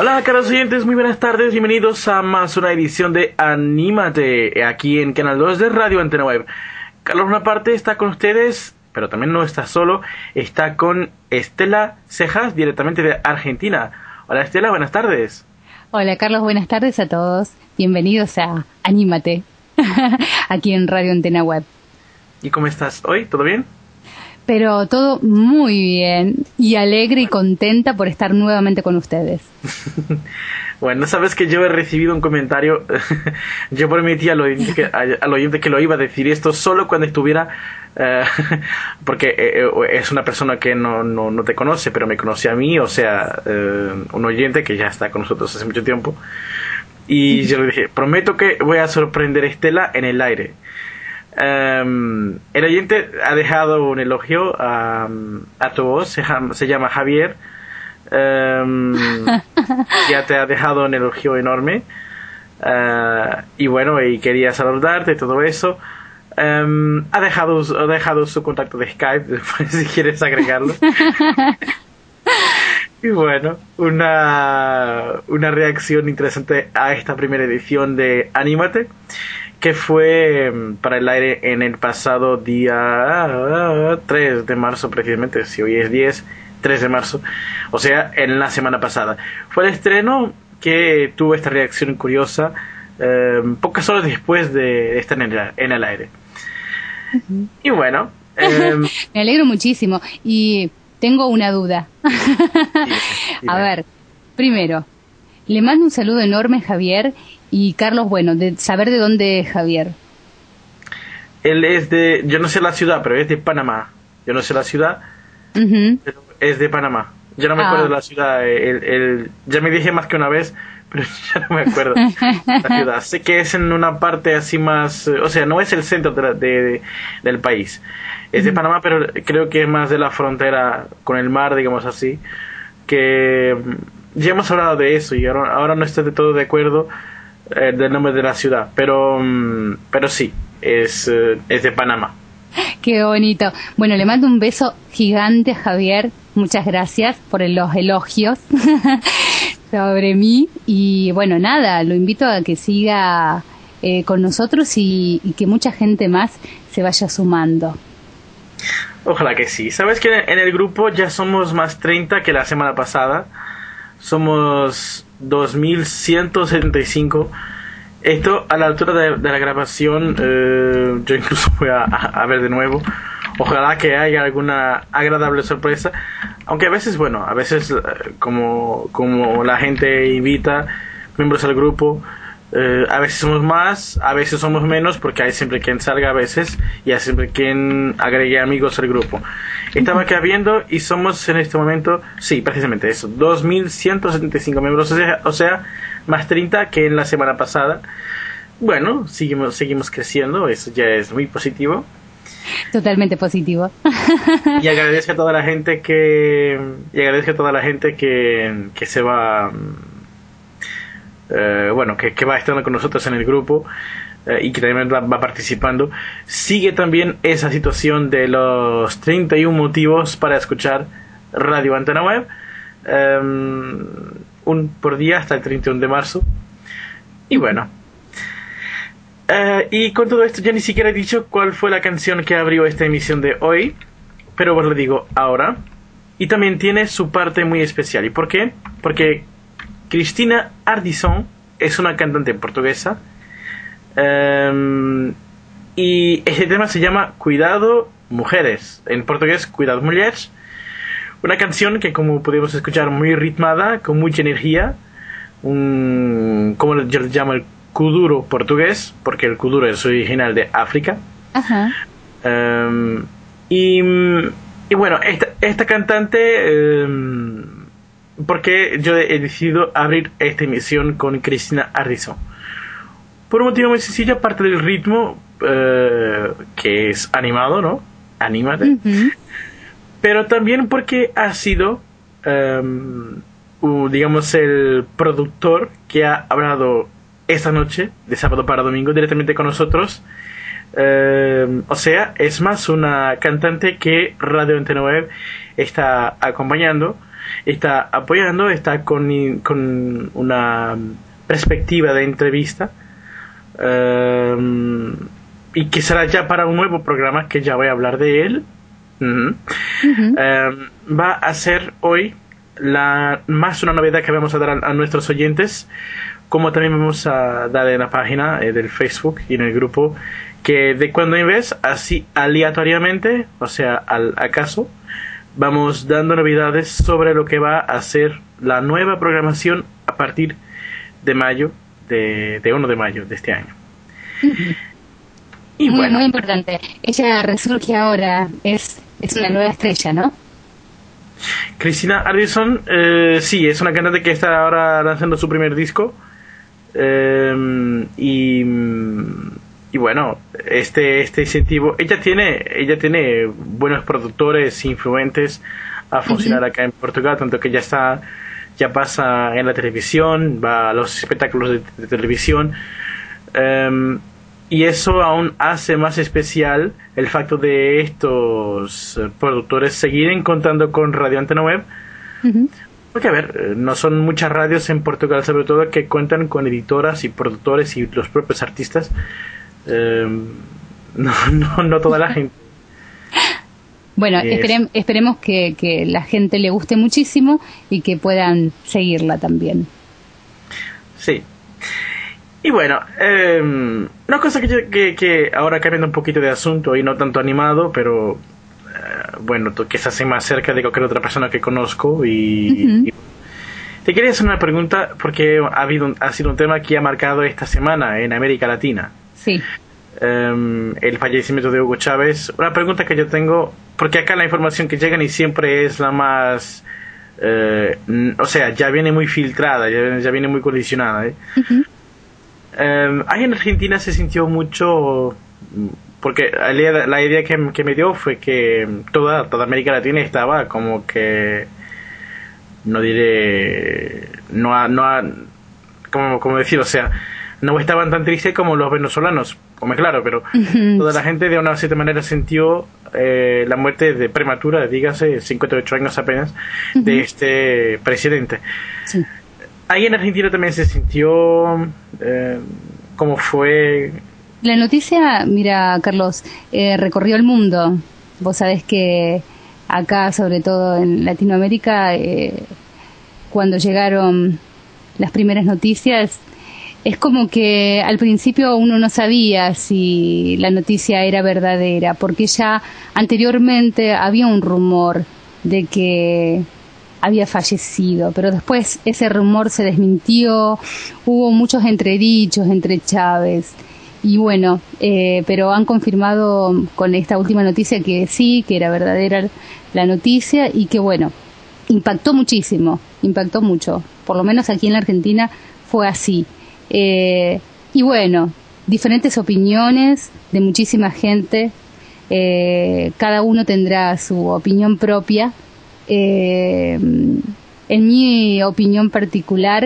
Hola, caros oyentes, muy buenas tardes, bienvenidos a más una edición de Anímate, aquí en Canal 2 de Radio Antena Web. Carlos Bonaparte está con ustedes, pero también no está solo, está con Estela Cejas, directamente de Argentina. Hola Estela, buenas tardes. Hola Carlos, buenas tardes a todos, bienvenidos a Anímate, aquí en Radio Antena Web. ¿Y cómo estás hoy? ¿Todo bien? Pero todo muy bien y alegre y contenta por estar nuevamente con ustedes. Bueno, sabes que yo he recibido un comentario. Yo prometí al oyente que lo iba a decir esto solo cuando estuviera, porque es una persona que no te conoce, pero me conoce a mí, o sea, un oyente que ya está con nosotros hace mucho tiempo. Y yo le dije, prometo que voy a sorprender a Estela en el aire. El oyente ha dejado un elogio a tu voz, se llama Javier. Ya te ha dejado un elogio enorme, y bueno, y quería saludarte y todo eso. Ha dejado su contacto de Skype si quieres agregarlo. Y bueno, una reacción interesante a esta primera edición de Anímate, que fue para el aire en el pasado día 3 de marzo precisamente, si hoy es 10, 3 de marzo, o sea, en la semana pasada. Fue el estreno que tuvo esta reacción curiosa pocas horas después de estar en el aire. Uh-huh. Y bueno... Me alegro muchísimo y tengo una duda. A ver, primero, le mando un saludo enorme a Javier. Y Carlos, bueno, de saber de dónde es Javier. Él es de, yo no sé la ciudad, pero es de Panamá. Yo no sé la ciudad, Uh-huh. pero es de Panamá. Yo no me acuerdo de la ciudad. Ya me dije más que una vez, pero ya no me acuerdo la ciudad. Sé que es en una parte así más, o sea, no es el centro del país. Es de Panamá, pero creo que es más de la frontera con el mar, digamos así. Que ya hemos hablado de eso y ahora no estoy de todo de acuerdo del nombre de la ciudad, pero sí, es de Panamá. Qué bonito. Bueno, le mando un beso gigante a Javier. Muchas gracias por los elogios sobre mí. Y bueno, nada, lo invito a que siga con nosotros y que mucha gente más se vaya sumando. Ojalá que sí. Sabes que en el grupo ya somos más 30 que la semana pasada. Somos 2175. Esto a la altura de la grabación, yo incluso voy a ver de nuevo. Ojalá que haya alguna agradable sorpresa. Aunque a veces, bueno, como la gente invita miembros al grupo, a veces somos más, a veces somos menos, porque hay siempre quien salga a veces y hay siempre quien agregue amigos al grupo. Estaba acá viendo y somos en este momento, sí, precisamente eso, 2175 miembros, o sea, más 30 que en la semana pasada. Bueno, seguimos creciendo, eso ya es muy positivo. Totalmente positivo. Y agradezco a toda la gente que se va, que va estando con nosotros en el grupo, y que también va participando. Sigue también esa situación de los 31 motivos para escuchar Radio Antena Web, un por día hasta el 31 de marzo. Y bueno, y con todo esto ya ni siquiera he dicho cuál fue la canción que abrió esta emisión de hoy, pero os lo digo ahora. Y también tiene su parte muy especial. ¿Y por qué? Porque Cristina Ardisson es una cantante portuguesa, y este tema se llama Cuidado Mujeres, en portugués Cuidado Mulheres. Una canción que, como pudimos escuchar, muy ritmada, con mucha energía, como yo le llamo el kuduro portugués, porque el kuduro es original de África. Ajá. Y bueno, esta cantante, porque yo he decidido abrir esta emisión con Cristina Ardisson. Por un motivo muy sencillo, aparte del ritmo, que es animado, ¿no? Anímate. Uh-huh. Pero también porque ha sido, digamos, el productor que ha hablado esta noche, de sábado para domingo, directamente con nosotros. O sea, es más una cantante que Radio Antena Web está acompañando. está apoyando, está con una perspectiva de entrevista, y que será ya para un nuevo programa que ya voy a hablar de él. Va a ser hoy más una novedad que vamos a dar a nuestros oyentes, como también vamos a dar en la página del Facebook y en el grupo, que de cuando en vez, así aleatoriamente, o sea, al acaso, vamos dando novedades sobre lo que va a ser la nueva programación a partir de mayo, de 1 de mayo de este año. Y muy, bueno, muy importante. Ella resurge ahora, es una nueva estrella, ¿no? Christina Ardison, sí, es una cantante que está ahora lanzando su primer disco. Y bueno, este incentivo, ella tiene buenos productores influentes a funcionar acá en Portugal, tanto que ya pasa en la televisión, va a los espectáculos de televisión, y eso aún hace más especial el facto de estos productores seguir contando con Radio Antena Web. Porque, a ver, no son muchas radios en Portugal, sobre todo, que cuentan con editoras y productores y los propios artistas. No toda la gente. Bueno, esperemos que la gente le guste muchísimo y que puedan seguirla también. Sí. Y bueno, una cosa que ahora cambiando un poquito de asunto y no tanto animado, pero bueno, que se hace más cerca de cualquier otra persona que conozco, y te quería hacer una pregunta porque ha sido un tema que ha marcado esta semana en América Latina. Sí. El fallecimiento de Hugo Chávez. Una pregunta que yo tengo, porque acá la información que llega ni siempre es la más, o sea, ya viene muy filtrada, ya viene muy condicionada, ahí en Argentina se sintió mucho, porque la idea que me dio fue que toda América Latina estaba como que, no diré, como decir, o sea, no estaban tan tristes como los venezolanos, como es claro, pero toda la gente de una cierta manera sintió la muerte de prematura, dígase, 58 años apenas, de este presidente. Sí. Ahí en Argentina también se sintió, ¿cómo fue? La noticia, mira, Carlos, recorrió el mundo. Vos sabés que acá, sobre todo en Latinoamérica, cuando llegaron las primeras noticias, es como que al principio uno no sabía si la noticia era verdadera, porque ya anteriormente había un rumor de que había fallecido, pero después ese rumor se desmintió, hubo muchos entredichos entre Chávez, y bueno, pero han confirmado con esta última noticia que sí, que era verdadera la noticia, y que bueno, impactó muchísimo, impactó mucho, por lo menos aquí en la Argentina fue así. Y bueno, diferentes opiniones de muchísima gente, cada uno tendrá su opinión propia. En mi opinión particular,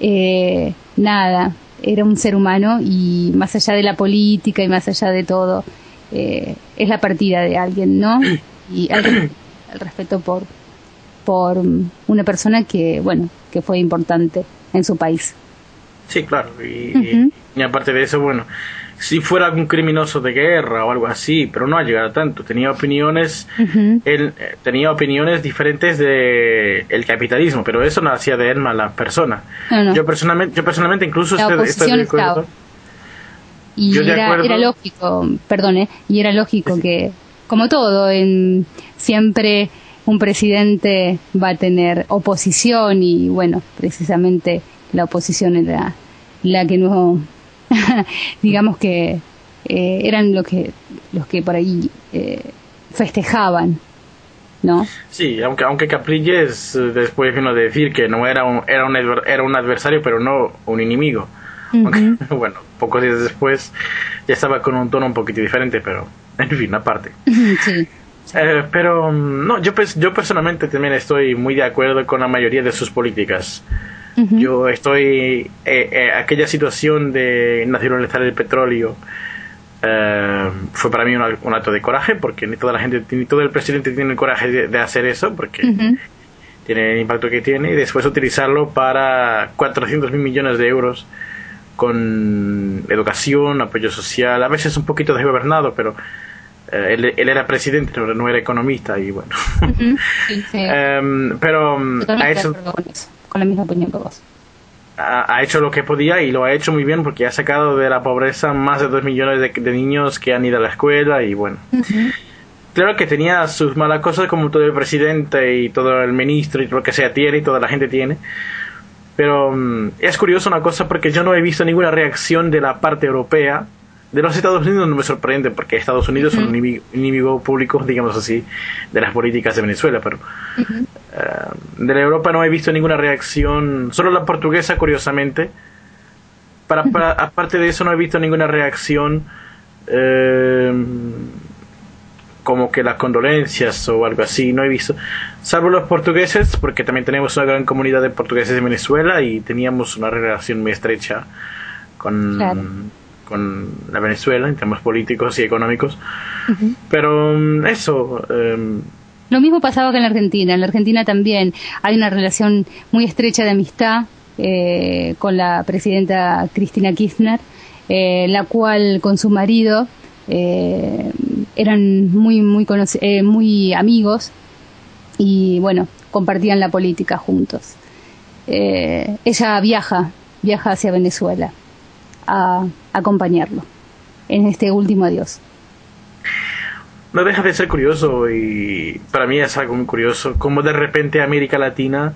nada, era un ser humano, y más allá de la política y más allá de todo, es la partida de alguien, ¿no? Y el respeto por una persona que, bueno, que fue importante en su país. Sí, claro, y aparte de eso, bueno, si fuera algún criminoso de guerra o algo así, pero no ha llegado a tanto. Tenía opiniones, él tenía opiniones diferentes de el capitalismo, pero eso no hacía de él mala persona. No. Yo personalmente incluso la oposición estaba. Y era lógico, y era lógico que, como todo, siempre un presidente va a tener oposición, y bueno, precisamente la oposición era la que no digamos que eran los que por ahí festejaban, ¿no? Sí, aunque Capriles después vino a decir que no era un adversario, pero no un enemigo. Aunque, bueno, pocos días después ya estaba con un tono un poquito diferente, pero en fin, aparte. Sí. Pero no, yo personalmente también estoy muy de acuerdo con la mayoría de sus políticas. Yo estoy aquella situación de nacionalizar el petróleo, fue para mí un acto de coraje, porque ni toda la gente, ni todo el presidente tiene el coraje de hacer eso, porque tiene el impacto que tiene, y después utilizarlo para 400.000 millones de euros con educación, apoyo social, a veces un poquito desgobernado, pero él era presidente, no era economista, y bueno. Sí, sí. Pero ha hecho, con la misma opinión que vos. ha hecho lo que podía, y lo ha hecho muy bien, porque ha sacado de la pobreza más de 2 millones de niños que han ido a la escuela, y bueno. Claro que tenía sus malas cosas, como todo el presidente y todo el ministro y lo que sea tiene, y toda la gente tiene. Pero es curioso una cosa, porque yo no he visto ninguna reacción de la parte europea. De los Estados Unidos no me sorprende, porque Estados Unidos es un enemigo público, digamos así, de las políticas de Venezuela. Pero de la Europa no he visto ninguna reacción, solo la portuguesa, curiosamente. Aparte de eso, no he visto ninguna reacción como que las condolencias o algo así, no he visto, salvo los portugueses, porque también tenemos una gran comunidad de portugueses en Venezuela y teníamos una relación muy estrecha con la Venezuela en temas políticos y económicos. Pero eso... Lo mismo pasaba que en la Argentina también hay una relación muy estrecha de amistad con la presidenta Cristina Kirchner, la cual con su marido eran muy amigos, y bueno, compartían la política juntos. Ella viaja hacia Venezuela a acompañarlo en este último adiós. No deja de ser curioso, y para mí es algo muy curioso, como de repente América Latina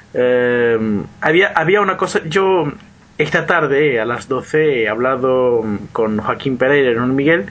había una cosa. Yo esta tarde a las 12 he hablado con Joaquín Pereira y Don Miguel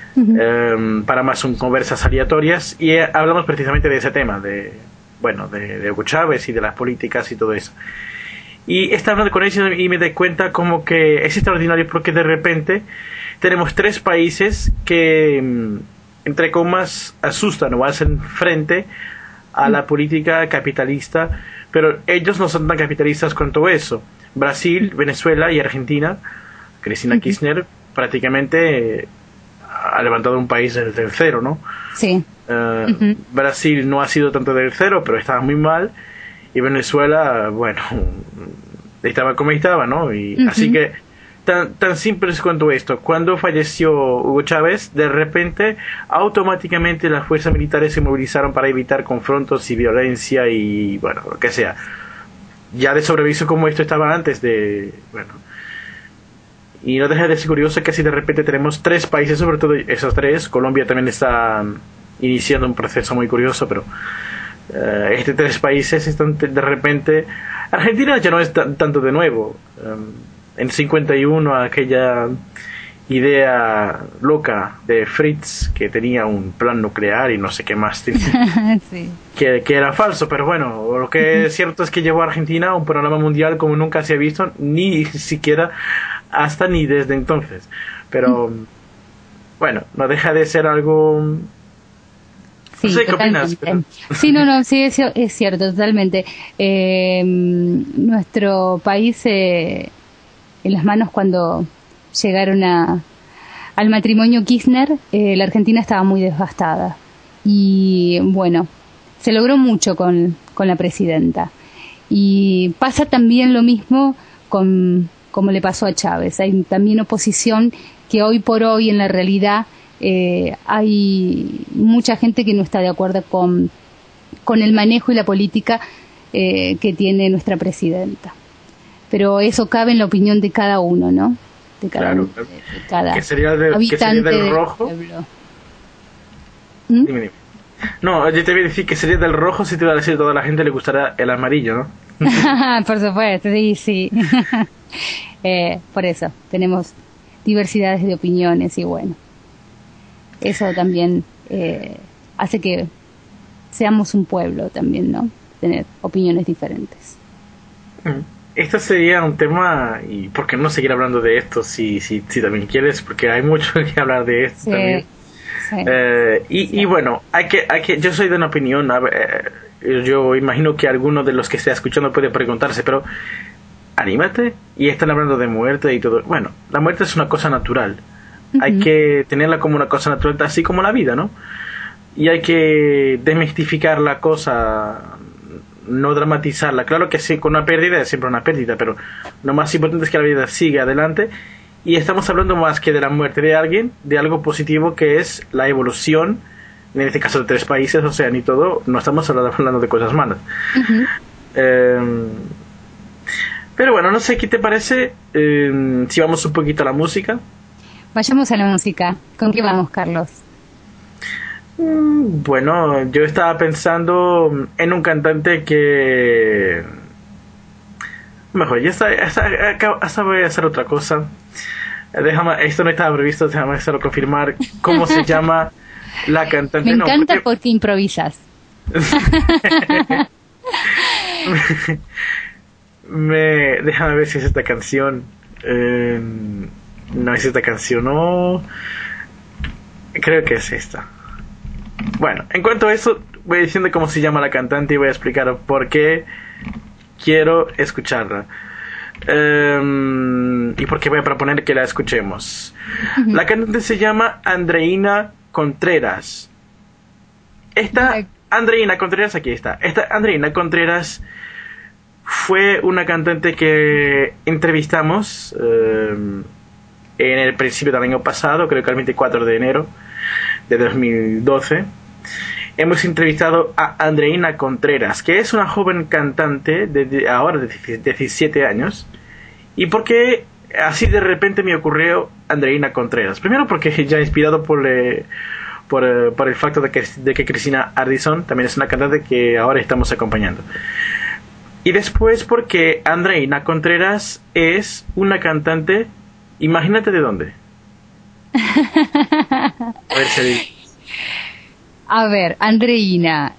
para más conversas aleatorias, y hablamos precisamente de ese tema, de Hugo Chávez y de las políticas y todo eso. Y estaba hablando con ellos y me doy cuenta como que es extraordinario, porque de repente tenemos 3 países que, entre comas, asustan o hacen frente a la política capitalista, pero ellos no son tan capitalistas cuanto eso. Brasil, Venezuela y Argentina. Cristina Kirchner prácticamente ha levantado un país desde el cero, ¿no? Sí. Brasil no ha sido tanto del cero, pero estaba muy mal, y Venezuela, bueno, estaba como estaba, ¿no? Y así que tan simple es cuanto esto. Cuando falleció Hugo Chávez, de repente automáticamente las fuerzas militares se movilizaron para evitar confrontos y violencia y bueno, lo que sea. Ya de sobreviso como esto estaba antes de... bueno, y no deja de ser curioso que si de repente tenemos 3 países, sobre todo esos 3, Colombia también está iniciando un proceso muy curioso, pero estos 3 países están de repente... Argentina ya no es tanto de nuevo. En 51 aquella idea loca de Fritz, que tenía un plan nuclear y no sé qué más tenía, sí. que era falso, pero bueno, lo que es cierto es que llevó a Argentina a un panorama mundial como nunca se ha visto, ni siquiera hasta ni desde entonces. Pero bueno, no deja de ser algo... Sí, no sé qué opinas. Pero... Sí, sí, es cierto, totalmente. Nuestro país en las manos cuando llegaron al matrimonio Kirchner, la Argentina estaba muy devastada. Y bueno, se logró mucho con la presidenta. Y pasa también lo mismo como le pasó a Chávez. Hay también oposición que hoy por hoy en la realidad hay mucha gente que no está de acuerdo con el manejo y la política que tiene nuestra presidenta. Pero eso cabe en la opinión de cada uno, ¿no? De cada claro. De cada ¿Qué sería habitante del rojo? Dime. No, yo te voy a decir que sería del rojo si te iba a decir a toda la gente le gustará el amarillo, ¿no? Por supuesto, sí. Por eso, tenemos diversidades de opiniones y bueno, eso también hace que seamos un pueblo también, ¿no? Tener opiniones diferentes. Esto sería un tema, y ¿por qué no seguir hablando de esto si también quieres? Porque hay mucho que hablar de esto también. Sí. Y bueno, hay que yo soy de una opinión, yo imagino que alguno de los que esté escuchando puede preguntarse, pero anímate, y están hablando de muerte y todo. Bueno, la muerte es una cosa natural. Hay que tenerla como una cosa natural, así como la vida, ¿no? Y hay que desmistificar la cosa no dramatizarla. Claro que sí, con una pérdida es siempre una pérdida, pero lo más importante es que la vida sigue adelante, y estamos hablando más que de la muerte de alguien, de algo positivo que es la evolución, en este caso de 3 países, o sea, ni todo, no estamos hablando de cosas malas. Pero bueno, no sé, ¿qué te parece si vamos un poquito a la música? Vayamos a la música. ¿Con qué vamos, Carlos? Bueno, yo estaba pensando en un cantante que... Mejor, hasta voy a hacer otra cosa. Déjame, esto no estaba previsto, déjame solo confirmar cómo se llama la cantante. Me encanta porque improvisas. Déjame ver si es esta canción. No es esta canción, no. Creo que es esta. Bueno, en cuanto a eso, voy diciendo cómo se llama la cantante y voy a explicar por qué quiero escucharla. Y por qué voy a proponer que la escuchemos. La cantante se llama Andreina Contreras. Esta Andreina Contreras, aquí está. Esta Andreina Contreras fue una cantante que entrevistamos en el principio del año pasado, creo que el 24 de enero de 2012. Hemos entrevistado a Andreina Contreras, que es una joven cantante ahora de 17 años. ¿Y por qué así de repente me ocurrió Andreina Contreras? Primero porque ya inspirado por el facto de que Cristina Ardison también es una cantante que ahora estamos acompañando. Y después porque Andreina Contreras es una cantante, imagínate de dónde. A ver, Andreina,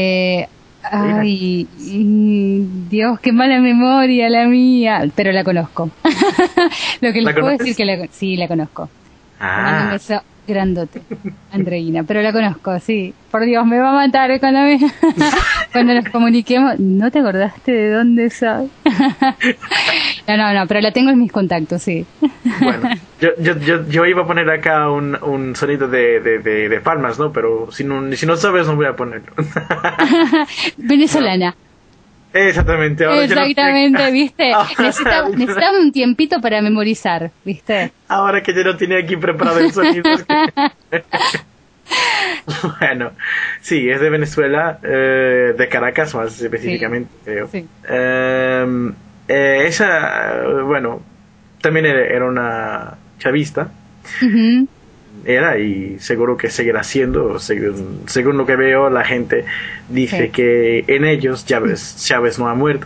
ay, Dios, qué mala memoria la mía, pero la conozco. Lo que les puedo decir que sí, la conozco. Mando un beso grandote, Andreina, pero la conozco, sí. Por Dios, me va a matar cuando nos comuniquemos. ¿No te acordaste de dónde soy? No, pero la tengo en mis contactos, sí. Bueno, yo iba a poner acá un sonido de palmas, ¿no? Pero si no sabes, no voy a ponerlo. Venezolana. Exactamente. Exactamente, ¿viste? Necesitaba un tiempito para memorizar, ¿viste? Ahora que yo no tenía aquí preparado el sonido. Bueno, sí, es de Venezuela, de Caracas más específicamente, sí, creo. Sí. Ella, bueno, también era una chavista. Era, y seguro que seguirá siendo, según lo que veo, la gente dice sí, que en ellos Chávez no ha muerto.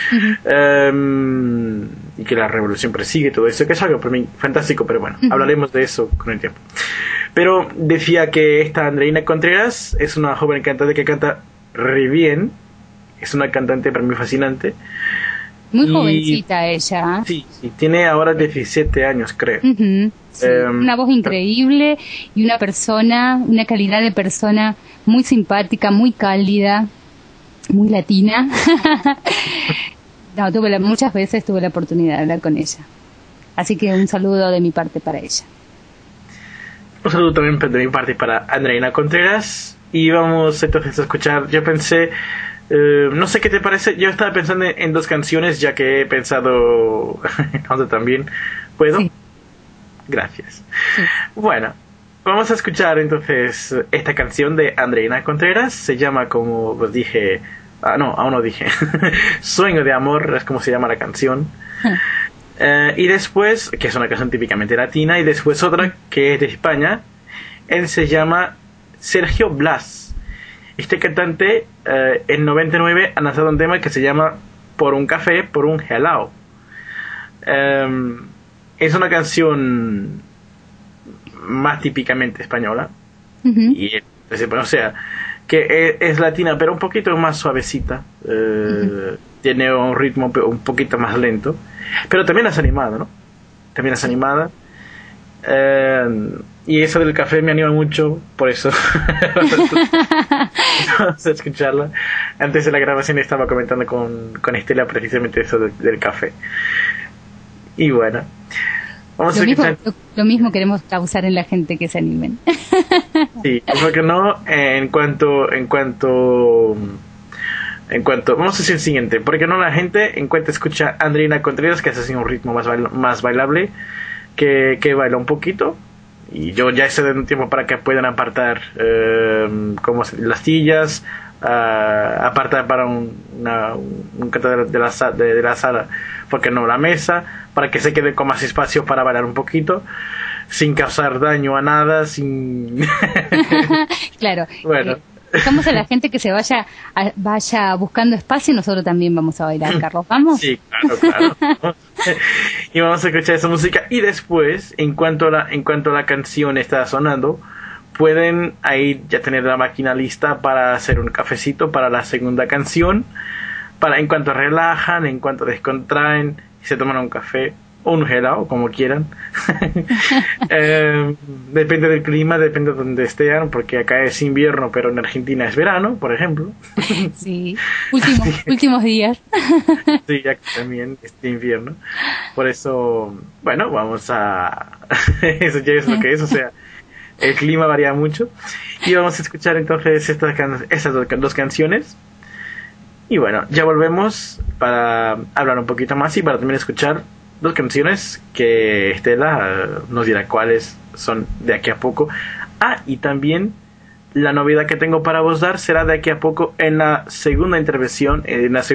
Y que la revolución presigue todo eso, que es algo para mí fantástico, pero bueno, hablaremos de eso con el tiempo. Pero decía que esta Andreina Contreras es una joven cantante que canta re bien, es una cantante para mí fascinante. Muy jovencita ella. Sí, tiene ahora 17 años, creo. Sí, una voz increíble y una calidad de persona muy simpática, muy cálida, muy latina. No, muchas veces tuve la oportunidad de hablar con ella. Así que un saludo de mi parte para ella. Un saludo también de mi parte para Andreina Contreras. Y vamos entonces a escuchar, yo pensé... no sé qué te parece. Yo estaba pensando en 2 canciones, ya que he pensado también. ¿Puedo? Sí. Gracias. Sí. Bueno, vamos a escuchar entonces esta canción de Andreina Contreras. Se llama, como os dije... aún no dije. Sueño de amor es como se llama la canción. Y después, que es una canción típicamente latina, y después otra que es de España. Él se llama Sergio Blas. Este cantante en 99 ha lanzado un tema que se llama Por un café, por un helado. Es una canción más típicamente española. Y o sea, que es latina, pero un poquito más suavecita. Tiene un ritmo un poquito más lento, pero también es animada, ¿no? También es animada. Y eso del café me anima mucho, por eso vamos a escucharla. Antes de la grabación estaba comentando con Estela precisamente eso del café. Y bueno, vamos a escuchar. Lo mismo queremos causar en la gente, que se animen. Sí, porque no, en cuanto vamos a decir el siguiente, porque no la gente en cuanto escucha a Andreina Contreras, que hace así un ritmo más bailable, que baila un poquito, y yo ya estoy dando un tiempo para que puedan apartar las sillas, apartar para un canto de la sala, porque no la mesa, para que se quede con más espacio para bailar un poquito, sin causar daño a nada, sin... Claro. Bueno. Dejamos a la gente que se vaya buscando espacio y nosotros también vamos a bailar, Carlos. ¿Vamos? Sí, claro. Y vamos a escuchar esa música. Y después, en cuanto a la canción está sonando, pueden ahí ya tener la máquina lista para hacer un cafecito para la segunda canción. En cuanto relajan, en cuanto descontraen, se toman un café o un helado, como quieran. Depende del clima, depende de donde estén, porque acá es invierno, pero en Argentina es verano, por ejemplo. Sí, últimos días. Sí, aquí también es de invierno. Por eso, bueno, vamos a... Eso ya es lo que es, o sea, el clima varía mucho. Y vamos a escuchar entonces estas dos canciones. Y bueno, ya volvemos para hablar un poquito más y para también escuchar dos canciones que Estela nos dirá cuáles son de aquí a poco. Y también la novedad que tengo para vos dar será de aquí a poco en la segunda intervención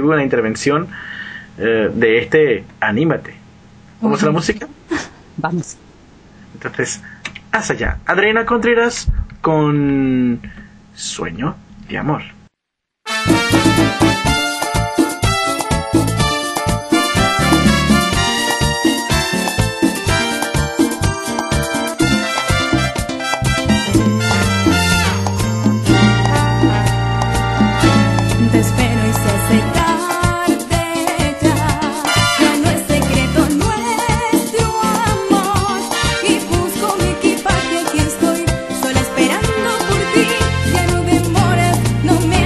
de este Anímate. ¿Vamos a la música? Vamos. Entonces, hasta allá. Andreina Contreras con Sueño de Amor. Te espero y se hace tarde ya. Ya no es secreto nuestro amor. Y busco mi equipaje, aquí estoy, sola esperando por ti. Ya no demores, no me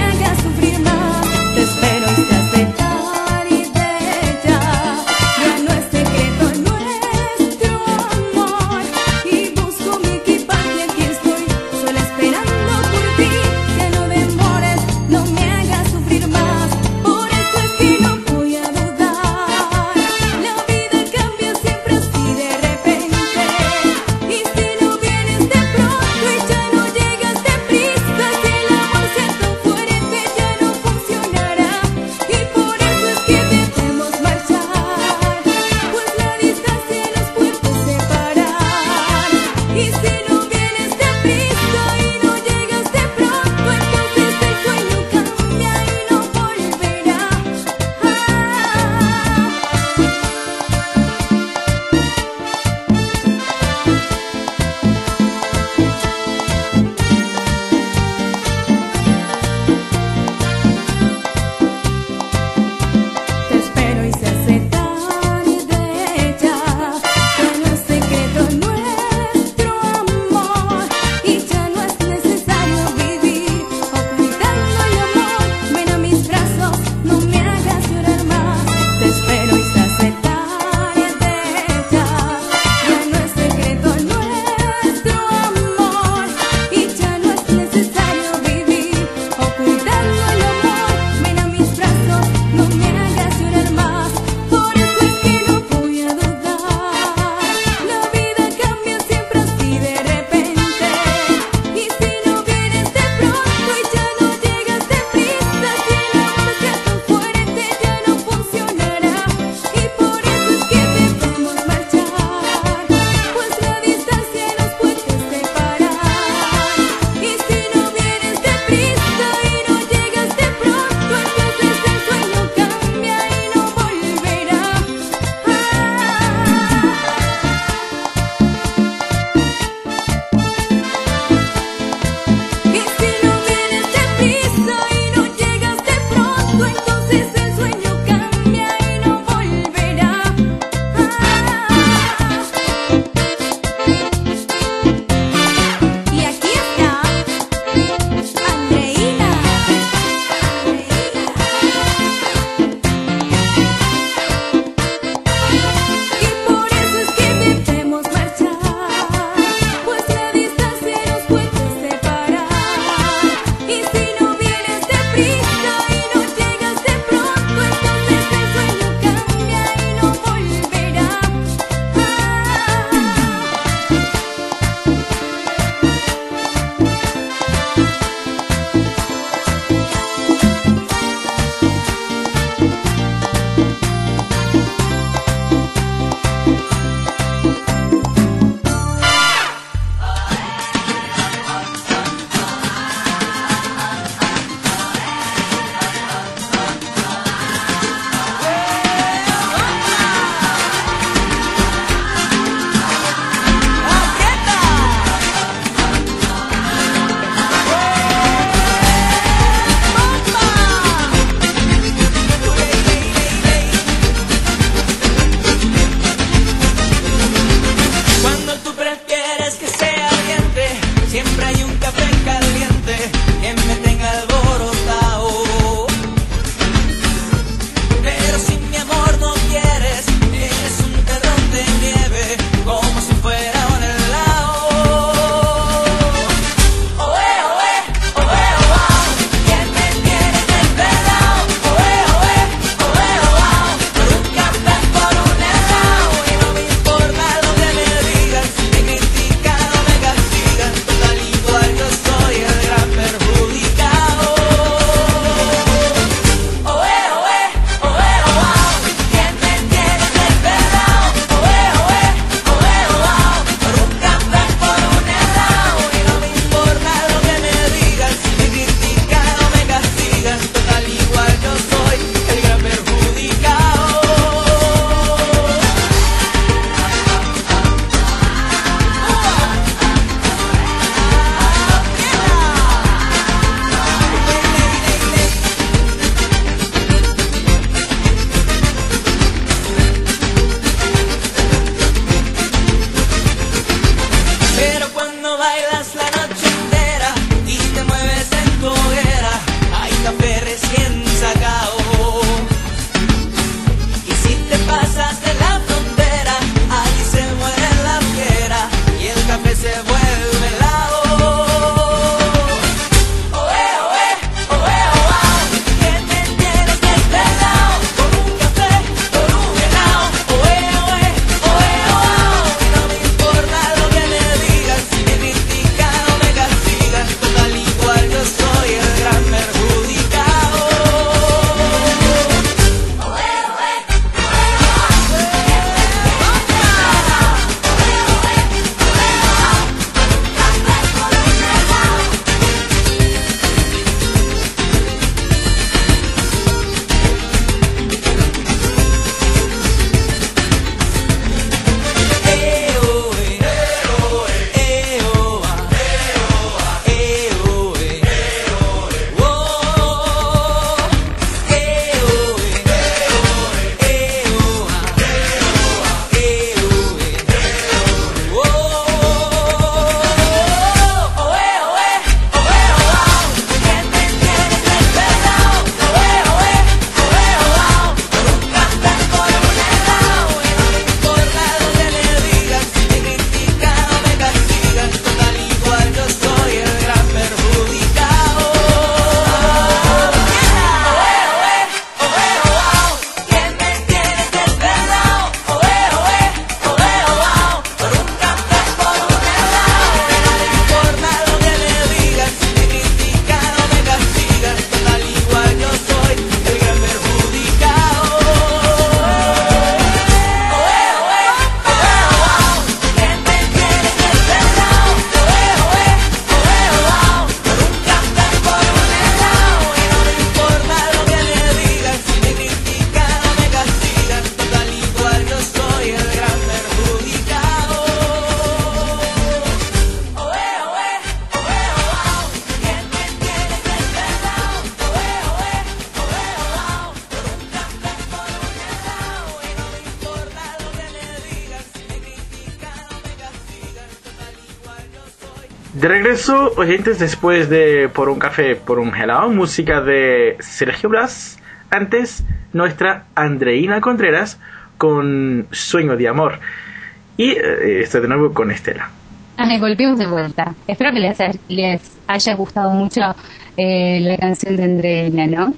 De regreso, oyentes, después de Por un café, por un helado, música de Sergio Blas. Antes, nuestra Andreina Contreras con Sueño de Amor. Y estoy de nuevo con Estela. Volvimos de vuelta. Espero que les haya gustado mucho la canción de Andreina, ¿no?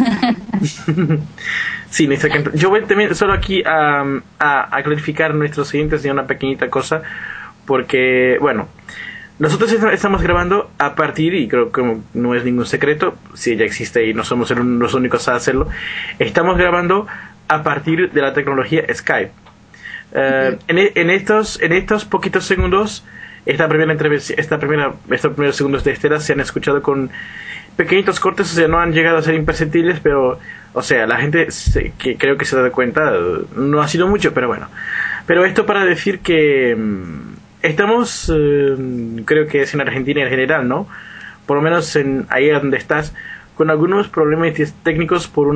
Sí, yo voy también solo aquí a clarificar a nuestros oyentes de una pequeñita cosa, porque, bueno, nosotros estamos grabando a partir, y creo que no es ningún secreto, si ella existe y no somos los únicos a hacerlo, estamos grabando a partir de la tecnología Skype. En estos poquitos segundos, estos primeros segundos de Estela se han escuchado con pequeñitos cortes, o sea, no han llegado a ser imperceptibles, pero, o sea, la gente que creo que se da cuenta, no ha sido mucho, pero bueno. Pero esto para decir que estamos, creo que es en Argentina en general, ¿no? Por lo menos ahí donde estás, con algunos problemas técnicos por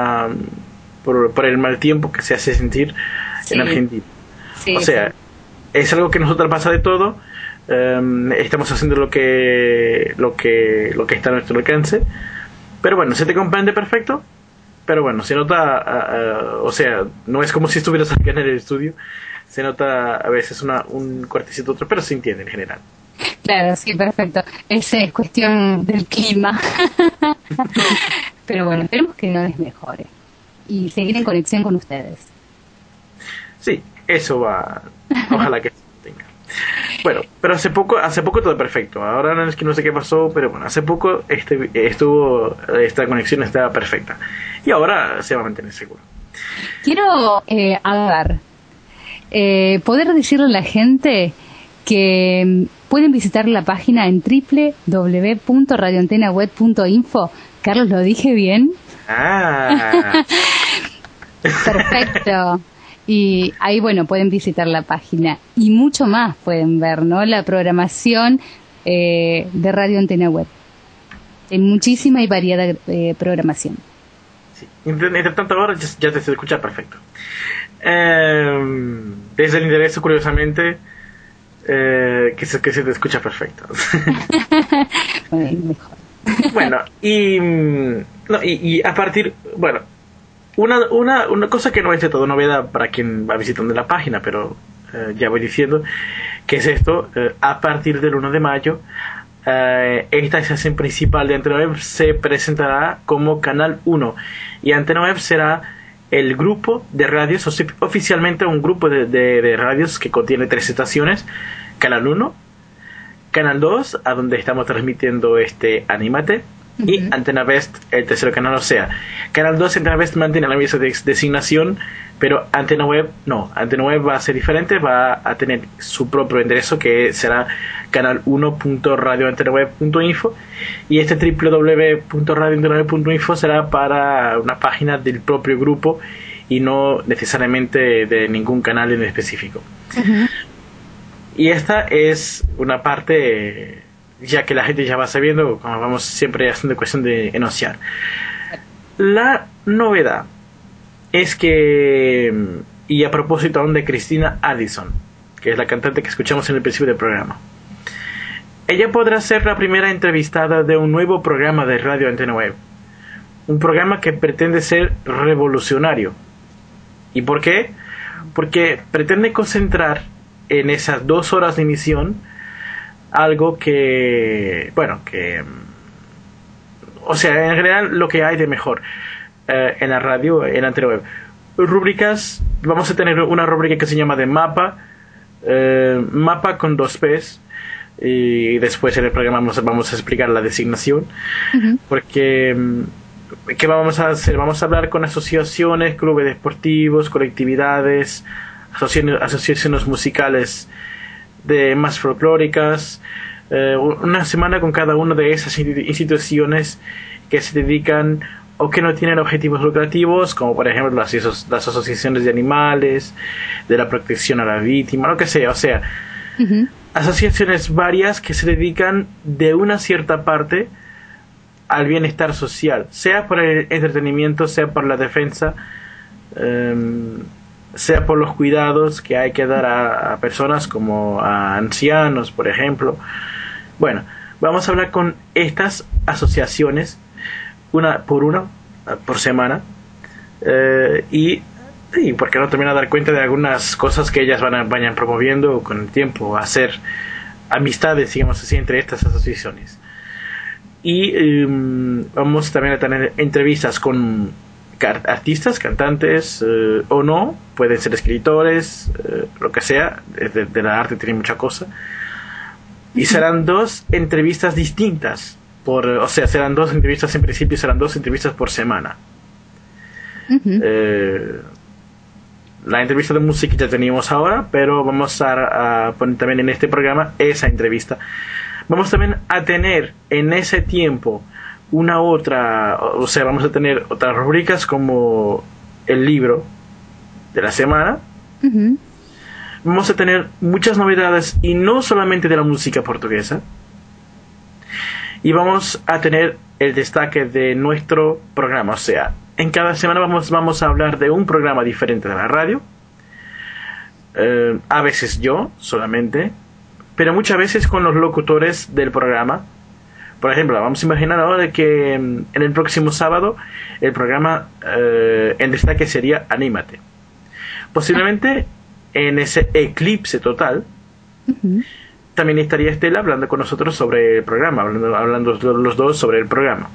el mal tiempo que se hace sentir en Argentina. Sí, o sea, es algo que nosotros pasa de todo. Estamos haciendo lo que está a nuestro alcance, pero bueno, se te comprende perfecto, pero bueno, se nota, o sea, no es como si estuvieras acá en el estudio, se nota a veces un cortecito otro, pero se entiende en general. Claro, sí, perfecto. Esa es cuestión del clima. Pero bueno, esperemos que no les mejore y seguir en conexión con ustedes. Sí, eso va, ojalá que tenga. Bueno, pero hace poco todo perfecto. Ahora no es que no sé qué pasó, pero bueno, hace poco esta conexión estaba perfecta. Y ahora se va a mantener seguro. Quiero poder decirle a la gente que pueden visitar la página en www.radioantenaweb.info. Carlos, ¿lo dije bien? Ah. Perfecto. Y ahí, bueno, pueden visitar la página y mucho más pueden ver, ¿no? La programación de Radio Antena Web. Hay muchísima y variada programación. Sí. Entre tanto, ahora ya te se escucha perfecto. Desde el interés, curiosamente, que se te escucha perfecto. Bueno, mejor. Bueno, y a partir, bueno, una cosa que no es de todo novedad para quien va visitando la página, pero ya voy diciendo que es esto. A partir del 1 de mayo, esta estación principal de Antena Web se presentará como Canal 1, y Antena Web será el grupo de radios, oficialmente un grupo de radios que contiene 3 estaciones: Canal 1, Canal 2, a donde estamos transmitiendo Anímate, y Antena West, el tercer canal. O sea, Canal 2 y Antena West mantienen la misma designación, pero Antena Web no. Antena Web va a ser diferente, va a tener su propio enderezo, que será canal1.radioantenaweb.info, y www.radioantenaweb.info será para una página del propio grupo y no necesariamente de ningún canal en específico. Y esta es una parte, ya que la gente ya va sabiendo, como vamos siempre haciendo cuestión de enunciar. La novedad es que, y a propósito aún de Christina Addison, que es la cantante que escuchamos en el principio del programa, ella podrá ser la primera entrevistada de un nuevo programa de Radio Antena Web, un programa que pretende ser revolucionario. ¿Y por qué? Porque pretende concentrar en esas 2 horas de emisión algo que, bueno, o sea, en general lo que hay de mejor en la radio, en Antena Web. Rúbricas, vamos a tener una rúbrica que se llama de mapa con 2 P's, y después en el programa vamos a explicar la designación, porque ¿qué vamos a hacer? Vamos a hablar con asociaciones, clubes deportivos, colectividades, asociaciones musicales más folclóricas, una semana con cada una de esas instituciones que se dedican o que no tienen objetivos lucrativos, como por ejemplo las asociaciones de animales, de la protección a la víctima, lo que sea. O sea, asociaciones varias que se dedican de una cierta parte al bienestar social, sea por el entretenimiento, sea por la defensa, sea por los cuidados que hay que dar a personas como a ancianos, por ejemplo, Bueno, vamos a hablar con estas asociaciones, una por semana, y por qué no también a dar cuenta de algunas cosas que ellas vayan promoviendo con el tiempo, hacer amistades, digamos así, entre estas asociaciones. Y vamos también a tener entrevistas con artistas, cantantes o no, pueden ser escritores, lo que sea, de la arte tiene mucha cosa. Y serán 2 entrevistas distintas, serán 2 entrevistas en principio, serán 2 entrevistas por semana. La entrevista de música ya teníamos ahora, pero vamos a poner también en este programa esa entrevista. Vamos también a tener en ese tiempo vamos a tener otras rubricas como el libro de la semana. Vamos a tener muchas novedades y no solamente de la música portuguesa. Y vamos a tener el destaque de nuestro programa, o sea, en cada semana vamos a hablar de un programa diferente de la radio. A veces yo solamente, pero muchas veces con los locutores del programa. Por ejemplo, vamos a imaginar ahora de que en el próximo sábado el programa en destaque sería Anímate. Posiblemente en ese eclipse total también estaría Estela hablando con nosotros sobre el programa, hablando los dos sobre el programa.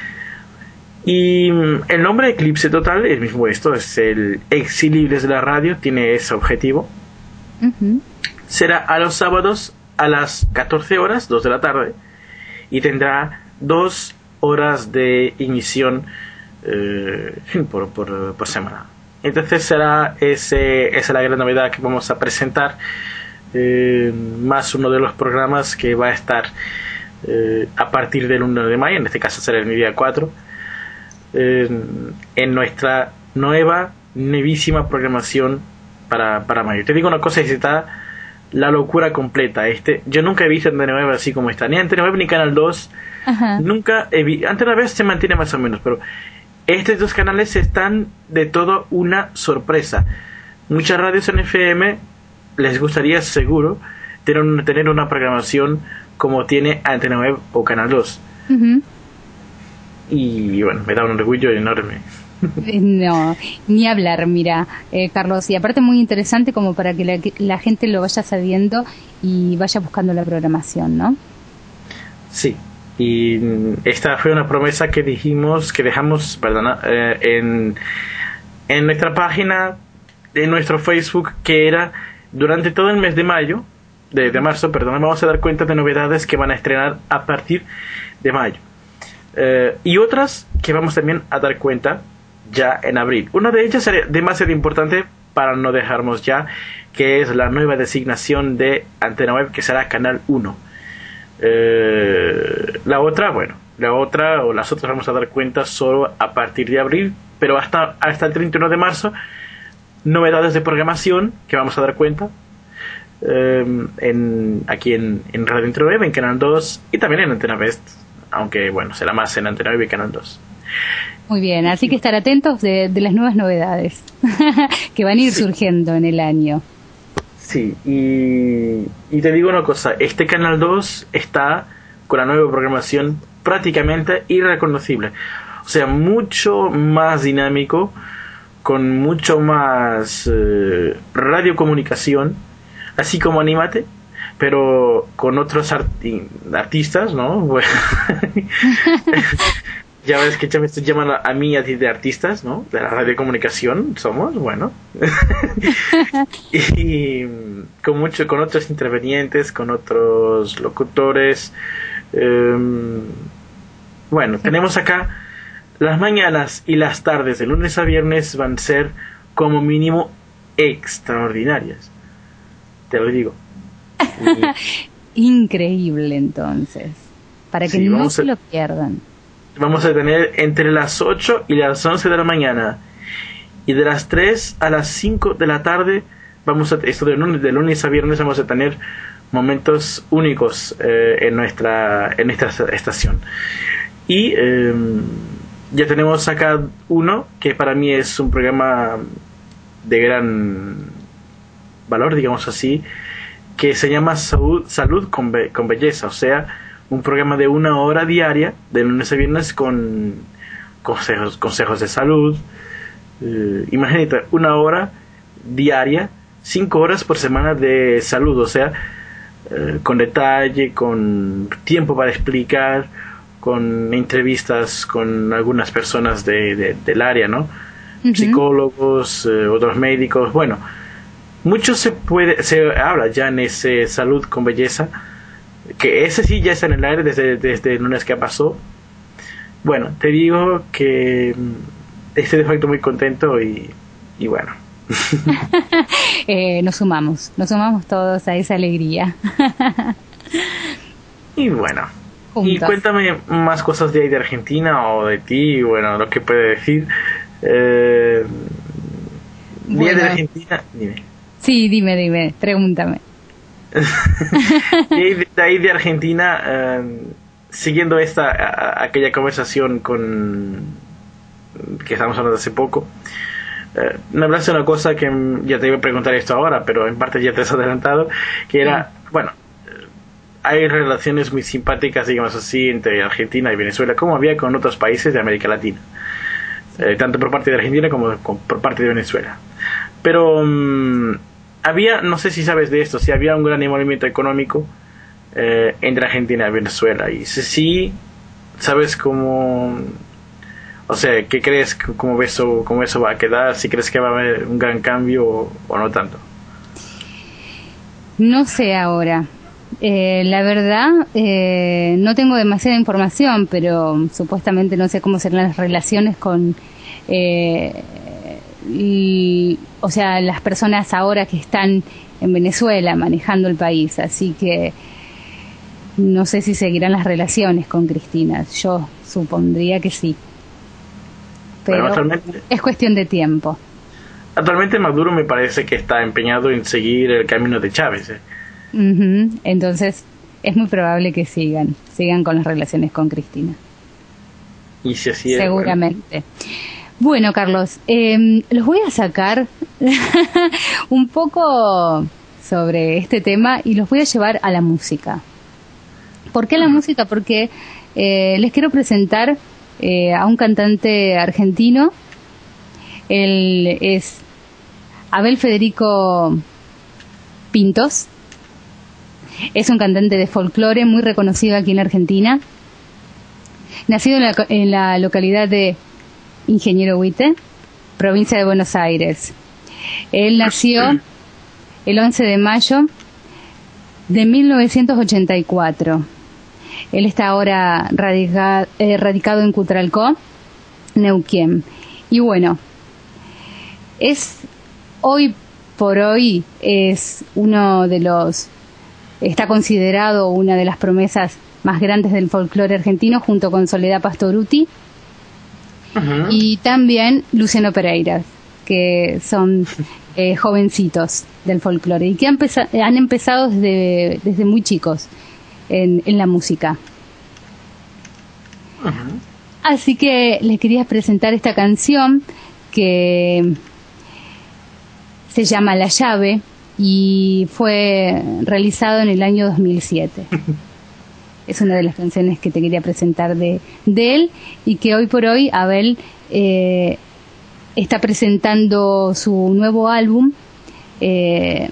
Y el nombre Eclipse Total es mismo esto, es el Exilibres de la radio, tiene ese objetivo. Será a los sábados a las 14 horas, 2 de la tarde, y tendrá 2 horas de emisión por semana. Entonces esa es la gran novedad que vamos a presentar, más uno de los programas que va a estar a partir del 1 de mayo, en este caso será el día 4, en nuestra nuevísima programación para mayo. Te digo una cosa, está la locura completa. Yo nunca he visto Antena 9 así como está, ni Antena 9 ni Canal 2. Nunca he visto. Antena 9 se mantiene más o menos, pero estos 2 canales están de todo una sorpresa. Muchas radios en FM les gustaría seguro tener una programación como tiene Antena 9 o Canal 2. Y bueno, me da un orgullo enorme. No, ni hablar, mira, Carlos, y aparte muy interesante como para que la gente lo vaya sabiendo y vaya buscando la programación, ¿no? Sí, y esta fue una promesa que dejamos, en nuestra página, en nuestro Facebook, que era durante todo el mes de marzo, vamos a dar cuenta de novedades que van a estrenar a partir de mayo. Y otras que vamos también a dar cuenta ya en abril. Una de ellas sería demasiado importante para no dejarnos ya, que es la nueva designación de Antena Web, que será Canal 1. La otra o las otras vamos a dar cuenta solo a partir de abril, pero hasta el 31 de marzo, novedades de programación que vamos a dar cuenta aquí en Radio Antena 9, en Canal 2 y también en Antena West, aunque bueno, será más en Antena 9 y Canal 2. Muy bien, así que estar atentos de las nuevas novedades que van a ir surgiendo en el año. Sí, y te digo una cosa, este Canal 2 está con la nueva programación prácticamente irreconocible. O sea, mucho más dinámico, con mucho más radiocomunicación, así como Anímate, pero con otros artistas, ¿no? Bueno, ya ves que ya me estoy llamando a mí y a ti de artistas, ¿no? De la radiocomunicación somos, bueno. Y con otros intervenientes, con otros locutores. Bueno, tenemos acá las mañanas y las tardes de lunes a viernes van a ser como mínimo extraordinarias. Te lo digo. Increíble, entonces, para que no se lo pierdan. Vamos a tener entre las 8 y las 11 de la mañana y de las 3 a las 5 de la tarde de lunes a viernes vamos a tener momentos únicos en esta estación. Y ya tenemos acá uno que para mí es un programa de gran valor, digamos así, que se llama Salud con Belleza, o sea, un programa de 1 hora diaria, de lunes a viernes, con consejos de salud. Imagínate, 1 hora diaria, 5 horas por semana de salud, o sea, con detalle, con tiempo para explicar, con entrevistas con algunas personas del área, ¿no? Ujú. Psicólogos, otros médicos, bueno, mucho se habla ya en ese Salud con Belleza, que ese sí ya está en el aire desde el lunes que pasó. Bueno, te digo que estoy de facto muy contento y bueno. Nos sumamos todos a esa alegría. Y bueno, y Juntos. cuéntame más cosas de ahí de Argentina o de ti, bueno, lo que puede decir. Día Bueno. de Argentina, dime. Sí, dime, pregúntame. De ahí de Argentina, siguiendo aquella conversación que estamos hablando hace poco, me hablaste de una cosa que ya te iba a preguntar esto ahora, pero en parte ya te has adelantado, que era, bueno, hay relaciones muy simpáticas, digamos así, entre Argentina y Venezuela, como había con otros países de América Latina, tanto por parte de Argentina como por parte de Venezuela. Pero había, no sé si sabes de esto, si había un gran movimiento económico entre Argentina y Venezuela, y si sí, ¿sabes cómo? O sea, ¿qué crees? ¿Cómo eso va a quedar? ¿Si crees que va a haber un gran cambio o no tanto? No sé ahora. La verdad, no tengo demasiada información, pero supuestamente no sé cómo serán las relaciones con, o sea, las personas ahora que están en Venezuela manejando el país. Así que no sé si seguirán las relaciones con Cristina. Yo supondría que sí. Pero Bueno, actualmente es cuestión de tiempo. Maduro me parece que está empeñado en seguir el camino de Chávez. Ujú. Entonces es muy probable que sigan con las relaciones con Cristina. Y si así es, Seguramente. Bueno, Carlos, los voy a sacar un poco sobre este tema y los voy a llevar a la música. ¿Por qué la música? Porque les quiero presentar a un cantante argentino. Él es Abel Federico Pintos. Es un cantante de folclore muy reconocido aquí en Argentina. Nacido en la localidad de Ingeniero Huite, provincia de Buenos Aires. Él nació el 11 de mayo de 1984. Él está ahora radicado en Cutralcó, Neuquén. Y bueno, hoy por hoy es está considerado una de las promesas más grandes del folclore argentino, junto con Soledad Pastorutti y también Luciano Pereira, que son jovencitos del folclore y que han empezado desde muy chicos en la música. Así que les quería presentar esta canción que se llama La Llave y fue realizado en el año 2007. Es una de las canciones que te quería presentar de él, y que hoy por hoy Abel está presentando su nuevo álbum, que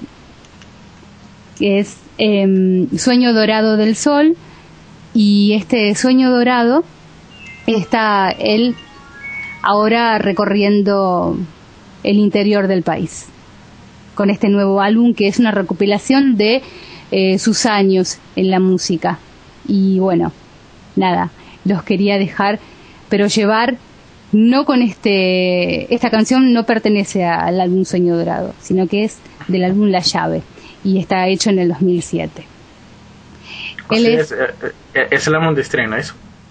es Sueño Dorado del Sol, y este Sueño Dorado está él ahora recorriendo el interior del país con este nuevo álbum, que es una recopilación de sus años en la música. Y bueno, nada, los quería dejar, pero llevar, no con esta canción no pertenece al álbum Sueño Dorado, sino que es del álbum La Llave, y está hecho en el 2007. Es el álbum de estreno, ¿eso?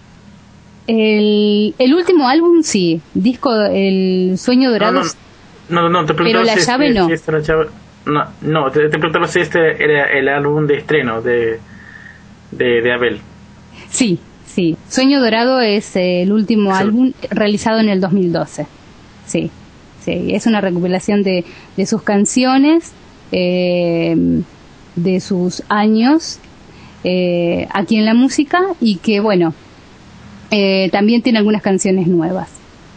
El último álbum, sí, el Sueño Dorado. No, te pero La Llave no. Te preguntaba si este era el álbum de estreno de Abel. Sí. Sueño Dorado es el último álbum realizado en el 2012. Sí, es una recopilación de sus canciones, de sus años aquí en la música, y que bueno, también tiene algunas canciones nuevas.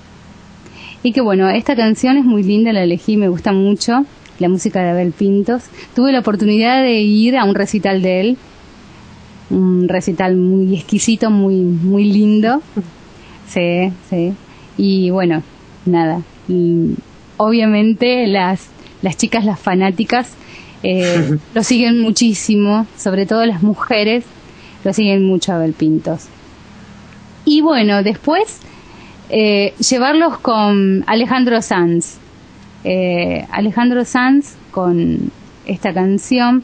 Y que bueno, esta canción es muy linda, la elegí, me gusta mucho, la música de Abel Pintos. Tuve la oportunidad de ir a un recital de él, un recital muy exquisito, muy lindo. Sí, sí. Y bueno, nada. Y obviamente las chicas, las fanáticas, lo siguen muchísimo, sobre todo las mujeres, lo siguen mucho a Abel Pintos. Y bueno, después llevarlos con Alejandro Sanz. Alejandro Sanz con esta canción,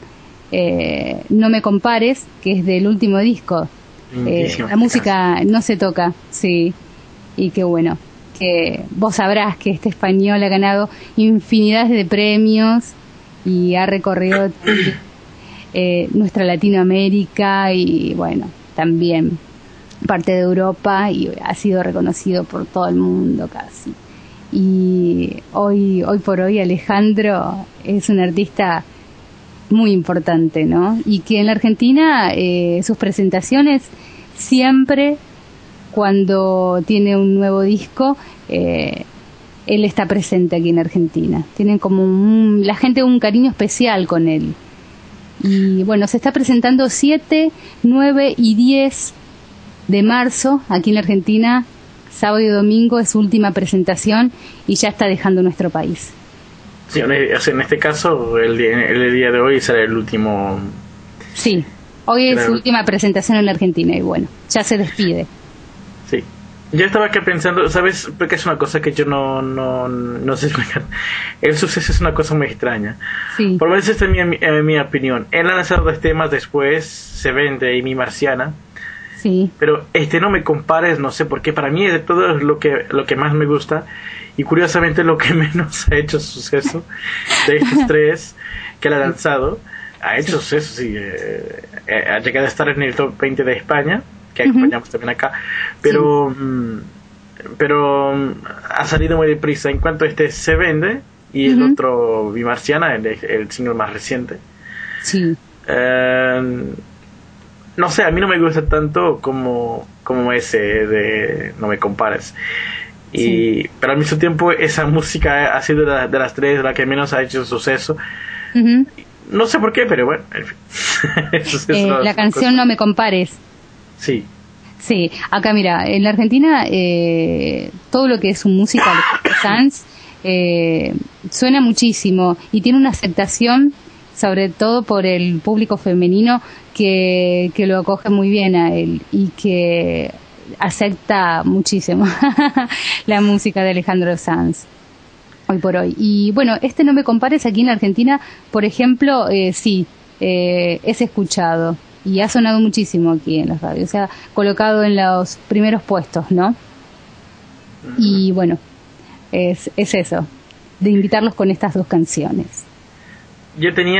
No me compares, que es del último disco. La música no se toca, sí. Y que bueno, que vos sabrás que este español ha ganado infinidad de premios y ha recorrido nuestra Latinoamérica y bueno, también parte de Europa, y ha sido reconocido por todo el mundo casi. Y hoy por hoy Alejandro es un artista muy importante, ¿no? Y que en la Argentina sus presentaciones siempre, cuando tiene un nuevo disco, él está presente aquí en Argentina. Tienen como la gente un cariño especial con él. Y bueno, se está presentando 7, 9 y 10 de marzo aquí en la Argentina. Sábado y domingo es su última presentación y ya está dejando nuestro país. Sí, en este caso, el día de hoy será el último. Sí, hoy es su última presentación en la Argentina y bueno, ya se despide. Sí. Yo estaba acá pensando, ¿sabes? Porque es una cosa que yo no sé explicar. El suceso es una cosa muy extraña. Sí. Por lo menos esta es mi opinión. Él ha lanzado 2 temas, después Se Vende y Mi Marciana. Sí. Pero No me compares, no sé por qué. Para mí es de todo lo que más me gusta. Y curiosamente lo que menos ha hecho suceso de estos 3 que él ha lanzado. Ha hecho suceso, sí. Ha llegado a estar en el top 20 de España, que acompañamos también acá. Pero ha salido muy deprisa. En cuanto Se Vende y el otro, Mi Marciana, el single más reciente. Sí. No sé, a mí no me gusta tanto como ese de No me compares. Pero al mismo tiempo esa música ha sido de las 3 la que menos ha hecho suceso. No sé por qué, pero bueno, en fin. La canción No me compares. Sí. Sí, acá mira, en la Argentina todo lo que es su música de Sanz suena muchísimo y tiene una aceptación, sobre todo por el público femenino, que lo acoge muy bien a él y que acepta muchísimo la música de Alejandro Sanz hoy por hoy. Y bueno, No me compares aquí en la Argentina, por ejemplo, sí, es escuchado y ha sonado muchísimo aquí en las radios, o sea, colocado en los primeros puestos, ¿no? Y bueno, es eso, de invitarlos con estas 2 canciones. Yo tengo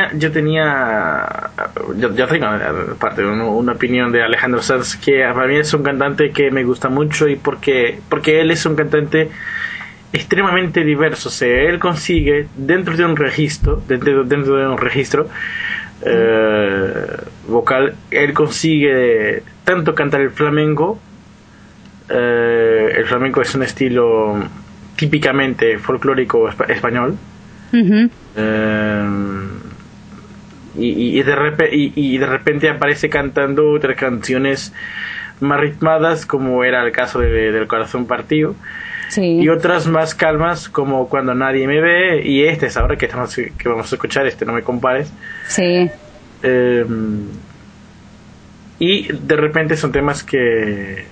aparte una opinión de Alejandro Sanz, que para mí es un cantante que me gusta mucho, y porque él es un cantante extremadamente diverso. O sea, él consigue dentro de un registro vocal, él consigue tanto cantar el flamenco. El flamenco es un estilo típicamente folclórico español. Y de repente aparece cantando otras canciones más ritmadas, como era el caso del Corazón Partido. Sí. Y otras más calmas, como Cuando Nadie Me Ve, y es ahora que vamos a escuchar, No me compares. Sí. Y de repente son temas que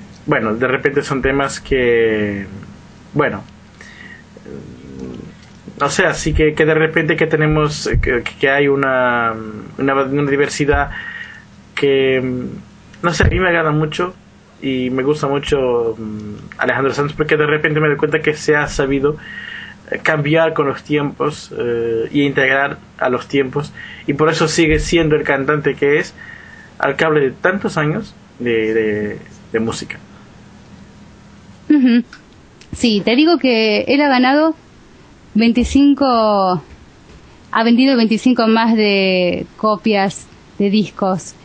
no sé, así que de repente que tenemos que hay una diversidad que, no sé, a mí me agrada mucho y me gusta mucho Alejandro Sanz, porque de repente me doy cuenta que se ha sabido cambiar con los tiempos y integrar a los tiempos, y por eso sigue siendo el cantante que es al cabo de tantos años de música. Sí, te digo que él ha ganado 25 ha vendido 25 más de copias de discos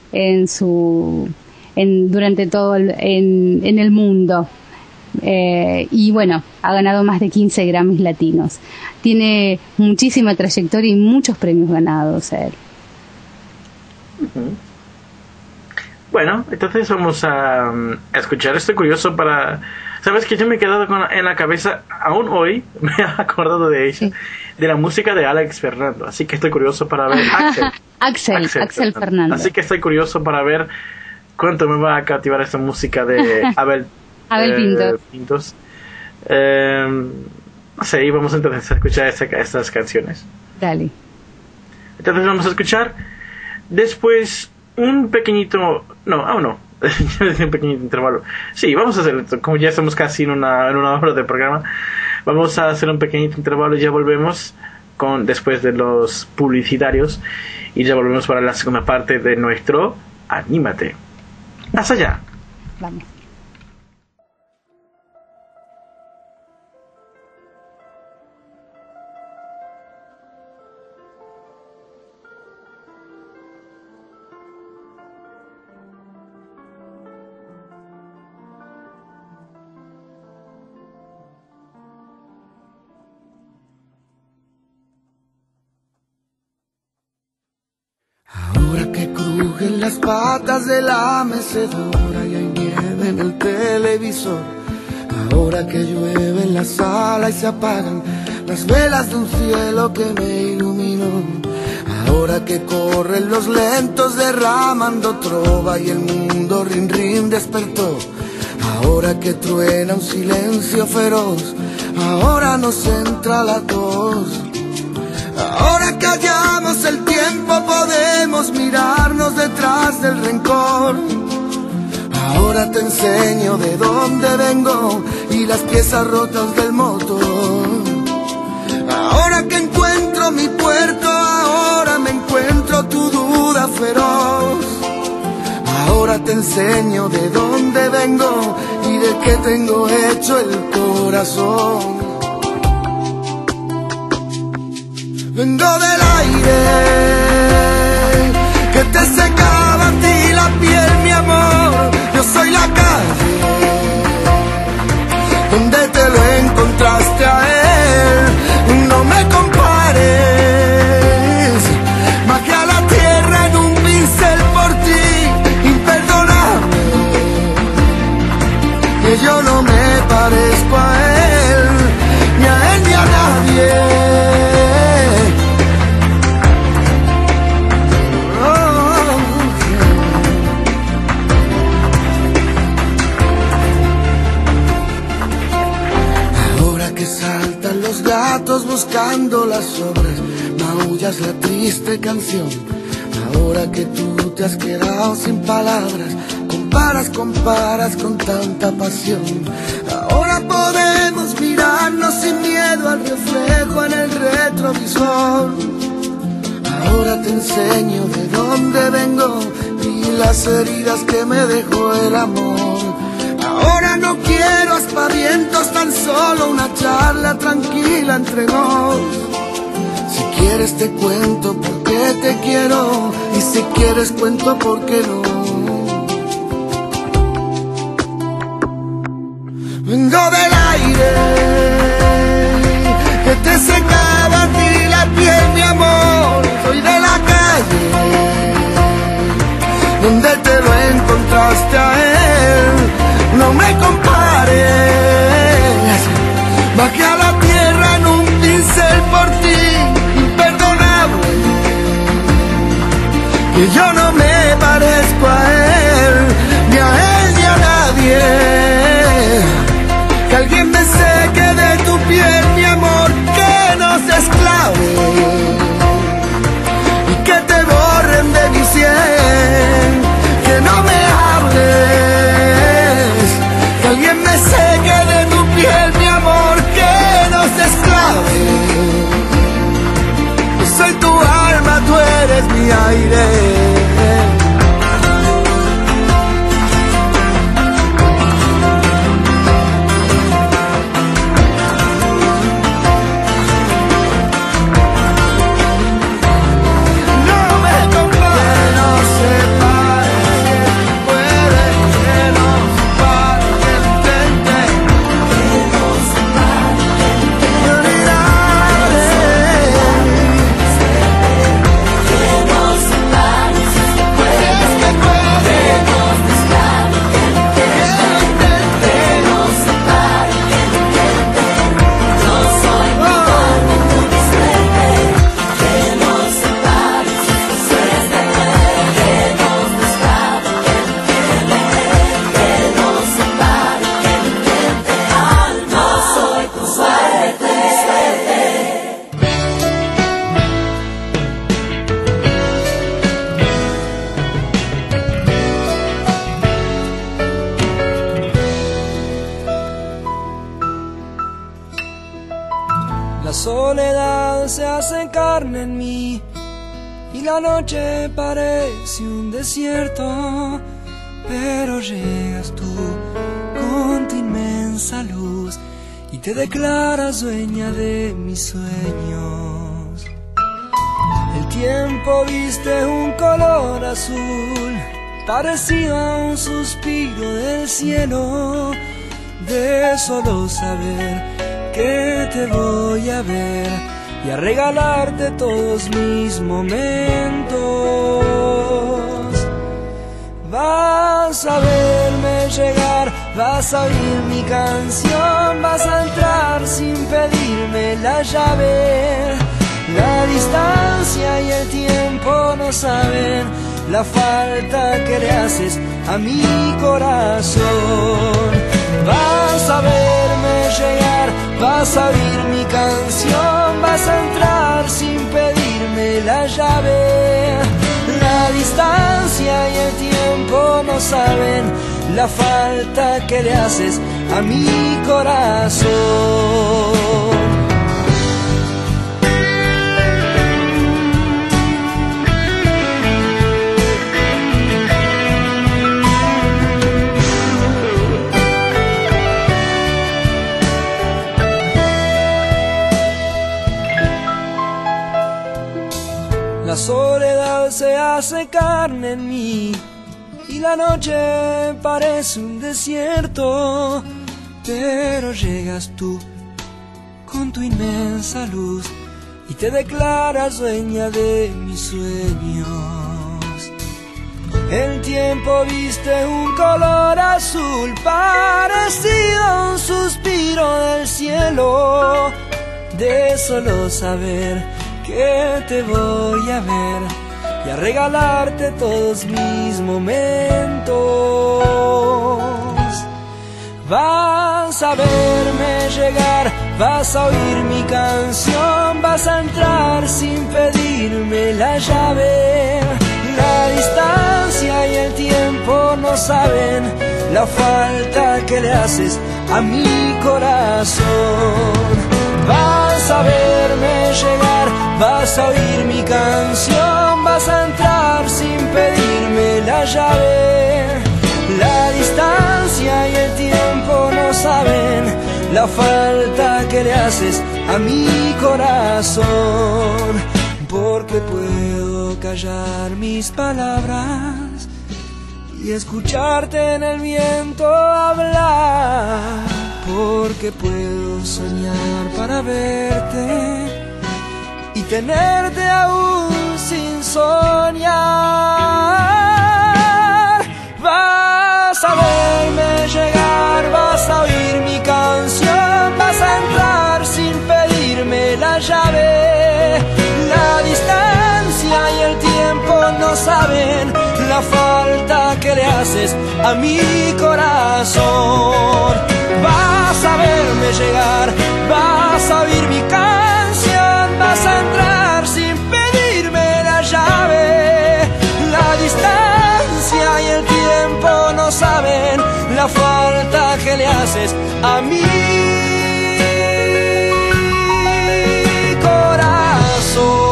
durante todo en el mundo. Y bueno, ha ganado más de 15 Grammys latinos. Tiene muchísima trayectoria y muchos premios ganados él. Bueno, entonces vamos a escuchar. Estoy curioso para... ¿Sabes que yo me he quedado en la cabeza, aún hoy, me he acordado de ella, Sí. de la música de Alex Fernando? Así que estoy curioso para ver... Axel Fernando. Así que estoy curioso para ver cuánto me va a cautivar esta música de Abel Pintos. No sé, y vamos entonces a escuchar estas canciones. Dale. Entonces vamos a escuchar después un pequeñito... No, aún no. Un pequeñito intervalo. Sí, vamos a hacer esto. Como ya estamos casi en una hora de programa, vamos a hacer un pequeñito intervalo y ya volvemos después de los publicitarios. Y ya volvemos para la segunda parte de nuestro Anímate. Hasta allá. Vamos. Ahora que crujen las patas de la mecedora y hay nieve en el televisor, ahora que llueve en la sala y se apagan las velas de un cielo que me iluminó, ahora que corren los lentos derramando trova y el mundo rin rin despertó, ahora que truena un silencio feroz, ahora nos entra la tos. Ahora que hallamos el tiempo podemos mirarnos detrás del rencor. Ahora te enseño de dónde vengo y las piezas rotas del motor. Ahora que encuentro mi puerto, ahora me encuentro tu duda feroz. Ahora te enseño de dónde vengo y de qué tengo hecho el corazón. Vengo del aire que te secaba a ti la piel, mi amor. Yo soy la calle donde te lo encontraste a él. No me compares, bajé a la tierra en un pincel por ti, imperdonable. Que yo no me parezco a él, ni a él ni a nadie. Buscando las obras, maullas la triste canción. Ahora que tú te has quedado sin palabras, comparas con tanta pasión. Ahora podemos mirarnos sin miedo al reflejo en el retrovisor. Ahora te enseño de dónde vengo y las heridas que me dejó el amor. Ahora no quiero aspavientos, tan solo una charla tranquila entre nos. Si quieres te cuento por qué te quiero, y si quieres cuento por qué no. Vengo del aire que te secaba a ti la piel, mi amor. Soy de la calle donde te lo encontraste a él. No me compares, bajé a la tierra en un pincel por ti, imperdonable. Que yo no me parezco a él, ni a él ni a nadie. Que alguien me seque de tu piel, mi amor, que no se esclave y que te borren de mi sien, que no me hables. Que alguien me seque de tu piel, mi amor, que no se esclave. Yo soy tu alma, tú eres mi aire. La soledad se hace carne en mí y la noche parece un desierto, pero llegas tú con tu inmensa luz y te declaras dueña de mis sueños. El tiempo viste un color azul, parecido a un suspiro del cielo, de solo saber que te voy a ver y a regalarte todos mis momentos. Vas a verme llegar, vas a oír mi canción, vas a entrar sin pedirme la llave. La distancia y el tiempo no saben la falta que le haces a mi corazón. Vas a verme llegar, vas a oír mi canción, vas a entrar sin pedirme la llave. La distancia y el tiempo no saben la falta que le haces a mi corazón. La soledad se hace carne en mí y la noche parece un desierto, pero llegas tú con tu inmensa luz y te declaras dueña de mis sueños. El tiempo viste un color azul, parecido a un suspiro del cielo, de solo saber que te voy a ver y a regalarte todos mis momentos. Vas a verme llegar, vas a oír mi canción, vas a entrar sin pedirme la llave. La distancia y el tiempo no saben la falta que le haces a mi corazón. Vas a verme llegar, vas a oír mi canción, vas a entrar sin pedirme la llave. La distancia y el tiempo no saben la falta que le haces a mi corazón. Porque puedo callar mis palabras y escucharte en el viento hablar. Porque puedo soñar para verte y tenerte aún sin soñar. Vas a verme llegar, vas a oír mi canción, vas a entrar sin pedirme la llave. La distancia y el tiempo no saben la falta que le haces a mi corazón. Vas a verme llegar, vas a oír mi canción, vas a entrar sin pedirme la llave. La distancia y el tiempo no saben la falta que le haces a mi corazón.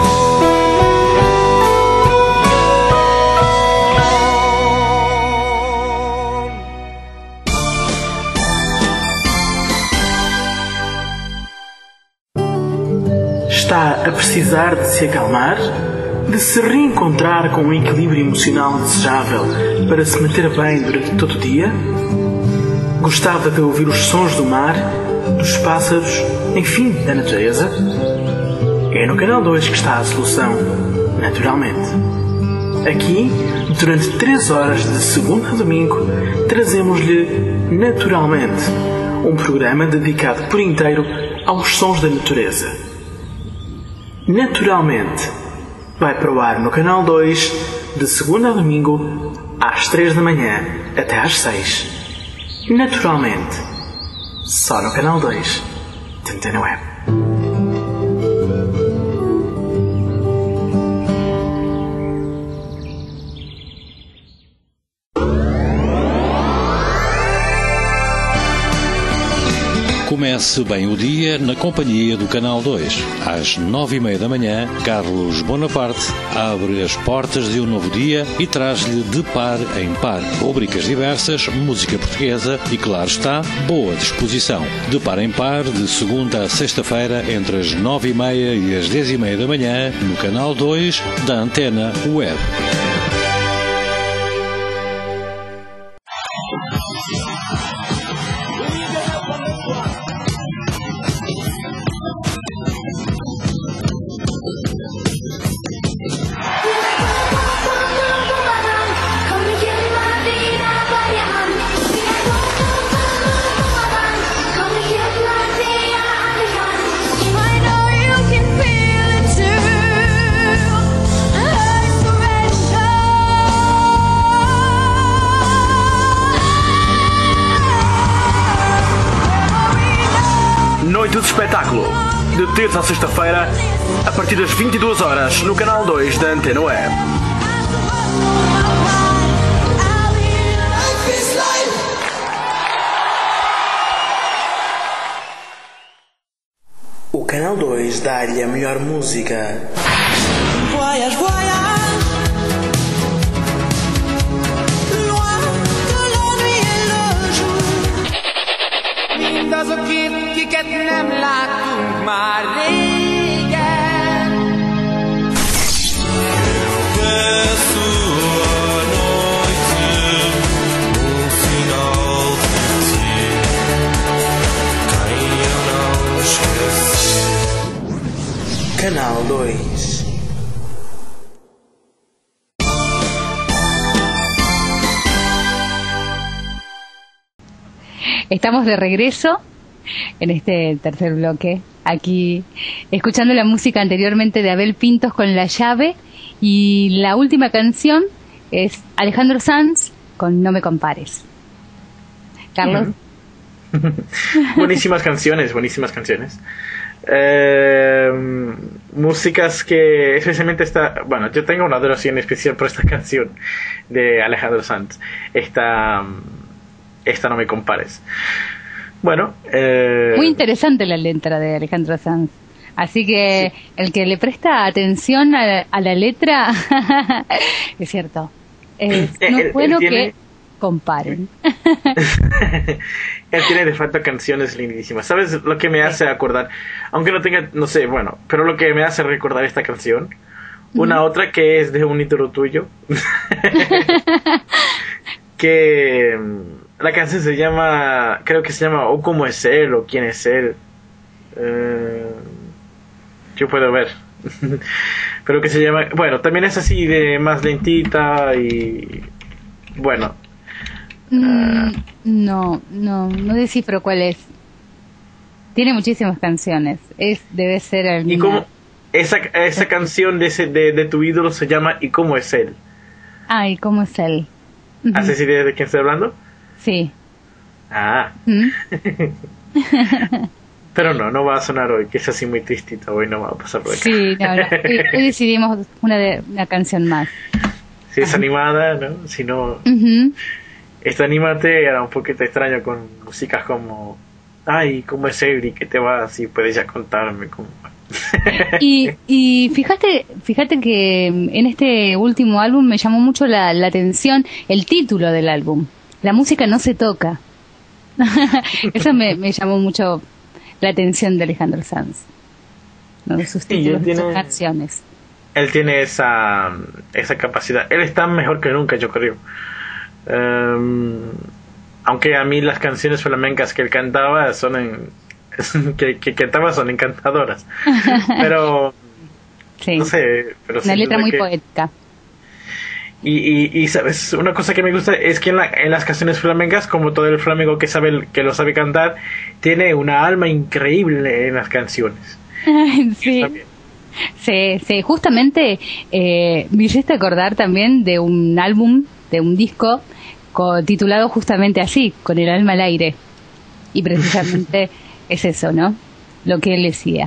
Está a precisar de se acalmar, de se reencontrar com um equilíbrio emocional desejável para se manter bem durante todo o dia? Gostava de ouvir os sons do mar, dos pássaros, enfim, da natureza? É no Canal 2 que está a solução, naturalmente. Aqui, durante 3 horas de segunda a domingo, trazemos-lhe Naturalmente, um programa dedicado por inteiro aos sons da natureza. Naturalmente, vai para o ar no Canal 2, de segunda a domingo, às 3 da manhã até às 6. Naturalmente, só no Canal 2, de Antena Web. Comece bem o dia na companhia do Canal 2. Às 9h30 da manhã, Carlos Bonaparte abre as portas de um novo dia e traz-lhe de par em par rubricas diversas, música portuguesa e, claro está, boa disposição. De par em par, de segunda a sexta-feira, entre as 9h30 e as 10h30 da manhã, no Canal 2 da Antena Web. Noite de espetáculo, de terça a sexta-feira, a partir das 22 horas, no Canal 2 da Antena Web. O Canal 2 dá-lhe a melhor música. Voyage, voyage, loin de la nuit et le jour. Kiket nem látunk már régen. Elvesző a noite, um sinal de ti, quem eu não esqueci. Canal 2. Estamos de regreso en este tercer bloque, aquí escuchando la música anteriormente de Abel Pintos con La Llave, y la última canción es Alejandro Sanz con No me compares. Carlos. Buenísimas canciones, buenísimas canciones. Músicas que especialmente bueno, yo tengo una adoración especial por esta canción de Alejandro Sanz. Esta No me compares. Bueno, muy interesante la letra de Alejandro Sanz. Así que sí, el que le presta atención a la letra, es cierto, es bueno que comparen. Él tiene de facto canciones lindísimas. ¿Sabes lo que me hace acordar? Aunque no tenga, no sé, bueno, pero lo que me hace recordar esta canción, una otra que es de un ídolo tuyo, que la canción se llama, creo que se llama O cómo es él o quién es él. Yo puedo ver. Pero que se llama, bueno, también es así de más lentita y bueno. No descifro cuál es. Tiene muchísimas canciones. Debe ser el ¿Y cómo esa canción de tu ídolo se llama ¿Y cómo es él? Ah, ¿y cómo es él? ¿Haces idea de quién estoy hablando? Sí. Ah. Pero no va a sonar hoy, que es así muy tristito. Hoy no va a pasar por aquí. Sí, no. Hoy decidimos una canción más. Si es animada, ¿no? Si no... Esto Anímate era un poquito extraño con músicas como... Ay, ¿cómo es él? ¿Y qué te va? Si puedes ya contarme cómo... y fíjate que en este último álbum me llamó mucho la atención el título del álbum. La música no se toca. Eso me llamó mucho la atención de Alejandro Sanz, ¿no? Sus títulos, sus canciones. Él tiene esa capacidad. Él está mejor que nunca, yo creo. Aunque a mí las canciones flamencas que él cantaba son encantadoras. Pero sí, no sé, pero una letra muy poética. Y sabes, una cosa que me gusta es que en las canciones flamencas, como todo el flamenco que lo sabe cantar, tiene una alma increíble en las canciones. Sí. Sí, justamente me hiciste acordar también de un álbum, de un disco titulado justamente así, Con el alma al aire. Y precisamente es eso, ¿no? Lo que él decía.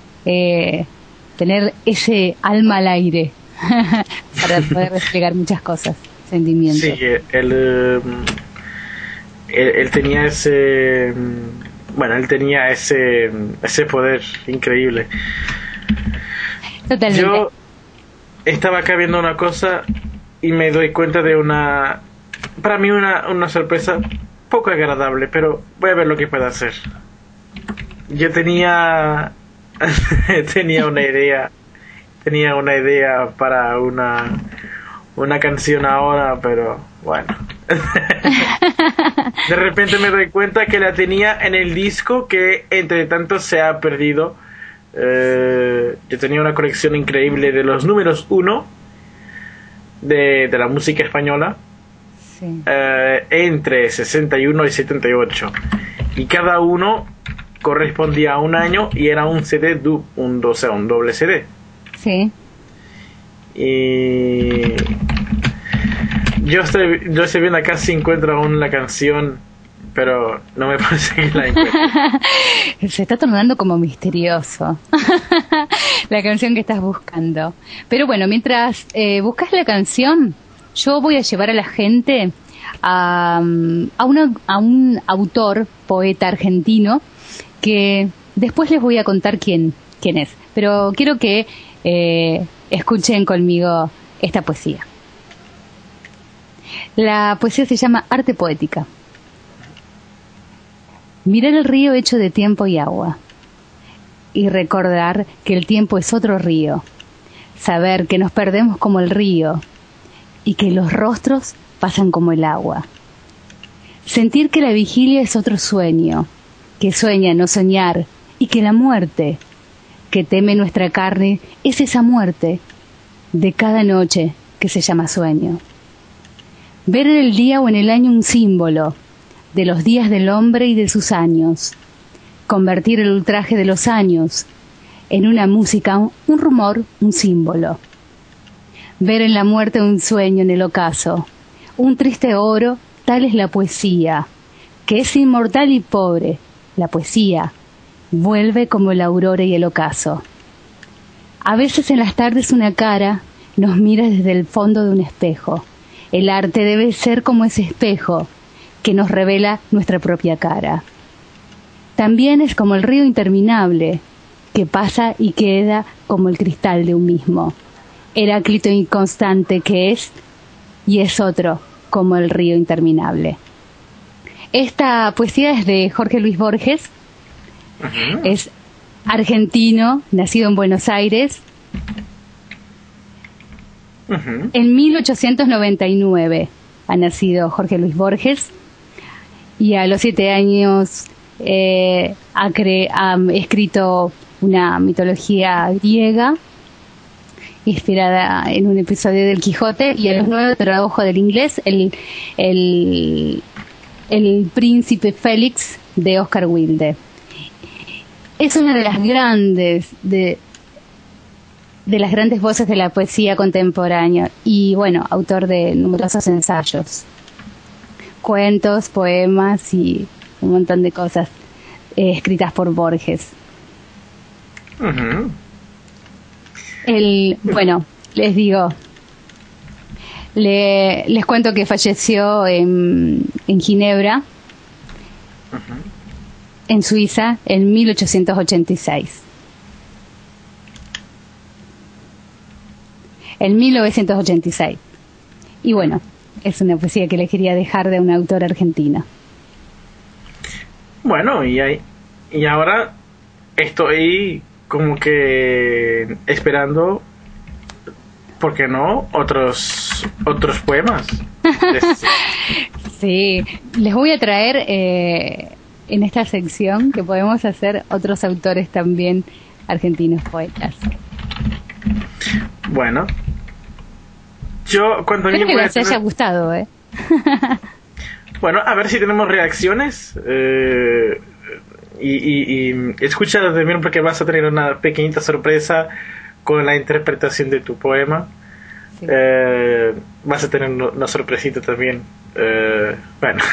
Tener ese alma al aire para poder desplegar muchas cosas, sentimientos. Sí, él tenía bueno, él tenía ese poder increíble. Totalmente. Yo estaba acá viendo una cosa y me doy cuenta de para mí una sorpresa poco agradable, pero voy a ver lo que puedo hacer. Yo tenía una idea para una canción ahora, pero bueno. De repente me doy cuenta que la tenía en el disco que entre tanto se ha perdido. Yo tenía una colección increíble de los números 1 de la música española, Sí. entre 61 y 78, y cada uno correspondía a un año y era un CD, un doble CD. Sí. Y yo estoy viendo acá si encuentro aún la canción, pero no me parece que la encuentre. Se está tornando como misterioso la canción que estás buscando. Pero bueno, mientras buscas la canción, yo voy a llevar a la gente a un autor, poeta argentino, que después les voy a contar quién es. Pero quiero que escuchen conmigo esta poesía. La poesía se llama Arte Poética. Mirar el río hecho de tiempo y agua, y recordar que el tiempo es otro río, saber que nos perdemos como el río, y que los rostros pasan como el agua. Sentir que la vigilia es otro sueño, que sueña no soñar, y que la muerte, que teme nuestra carne, es esa muerte de cada noche que se llama sueño. Ver en el día o en el año un símbolo de los días del hombre y de sus años, convertir el ultraje de los años en una música, un rumor, un símbolo. Ver en la muerte un sueño en el ocaso, un triste oro, tal es la poesía, que es inmortal y pobre. La poesía vuelve como la aurora y el ocaso. A veces en las tardes una cara nos mira desde el fondo de un espejo. El arte debe ser como ese espejo que nos revela nuestra propia cara. También es como el río interminable, que pasa y queda como el cristal de un mismo. Heráclito inconstante que es, y es otro como el río interminable. Esta poesía es de Jorge Luis Borges. Es argentino, nacido en Buenos Aires. En 1899 ha nacido Jorge Luis Borges, y a los 7 años ha escrito una mitología griega inspirada en un episodio del Quijote, y a los 9 tradujo del inglés el Príncipe Félix de Oscar Wilde. Es una de las grandes de las grandes voces de la poesía contemporánea, y bueno, autor de numerosos ensayos, cuentos, poemas y un montón de cosas escritas por Borges. Bueno, les digo, les cuento que falleció en Ginebra, en Suiza, en 1886. En 1986. Y bueno, es una poesía que les quería dejar de una autora argentina. Bueno, y ahora estoy como que esperando, ¿por qué no? Otros poemas. Sí, les voy a traer en esta sección que podemos hacer otros autores también argentinos poetas. Bueno, yo cuando espero que les haya gustado, Bueno, a ver si tenemos reacciones y escucha también, porque vas a tener una pequeñita sorpresa con la interpretación de tu poema. Sí. Vas a tener una sorpresita también. Bueno,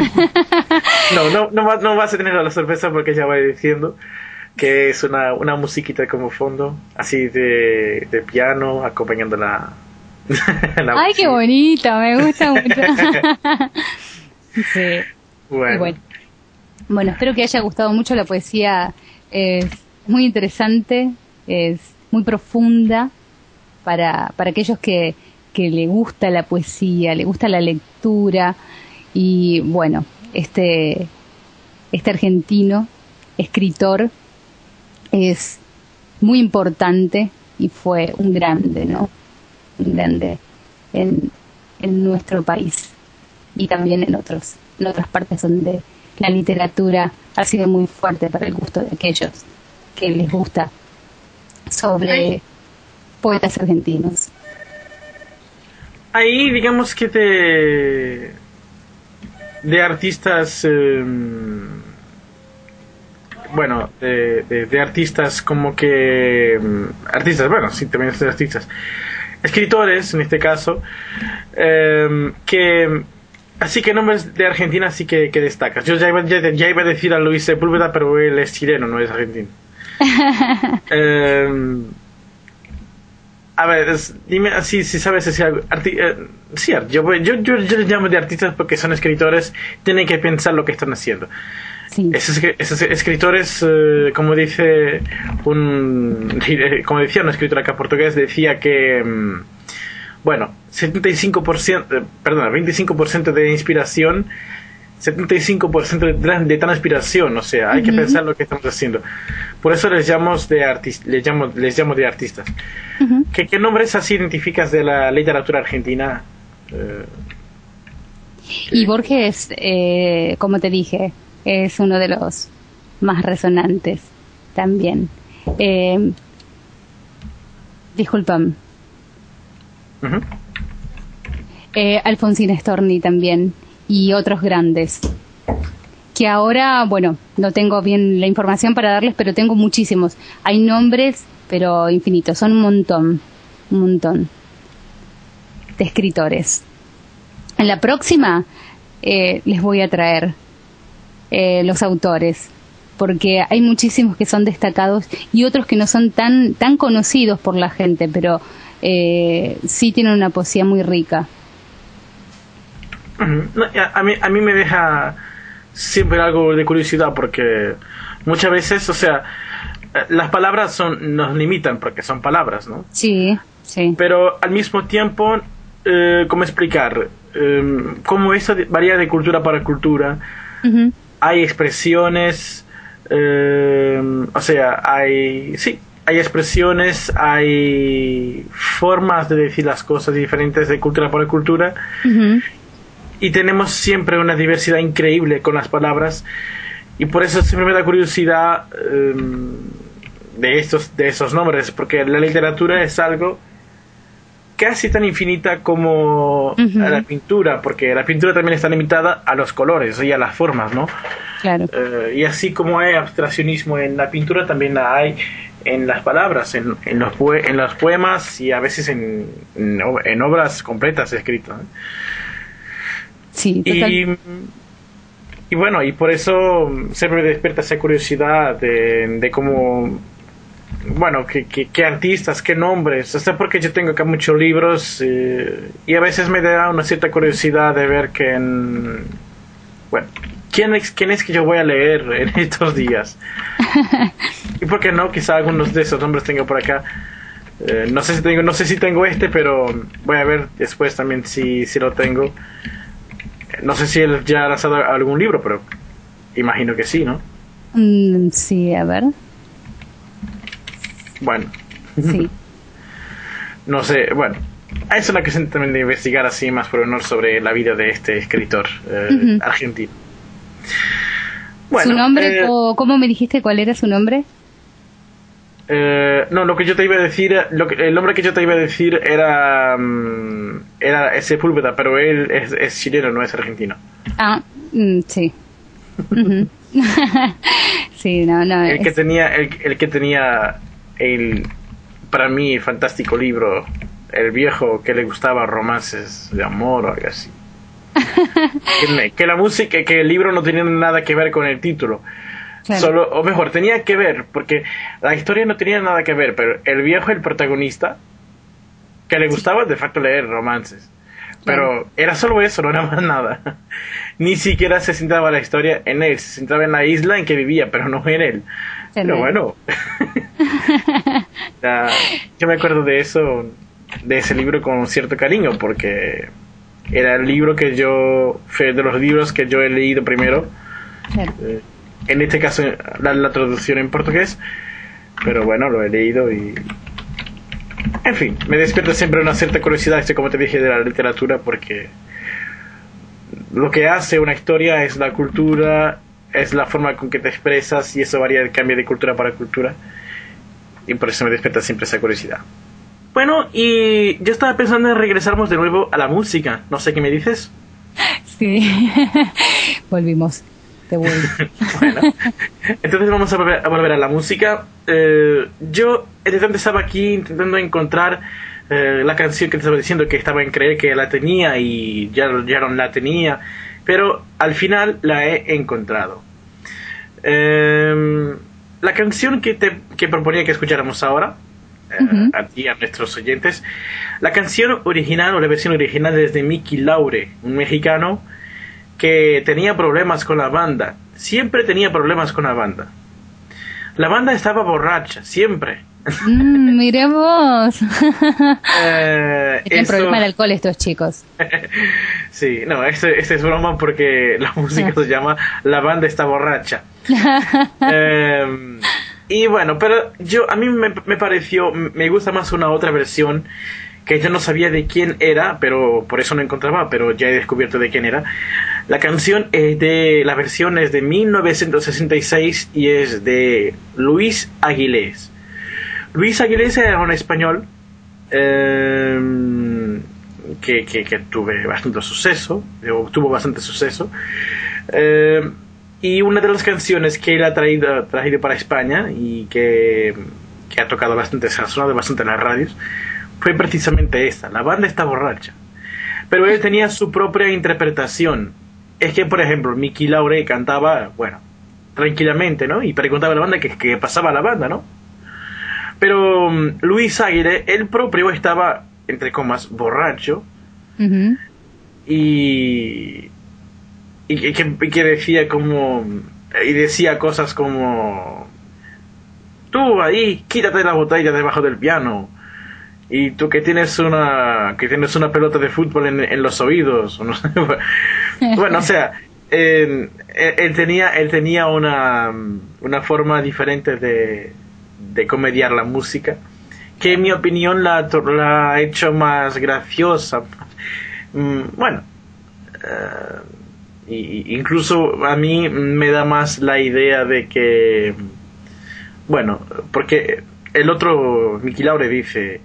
no vas a tener la sorpresa porque ya voy diciendo que es una musiquita como fondo, así de piano, acompañando la ¡ay, qué bonito! Me gusta mucho. Sí. Bueno. Bueno, espero que haya gustado mucho. La poesía es muy interesante, es muy profunda para aquellos que le gusta la poesía, le gusta la lectura. Y bueno, este argentino escritor es muy importante y fue un grande, ¿no? Un grande en nuestro país y también en otras partes donde la literatura ha sido muy fuerte para el gusto de aquellos que les gusta sobre poetas argentinos. Ahí, digamos que de artistas, bueno, de artistas como que, artistas, bueno, sí, también de artistas, escritores en este caso, que, así que nombres de Argentina sí que destacas. Yo ya iba a decir a Luis Sepúlveda, pero él es chileno, no es argentino. A ver, dime si sabes si algo. Sí, yo les llamo de artistas porque son escritores, tienen que pensar lo que están haciendo. Sí. Esos escritores, como decía un escritor acá portugués, decía que, bueno, 25% de inspiración, 75% de transpiración, o sea, hay que pensar lo que estamos haciendo. Por eso les llamo de artistas. Uh-huh. ¿Qué nombres así identificas de la literatura argentina? Y Borges, como te dije, es uno de los más resonantes también. Disculpan. Uh-huh. Alfonsín Storni también, y otros grandes, que ahora, bueno, no tengo bien la información para darles, pero tengo muchísimos. Hay nombres, pero infinitos, son un montón de escritores. En la próxima les voy a traer los autores, porque hay muchísimos que son destacados y otros que no son tan conocidos por la gente, pero sí tienen una poesía muy rica. No, a mí me deja siempre algo de curiosidad, porque muchas veces, o sea, las palabras nos limitan porque son palabras, ¿no? Sí. Pero al mismo tiempo, ¿cómo explicar? Cómo eso varía de cultura para cultura. Uh-huh. Hay expresiones, o sea, hay expresiones, hay formas de decir las cosas diferentes de cultura para cultura. Uh-huh. Y tenemos siempre una diversidad increíble con las palabras, y por eso siempre me da curiosidad de esos nombres, porque la literatura es algo casi tan infinita como uh-huh. la pintura, porque la pintura también está limitada a los colores y a las formas, ¿no? Claro. Y así como hay abstraccionismo en la pintura, también la hay en las palabras, en los poemas y a veces en obras completas escritas, ¿no? Sí, total. Y bueno, y por eso siempre me despierta esa curiosidad de cómo, bueno, qué artistas, qué nombres, hasta porque yo tengo acá muchos libros, y a veces me da una cierta curiosidad de ver bueno, ¿quién es que yo voy a leer en estos días? Y por qué no, quizá algunos de esos nombres tengo por acá. No sé si tengo pero voy a ver después también si lo tengo. No sé si él ya ha lanzado algún libro, pero imagino que sí, ¿no? Sí, a ver. Bueno. Sí. No sé, bueno. Es una cuestión también de investigar así más por honor sobre la vida de este escritor Uh-huh. argentino. Bueno, ¿Su nombre? ¿Cómo me dijiste cuál era su nombre? No, lo que yo te iba a decir, el nombre que yo te iba a decir era Sepúlveda, pero él es chileno, no es argentino. Sí. Uh-huh. Sí, no. El que tenía el para mí fantástico libro, El viejo que le gustaba romances de amor o algo así. que la música, que el libro no tenía nada que ver con el título. Claro. O mejor, tenía que ver, porque la historia no tenía nada que ver, pero el viejo, el protagonista, que le gustaba de facto leer romances, pero era solo eso, no era más nada. ni siquiera se centraba la historia en él, se centraba en la isla en que vivía, pero no en él. Pero bueno, yo me acuerdo de eso, de ese libro con cierto cariño, porque era el libro fue de los libros que yo he leído primero. Claro. En este caso, la traducción en portugués, pero bueno, lo he leído y... En fin, me despierta siempre una cierta curiosidad, como te dije, de la literatura, porque lo que hace una historia es la cultura, es la forma con que te expresas, y eso varía, cambia de cultura para cultura, y por eso me despierta siempre esa curiosidad. Bueno, y yo estaba pensando en regresarnos de nuevo a la música, no sé qué me dices. Sí, volvimos. Bueno, entonces vamos a volver a la música. Yo estaba aquí intentando encontrar la canción que te estaba diciendo que estaba en creer que la tenía y ya no la tenía, pero al final la he encontrado. La canción que proponía que escucháramos ahora, a ti, a nuestros oyentes, la canción original o la versión original es de Mickey Laure, un mexicano que tenía problemas con la banda. Siempre tenía problemas con la banda. La banda estaba borracha, siempre. Mire vos. Tienen problema de alcohol estos chicos. Sí, no, este es broma porque la música se llama La banda está borracha. Y bueno, pero a mí me gusta más una otra versión que yo no sabía de quién era, pero por eso no encontraba, pero ya he descubierto de quién era. La versión es de 1966 y es de Luis Aguilés. Luis Aguilés era un español que tuvo bastante suceso, y una de las canciones que él ha traído para España y que ha tocado bastante, ha sonado bastante en las radios, fue precisamente esta, La banda está borracha. Pero él tenía su propia interpretación. Es que, por ejemplo, Mickey Laure cantaba, bueno, tranquilamente, ¿no? Y preguntaba a la banda qué pasaba a la banda, ¿no? Pero Luis Aguirre, él propio estaba, entre comas, borracho. Uh-huh. Y que decía como... Y decía cosas como... Tú ahí, quítate la botella debajo del piano. Y tú que tienes una pelota de fútbol en los oídos, no sé. Bueno, o sea, él tenía una forma diferente de comediar la música, que en mi opinión la ha hecho más graciosa. Bueno, incluso a mí me da más la idea de que, bueno, porque el otro Mickey Laure dice,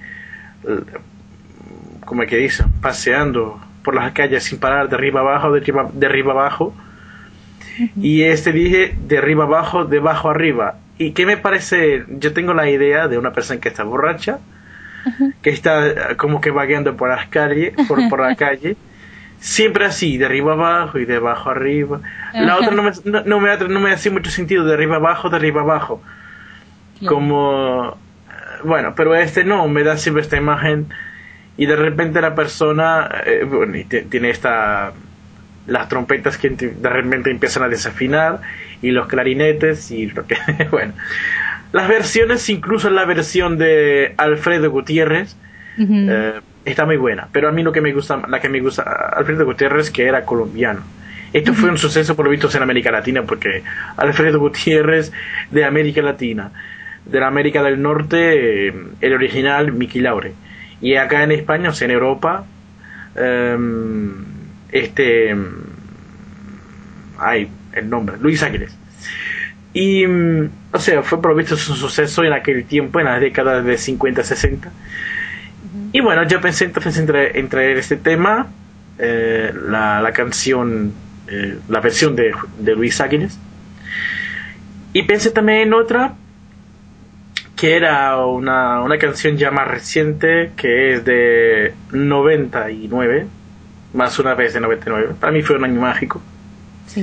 como que dice, paseando por las calles sin parar, de arriba abajo, de arriba abajo. Uh-huh. Y dije de arriba abajo, de abajo arriba. Y que me parece, yo tengo la idea de una persona que está borracha, uh-huh, que está como que vagueando por las calles, por la calle, siempre así, de arriba abajo y de abajo arriba. Uh-huh. La otra no me hace mucho sentido, de arriba abajo, yeah, como... Bueno, pero no, me da siempre esta imagen, y de repente la persona tiene las trompetas que de repente empiezan a desafinar, y los clarinetes, y lo que bueno, las versiones, incluso la versión de Alfredo Gutiérrez, uh-huh, está muy buena, pero a mí la que me gusta Alfredo Gutiérrez, que era colombiano. Esto, uh-huh, fue un suceso por lo visto en América Latina, porque Alfredo Gutiérrez de América Latina, de la América del Norte, el original Mickey Laure, y acá en España, o sea, en Europa, el nombre, Luis Aguilés. Y, o sea, fue por lo visto un suceso en aquel tiempo, en las décadas de 50, 60. Uh-huh. Y bueno, yo pensé entonces en traer este tema, la canción, la versión de Luis Aguilés. Y pensé también en otra, que era una canción ya más reciente, que es de 99, más una vez de 99. Para mí fue un año mágico. Sí.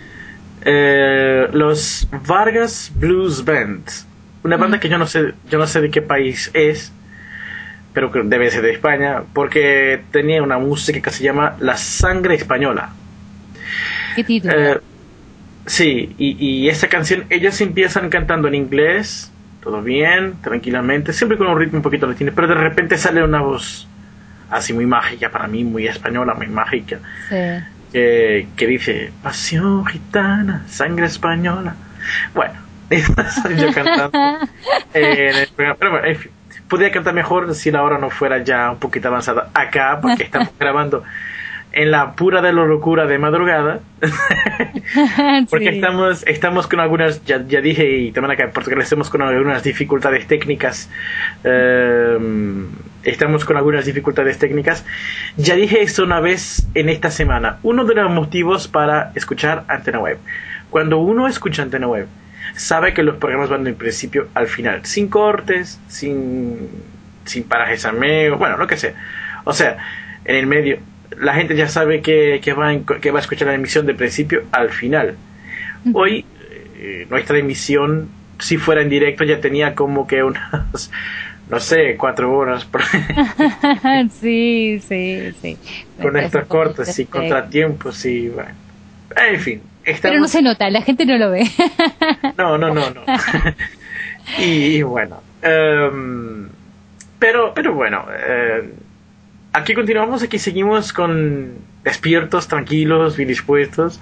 Los Vargas Blues Band, una banda que yo no sé de qué país es, pero que debe ser de España, porque tenía una música que se llama La Sangre Española. ¿Qué título? Sí, y esta canción, ellos empiezan cantando en inglés, todo bien, tranquilamente, siempre con un ritmo un poquito latino, pero de repente sale una voz así muy mágica para mí, muy española, muy mágica, Sí. que dice, pasión gitana, sangre española. Bueno, soy yo cantando en el programa, pero bueno, en fin, podría cantar mejor si la hora no fuera ya un poquito avanzada acá, porque estamos grabando en la pura de la locura de madrugada. Porque Sí. estamos con algunas, ya dije, y también acá en Portugal estamos con algunas dificultades técnicas. Estamos con algunas dificultades técnicas. Ya dije esto una vez en esta semana. Uno de los motivos para escuchar Antena Web. Cuando uno escucha Antena Web, sabe que los programas van del principio al final, sin cortes, sin parajes amigos, bueno, lo que sea. O sea, en el medio, la gente ya sabe que va a escuchar la emisión de principio al final. Hoy, nuestra emisión, si fuera en directo, ya tenía como que unas, no sé, 4 horas Sí, sí, sí. con estos cortes y Sí. contratiempos y bueno. En fin, Pero no se nota, la gente no lo ve. No. y bueno, pero bueno, aquí continuamos, aquí seguimos con despiertos, tranquilos, bien dispuestos.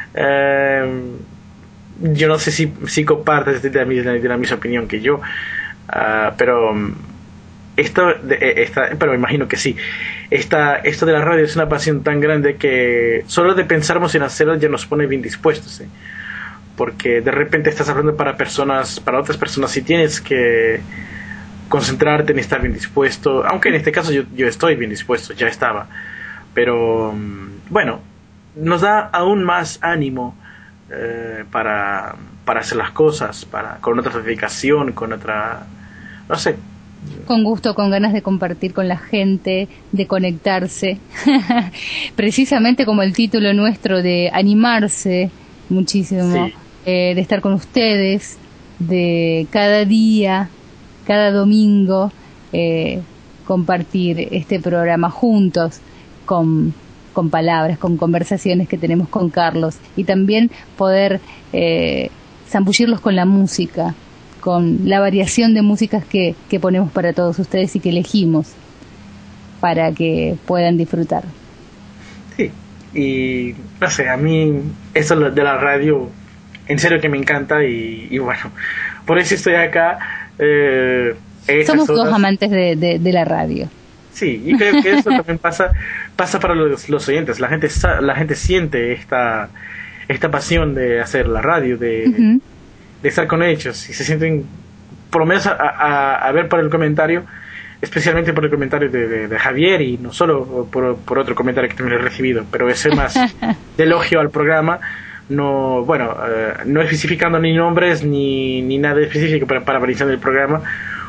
Yo no sé si compartes de la misma opinión que yo, pero pero me imagino que sí. Esto de la radio es una pasión tan grande que solo de pensarmos en hacerlo ya nos pone bien dispuestos, ¿eh? Porque de repente estás hablando para otras personas, y tienes que concentrarte en estar bien dispuesto, aunque en este caso yo estoy bien dispuesto, ya estaba, pero bueno, nos da aún más ánimo para hacer las cosas, con otra dedicación, con otra, no sé. Con gusto, con ganas de compartir con la gente, de conectarse. Precisamente como el título nuestro, de animarse muchísimo, Sí. De estar con ustedes, de cada día, cada domingo, compartir este programa juntos con palabras, con conversaciones que tenemos con Carlos, y también poder zambullirlos con la música, con la variación de músicas que ponemos para todos ustedes y que elegimos para que puedan disfrutar. Sí, y no sé, a mí eso de la radio, en serio que me encanta, y bueno, por eso estoy acá. Somos horas. dos amantes de la radio. Sí, y creo que eso también pasa para los oyentes. La gente siente esta pasión de hacer la radio, de estar con ellos, y se sienten, por lo menos a ver por el comentario, especialmente por el comentario de Javier, y no solo por otro comentario que también he recibido, pero ese más de elogio al programa, no especificando ni nombres ni nada específico para analizar el programa.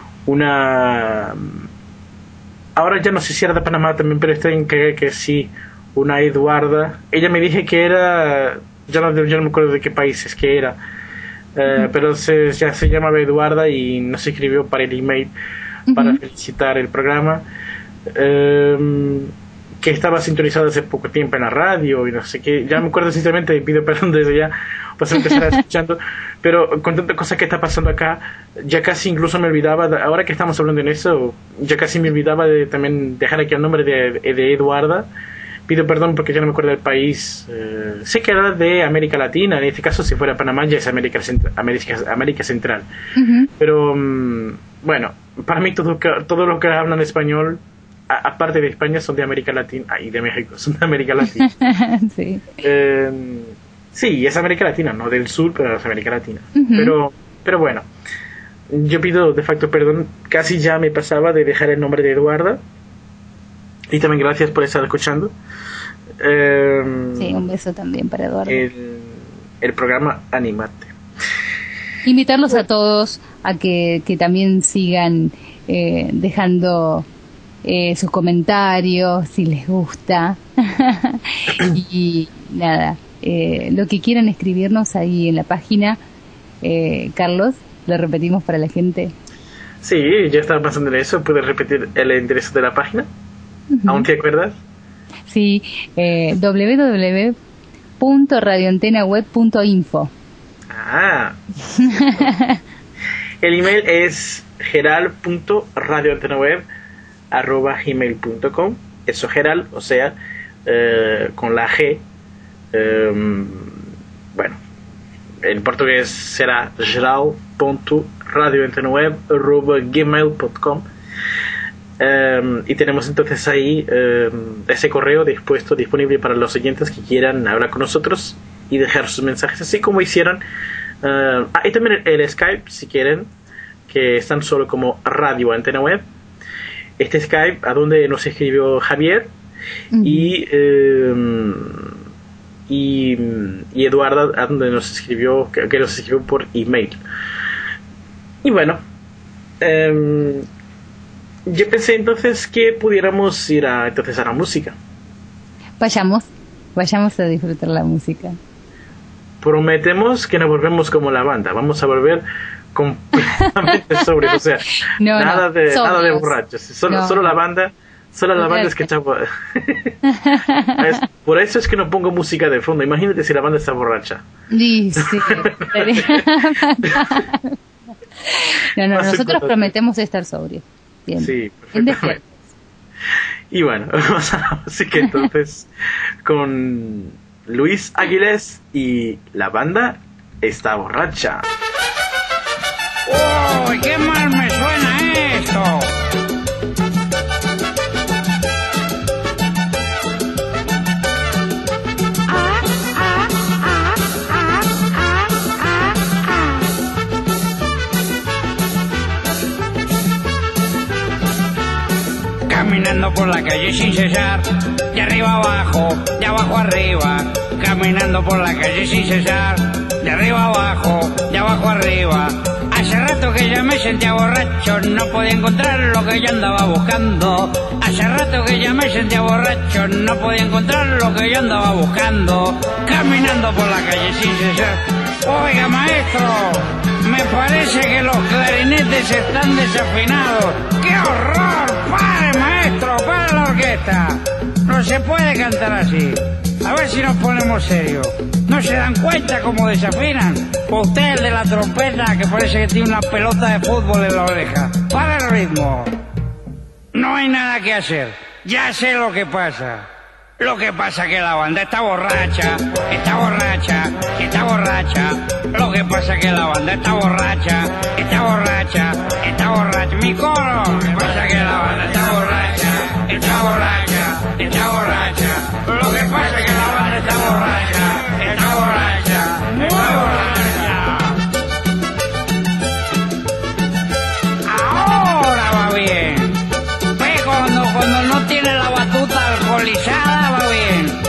Ahora ya no sé si era de Panamá también, pero estoy en que sí, una Eduarda, ella me dije que era, ya no me acuerdo de qué países que era, pero ya se llamaba Eduarda y nos escribió para el email para felicitar el programa, que estaba sintonizado hace poco tiempo en la radio y no sé qué, ya me acuerdo sinceramente, pido perdón desde ya, pues empezar escuchando, pero con tanta cosa que está pasando acá, ya casi incluso me olvidaba, ahora que estamos hablando en eso, ya casi me olvidaba de también dejar aquí el nombre de Eduarda. Pido perdón porque ya no me acuerdo del país. Sé que era de América Latina, en este caso si fuera Panamá ya es América Central. Pero bueno, para mí todos los que hablan español, aparte de España, son de América Latina, y de México, son de América Latina. Sí. Sí, es América Latina, no del sur, pero es América Latina. Pero bueno, yo pido de facto perdón, casi ya me pasaba de dejar el nombre de Eduarda. Y también gracias por estar escuchando. Sí, un beso también para Eduardo. El programa Animate. Invitarlos a todos a que también sigan dejando sus comentarios, si les gusta. Y nada, lo que quieran escribirnos ahí en la página. Carlos, lo repetimos para la gente. Sí, ya estaba pensando en eso. ¿Puedes repetir el enderezo de la página? ¿Aún te acuerdas? Sí, geral.radioantenaweb.info. Ah. El email es geral.radioantenaweb@gmail.com. Eso geral, o sea, con la G. Bueno, en portugués será geral.radioantenaweb@gmail.com. Y tenemos entonces ahí ese correo disponible para los oyentes que quieran hablar con nosotros y dejar sus mensajes, así como hicieron. Y también el Skype, si quieren, que están solo como Radio Antena Web. Este Skype a donde nos escribió Javier y Eduardo, a donde nos escribió, que nos escribió por email. Y bueno, yo pensé entonces que pudiéramos ir a la música. Vayamos a disfrutar la música. Prometemos que no volvemos como la banda, vamos a volver completamente sobrios, o sea, nada de borrachos, solo la banda es que está. Por eso es que no pongo música de fondo. Imagínate si la banda está borracha. Sí. No, nosotros prometemos estar sobrios. Bien. Sí, perfectamente. Y bueno, vamos a la música entonces con Luis Aguilés y la banda está borracha. ¡Uy, qué mal me suena esto! Caminando por la calle sin cesar, de arriba abajo, de abajo arriba. Caminando por la calle sin cesar, de arriba abajo, de abajo arriba. Hace rato que ya me sentía borracho, no podía encontrar lo que yo andaba buscando. Hace rato que ya me sentía borracho, no podía encontrar lo que yo andaba buscando. Caminando por la calle sin cesar. Oiga, maestro, me parece que los clarinetes están desafinados. ¡Qué horror! ¡Pare, maestro! ¡Pare la orquesta! No se puede cantar así. A ver si nos ponemos serios. ¿No se dan cuenta cómo desafinan? O usted, el de la trompeta, que parece que tiene una pelota de fútbol en la oreja. ¡Para el ritmo! No hay nada que hacer. Ya sé lo que pasa. Lo que pasa que la banda está borracha, está borracha, está borracha. Lo que pasa que la banda está borracha, está borracha, está borracha. Mi coro. Lo que pasa que la banda está borracha, está borracha, está borracha. Lo que pasa que la banda está borracha, está borracha, muy borracha. Ahora va bien. Ve cuando no tiene la batuta alcoholizada, va bien.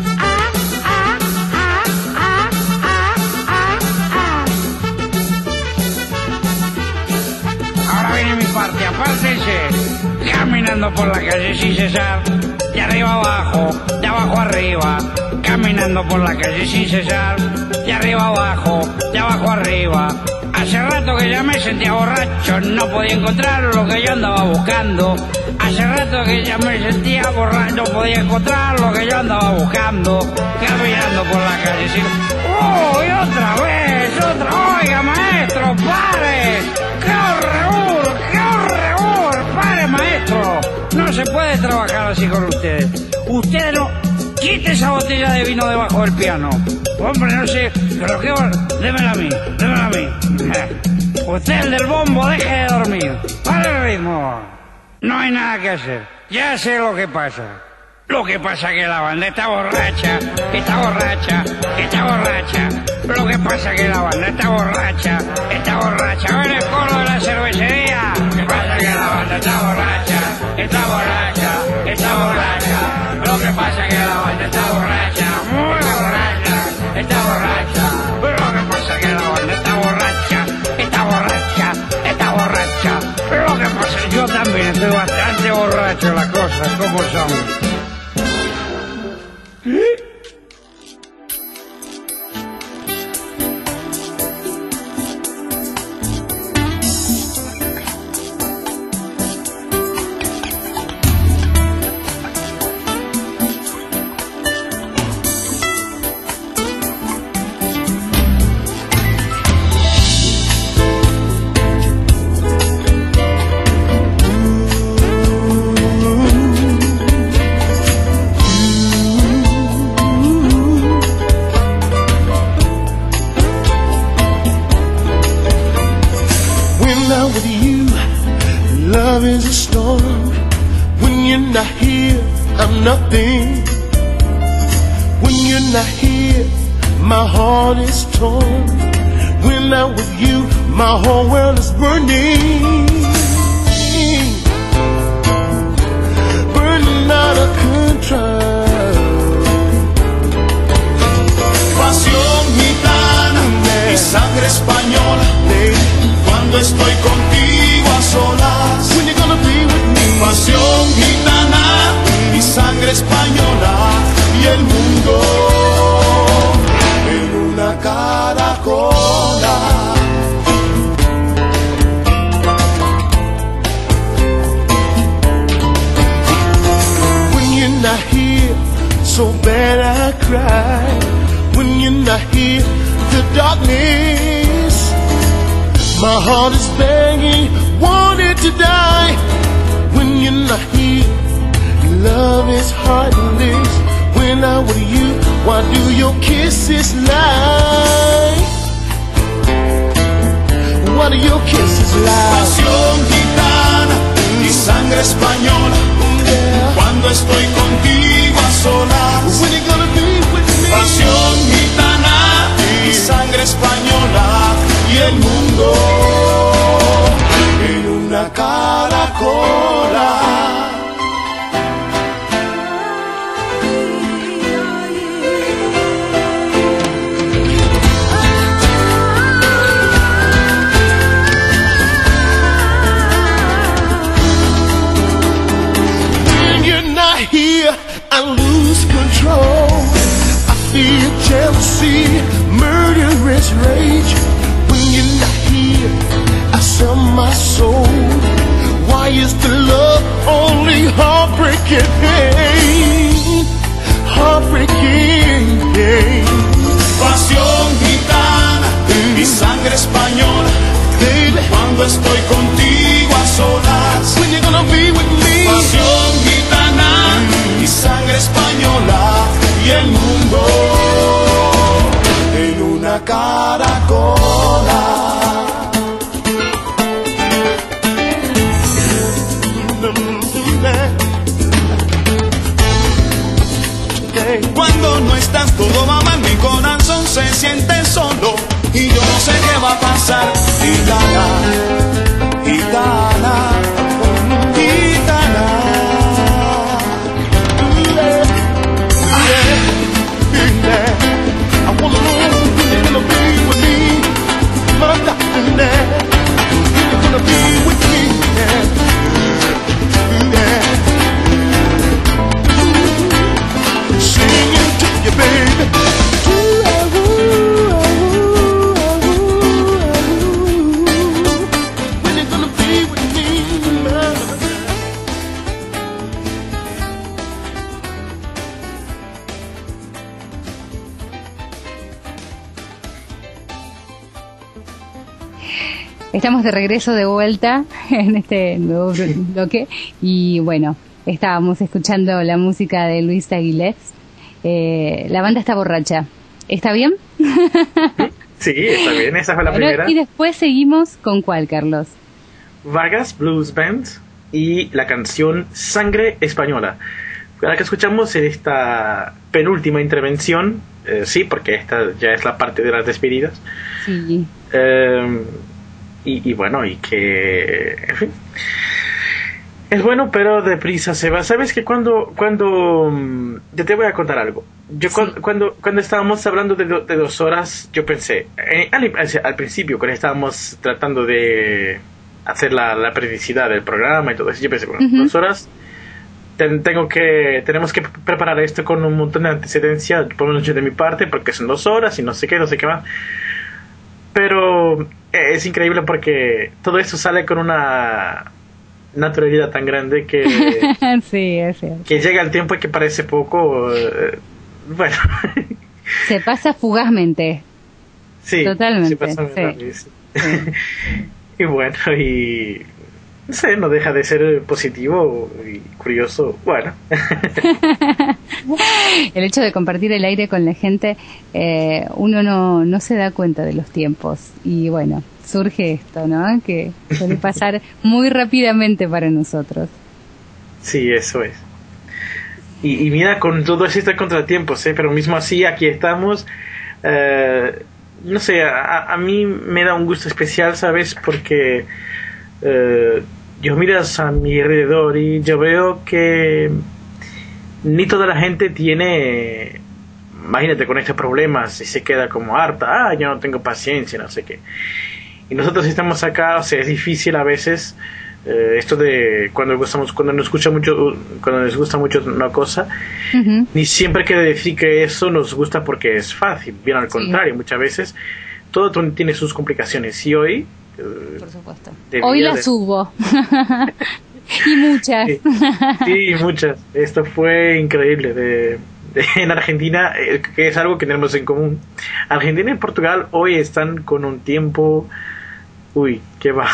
Ahora viene mi parte, apártense. Caminando por la calle sin cesar, de arriba abajo, de abajo arriba. Caminando por la calle sin cesar, de arriba abajo, de abajo arriba. Hace rato que ya me sentía borracho, no podía encontrar lo que yo andaba buscando. Hace rato que ya me sentía borracho, no podía encontrar lo que yo andaba buscando. Caminando por la calle sin... ¡Oh, y otra vez! ¡Oiga, maestro, pare! ¡Qué horror! ¡Qué horror! ¡Pare, maestro! No se puede trabajar así con ustedes. Ustedes no... Quite esa botella de vino debajo del piano. Hombre, no sé, pero qué... Démela a mí, démela a mí. Usted, el del bombo, deje de dormir. Para el ritmo. No hay nada que hacer. Ya sé lo que pasa. Lo que pasa que la banda está borracha, está borracha, está borracha. Lo que pasa que la banda está borracha, está borracha. Ven el coro de la cervecería. Lo que pasa que la banda está borracha, está borracha, está borracha. Lo que pasa que la banda está borracha, muy borracha, está borracha. Lo que pasa que la banda está borracha, está borracha, está borracha. Lo que pasa es que yo también estoy bastante borracho, las cosas como son. When I'm with you, love is a storm. When you're not here, I'm nothing. When you're not here, my heart is torn. When I'm with you, my whole world is burning. Burning out of control. Pasión gitana y sangre española. Cuando estoy contigo a solas. When you're gonna be with me. Pasión gitana y sangre española. Y el mundo en una caracola. When you're not here, so bad I cry. When you're not here, the darkness. My heart is begging, wanted to die. When you're not here, love is heartless. When I'm with you, why do your kisses lie? Why do your kisses lie? Pasión gitana y sangre española. Cuando estoy contigo a solas. When you gonna be with me? Pasión gitana y sangre española. Y el mundo en una caracola. When you're not here, I lose control. I feel jealousy, murderous rage. When you're not here, I sell my soul. Why is the love only heartbreaking pain? Heartbreaking pain. Pasión gitana y sangre española. Baby, Cuando estoy contigo a solas. when you gonna be with me? Pasión gitana y sangre española. Y el mundo en una caracola. Cuando no estás todo va mal, mi corazón se siente solo y yo no sé qué va a pasar. Gitana, gitana, gitana. I wanna know when you're gonna be with me, my darling. When you're gonna be with me, singing to you, baby. When you're gonna be with me, my Estamos de regreso de vuelta en este nuevo bloque y bueno, estábamos escuchando la música de Luis Aguilés. La banda está borracha. ¿Está bien? Sí, está bien, esa fue la Bueno, primera. y después seguimos con ¿cuál, Carlos? Vargas Blues Band y la canción Sangre Española. La que escuchamos en esta penúltima intervención, sí, porque esta ya es la parte de las despedidas. Sí. Y bueno, y que, en fin, es bueno, pero deprisa se va. ¿Sabes que cuando yo te voy a contar algo? Yo Sí. cuando estábamos hablando de 2 horas, yo pensé, al principio, cuando estábamos tratando de hacer la periodicidad del programa y todo eso, yo pensé, bueno, 2 horas, tenemos que preparar esto con un montón de antecedencia, por lo menos yo de mi parte, porque son 2 horas y no sé qué más. Pero es increíble porque todo esto sale con una naturalidad tan grande que, Sí, es cierto. que llega el tiempo y que parece poco. Bueno, Se pasa fugazmente. sí, Totalmente, sí pasa muy sí. rápido, sí. Y bueno, y no sé, no deja de ser positivo y curioso. Bueno, El hecho de compartir el aire con la gente, uno no se da cuenta de los tiempos y bueno, surge esto, ¿no? Que suele pasar muy rápidamente para nosotros. Sí, eso es. Y mira, con todos estos contratiempos, pero mismo así, aquí estamos. No sé, a mí me da un gusto especial, ¿sabes? Porque yo miras a mi alrededor y yo veo que ni toda la gente tiene, imagínate, con estos problemas y se queda como harta, yo no tengo paciencia, no sé qué. Y nosotros estamos acá, o sea, es difícil a veces esto de cuando nos gusta mucho una cosa, ni siempre quiere decir que eso nos gusta porque es fácil, bien al contrario, muchas veces todo tiene sus complicaciones y hoy por supuesto, hoy las hubo y muchas. Sí, muchas. Esto fue increíble en Argentina, que es algo que tenemos en común. Argentina y Portugal hoy están con un tiempo, que va.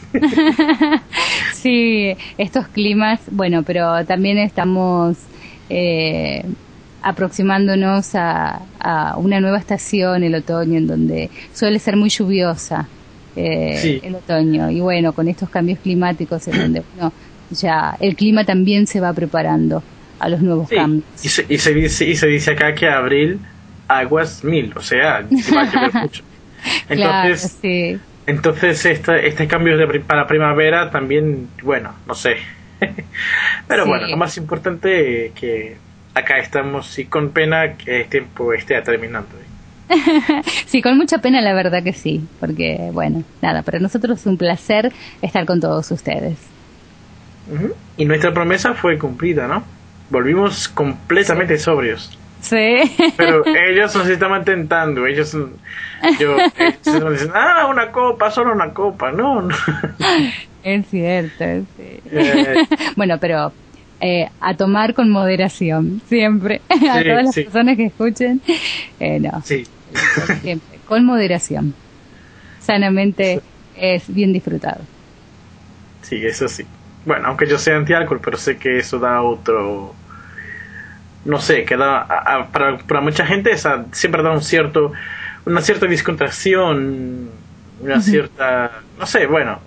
Sí, estos climas, bueno, pero también estamos aproximándonos a una nueva estación, el otoño, en donde suele ser muy lluviosa el otoño. Y bueno, con estos cambios climáticos en donde ya el clima también se va preparando a los nuevos cambios. Y se dice acá que abril aguas 1000, o sea, va a llover mucho. Entonces, claro, sí. Entonces este cambio para primavera también, bueno, no sé. Pero bueno, lo más importante es que acá estamos y con pena que el tiempo esté terminando. Sí, con mucha pena, la verdad que sí, porque bueno, nada, para nosotros es un placer estar con todos ustedes. Y nuestra promesa fue cumplida, ¿no? Volvimos completamente sobrios. Sí. Pero ellos nos estaban tentando, ellos dicen, una copa, solo una copa, no. Es cierto, sí. Bueno, pero a tomar con moderación, siempre, a todas las personas que escuchen, no, siempre, con moderación, sanamente es bien disfrutado. Sí, eso sí. Bueno, aunque yo sea anti-alcohol, pero sé que eso da otro... No sé, que da para mucha gente siempre da una cierta descontracción, una cierta... No sé, bueno...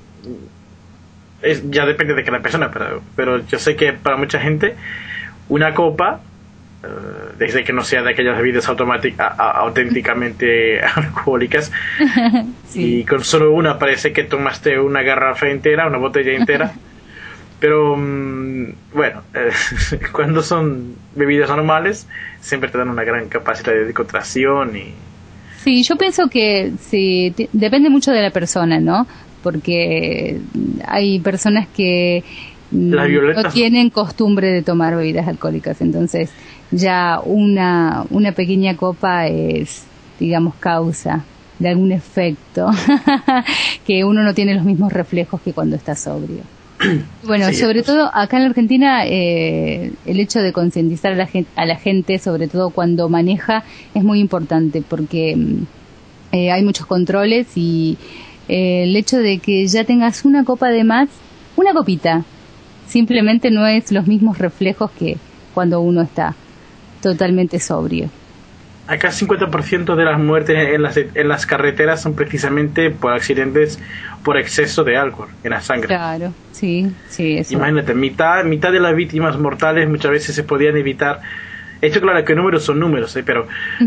ya depende de cada persona, pero yo sé que para mucha gente una copa, desde que no sea de aquellas bebidas auténticamente alcohólicas, y con solo una parece que tomaste una garrafa entera, una botella entera. Pero bueno, cuando son bebidas normales siempre te dan una gran capacidad de descontracción y... Sí, yo pienso que sí, depende mucho de la persona, ¿no? Porque hay personas que no tienen costumbre de tomar bebidas alcohólicas, entonces ya una pequeña copa es, digamos, causa de algún efecto que uno no tiene los mismos reflejos que cuando está sobrio. Bueno, sobre todo acá en la Argentina el hecho de concientizar a la gente, sobre todo cuando maneja, es muy importante porque hay muchos controles y el hecho de que ya tengas una copa de más, una copita, simplemente no es los mismos reflejos que cuando uno está totalmente sobrio. Acá 50% de las muertes en las carreteras son precisamente por accidentes por exceso de alcohol en la sangre. Claro, sí, eso. Imagínate, mitad de las víctimas mortales muchas veces se podían evitar. Esto claro que números son números, pero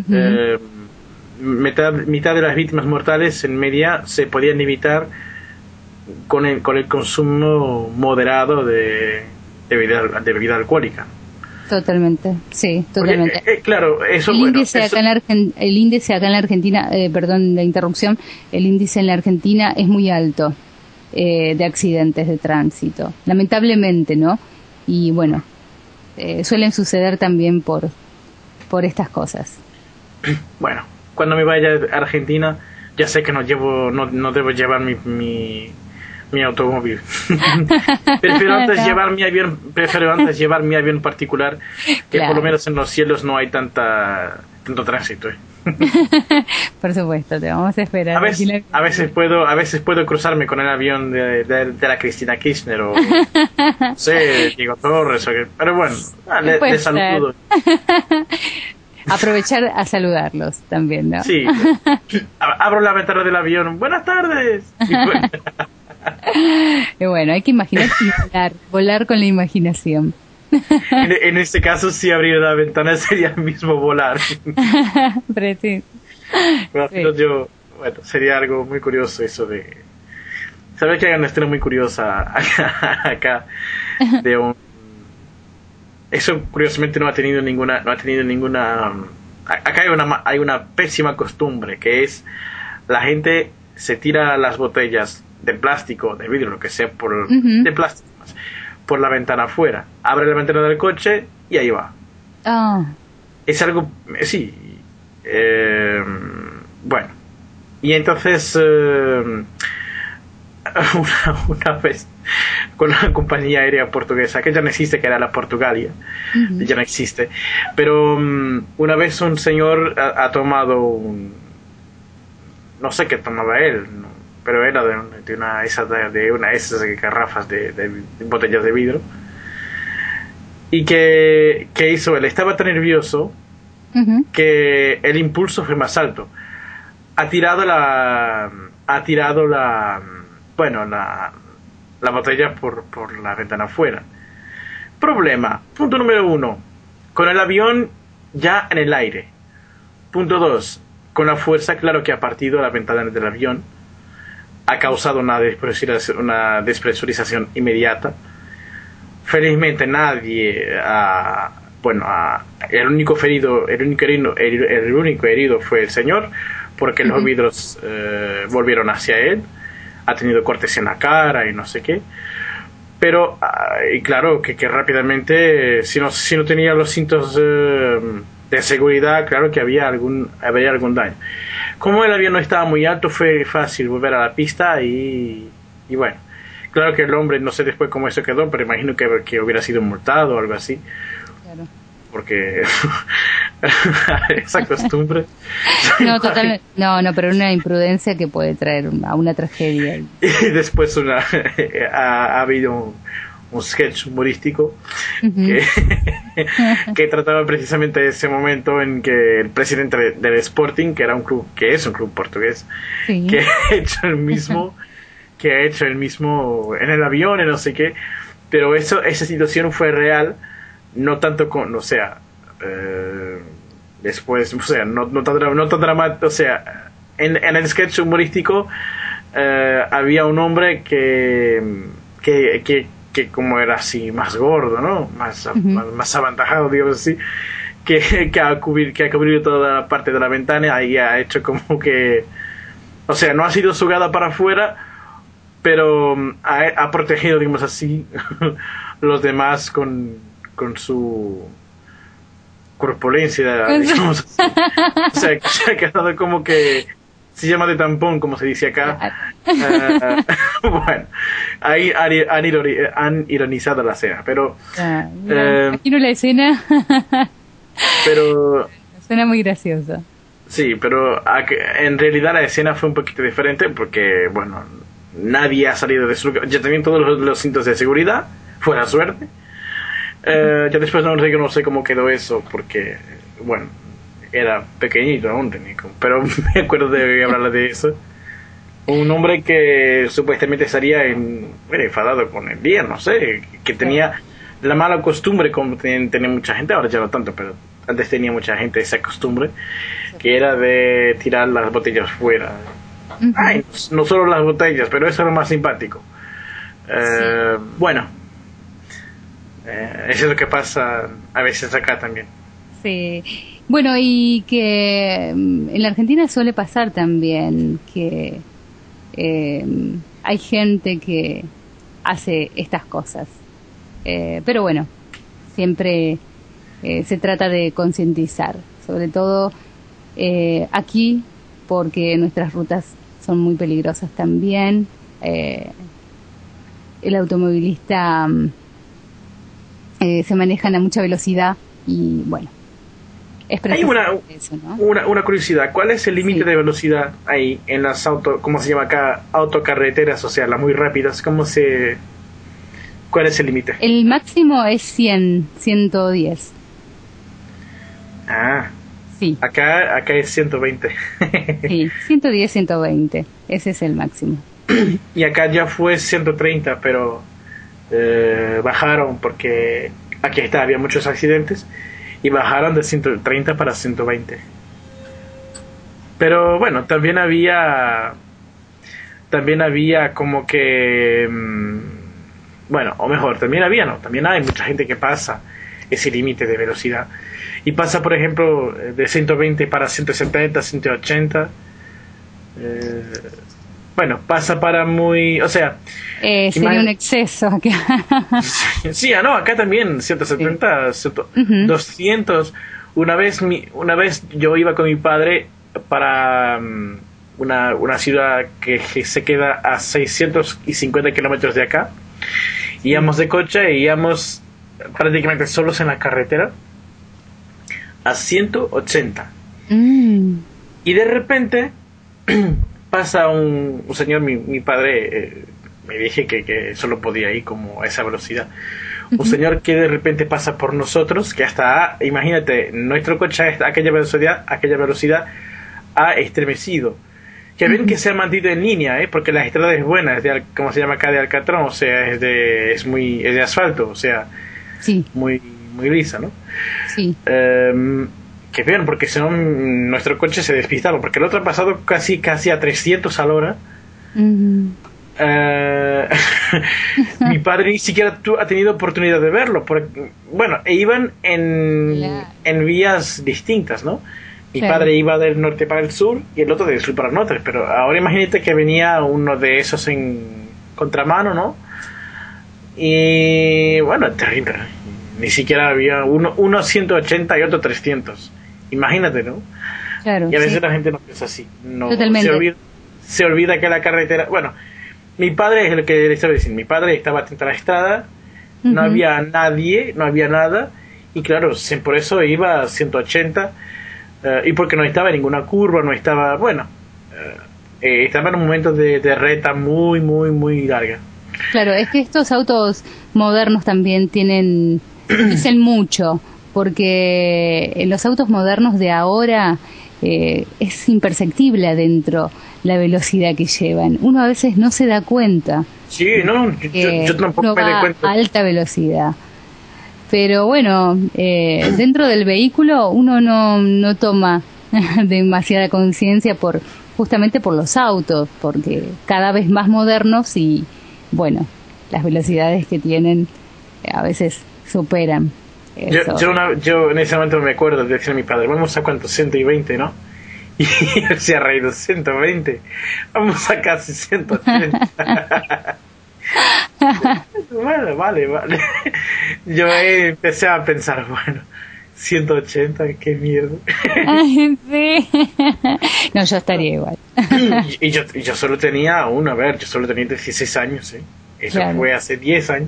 mitad de las víctimas mortales en media se podían evitar con el consumo moderado de bebida alcohólica. Totalmente, sí, totalmente. Porque, claro, eso, el índice acá en la Argentina, perdón la interrupción, el índice en la Argentina es muy alto de accidentes de tránsito, lamentablemente, ¿no? Y bueno, suelen suceder también por estas cosas. Bueno, cuando me vaya a Argentina, ya sé que no debo llevar mi automóvil. Prefiero antes llevar mi avión particular, que por lo menos en los cielos no hay tanto tránsito. Por supuesto, te vamos a esperar. A veces puedo cruzarme con el avión de la Cristina Kirchner o no sé, Diego Torres, pero bueno, le saludo. aprovechar a saludarlos también, ¿no? Sí. Abro la ventana del avión. Buenas tardes. Y bueno, Y bueno, hay que imaginar y volar con la imaginación. en este caso, si abrir la ventana sería el mismo volar. Pero sí. Pero yo, bueno, sería algo muy curioso eso de... ¿Sabes que hay una historia muy curiosa acá de un... Eso curiosamente no ha tenido ninguna... Acá hay una pésima costumbre, que es la gente se tira las botellas de plástico, de vidrio, lo que sea, de plástico, por la ventana afuera. Abre la ventana del coche y ahí va. Oh. Es algo... Sí. Bueno. Y entonces... una vez con la compañía aérea portuguesa, que ya no existe, que era la Portugalia, ya no existe, pero una vez un señor ha tomado no sé qué tomaba él, ¿no? Pero era de una de esas garrafas de botellas de vidrio, y que hizo él, estaba tan nervioso que el impulso fue más alto, ha tirado la botella por la ventana afuera. Problema. Punto número 1. Con el avión ya en el aire. Punto 2. Con la fuerza, claro que ha partido la ventana del avión. Ha causado una despresurización inmediata. Felizmente nadie el único herido fue el señor, porque los vidrios volvieron hacia él. Ha tenido cortes en la cara y no sé qué, pero y claro que rápidamente, si no tenía los cintos de seguridad, claro que había algún daño. Como el avión no estaba muy alto, fue fácil volver a la pista y bueno, claro que el hombre, no sé después cómo eso quedó, pero imagino que hubiera sido multado o algo así. Claro. Porque esa costumbre. No, totalmente. No, pero una imprudencia que puede traer a una tragedia. Y después ha habido un sketch humorístico que trataba precisamente de ese momento en que el presidente del Sporting, que es un club portugués, sí, que ha hecho el mismo en el avión y no sé qué, pero esa situación fue real. No tanto después, no tan dramático, en el sketch humorístico había un hombre que como era así más gordo, ¿no? Más aventajado, digamos así, que ha cubierto toda la parte de la ventana y ha hecho como que, no ha sido sugada para afuera, pero ha protegido, digamos así, los demás con su corpulencia, digamos así. Se ha quedado como que se llama de tampón, como se dice acá. Bueno, ahí han ironizado la escena, pero imagino la escena. Pero suena muy graciosa. Sí, pero en realidad la escena fue un poquito diferente porque, bueno, nadie ha salido de su lugar. Ya tenían todos los cintos de seguridad, fue la suerte. Ya después no sé cómo quedó eso, porque, bueno, era pequeñito aún, pero me acuerdo de hablar de eso. Un hombre que supuestamente estaría enfadado con el día, no sé, que tenía la mala costumbre, como tenía mucha gente, ahora ya no tanto, pero antes tenía mucha gente esa costumbre, que era de tirar las botellas fuera. Ay, no solo las botellas, pero eso era más simpático. Bueno, eso es lo que pasa a veces acá también. Sí, bueno, y que en la Argentina suele pasar también que hay gente que hace estas cosas, pero bueno, siempre se trata de concientizar, sobre todo aquí, porque nuestras rutas son muy peligrosas también. El automovilista se manejan a mucha velocidad y bueno, es hay eso, ¿no? una curiosidad. ¿Cuál es el límite de velocidad ahí en las ¿cómo se llama acá? Autocarreteras, las muy rápidas. ¿Cuál es el límite? El máximo es 110. Ah, Sí, Acá es 120. sí, 110, 120, ese es el máximo. Y acá ya fue 130, pero bajaron porque aquí había muchos accidentes y bajaron de 130 para 120. Pero bueno, también había como que bueno, o mejor, también hay mucha gente que pasa ese límite de velocidad y pasa, por ejemplo, de 120 para 170, 180. Bueno, pasa para muy, o sea, sería un exceso acá. sí, no, acá también 170, 200. Una vez yo iba con mi padre para una ciudad que se queda a 650 kilómetros de acá. Íbamos de coche y íbamos prácticamente solos en la carretera a 180. Y de repente pasa un señor, mi padre me dije que solo podía ir como a esa velocidad. Un señor que de repente pasa por nosotros, que hasta, imagínate, nuestro coche a aquella velocidad ha estremecido. Que ven que se ha mantenido en línea, porque la estrada es buena, es de, como se llama acá, de Alcatrón, o sea, es de asfalto, o sea, sí, muy lisa, ¿no? Sí. Que vean, porque si no nuestro coche se despistaba, porque el otro ha pasado casi a 300 a la hora. Mi padre ni siquiera ha tenido oportunidad de verlo, porque, bueno, iban en vías distintas, ¿no? Mi padre iba del norte para el sur y el otro del sur para el norte, pero ahora imagínate que venía uno de esos en contramano, ¿no? Y bueno, terrible. Ni siquiera había uno 180 y otro 300. Imagínate, ¿no? Claro, y a veces la gente no piensa así. No, totalmente. Se olvida que la carretera... Bueno, mi padre es el que le estaba diciendo. Mi padre estaba atento a la estrada, no había nadie, no había nada, y claro, por eso iba a 180, y porque no estaba en ninguna curva, no estaba... Bueno, estaba en un momento de reta muy, muy, muy larga. Claro, es que estos autos modernos también dicen mucho, porque en los autos modernos de ahora es imperceptible adentro la velocidad que llevan. Uno a veces no se da cuenta. Sí, no, yo tampoco me doy cuenta. A alta velocidad. Pero bueno, dentro del vehículo uno no toma demasiada conciencia justamente por los autos, porque cada vez más modernos y bueno, las velocidades que tienen a veces superan eso. Yo en ese momento me acuerdo de decir a mi padre, vamos a cuánto, 120, ¿no? Y él se ha reído, 120, vamos a casi 180. Bueno, vale. Yo empecé a pensar, bueno, 180, qué mierda. Ay, sí. No, yo estaría igual. Y yo solo tenía yo solo tenía 16 años, Eso claro. Fue hace 10 años.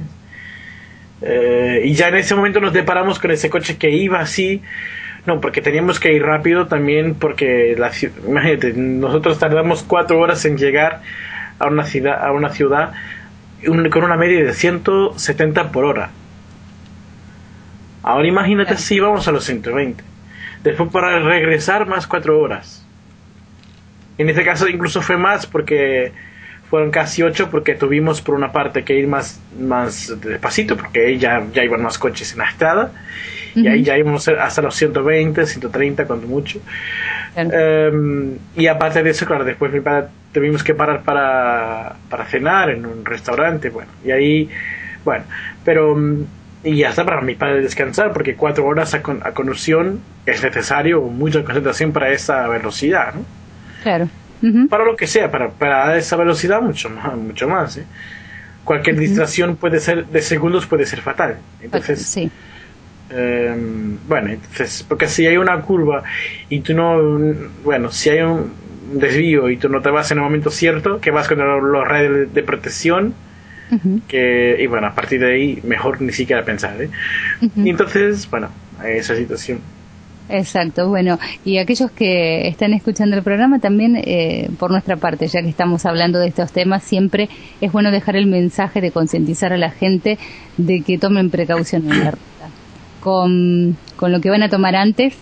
Y ya en ese momento nos deparamos con ese coche que iba así. No, porque teníamos que ir rápido también, porque imagínate, nosotros tardamos 4 horas en llegar a una ciudad con una media de 170 por hora. Ahora imagínate si íbamos a los 120. Después para regresar más 4 horas. En este caso incluso fue más porque fueron casi 8 porque tuvimos por una parte que ir más despacito porque ahí ya iban más coches en la estrada. Y ahí ya íbamos hasta los 120, 130 cuando mucho. Y aparte de eso, claro, después tuvimos que parar para cenar en un restaurante, bueno, y ahí, bueno, pero y ya está para mi padre descansar porque 4 horas a conducción es necesario, mucha concentración para esa velocidad, ¿no? Claro. Para lo que sea, para esa velocidad mucho más, Cualquier distracción de segundos puede ser fatal. Entonces, sí. Bueno, entonces, porque si hay una curva y tú si hay un desvío y tú no te vas en el momento cierto, que vas con los radios de protección, y bueno, a partir de ahí mejor ni siquiera pensar, Y entonces, bueno, esa situación. Exacto, bueno, y aquellos que están escuchando el programa también, por nuestra parte, ya que estamos hablando de estos temas, siempre es bueno dejar el mensaje de concientizar a la gente de que tomen precaución en la ruta. Con lo que van a tomar antes,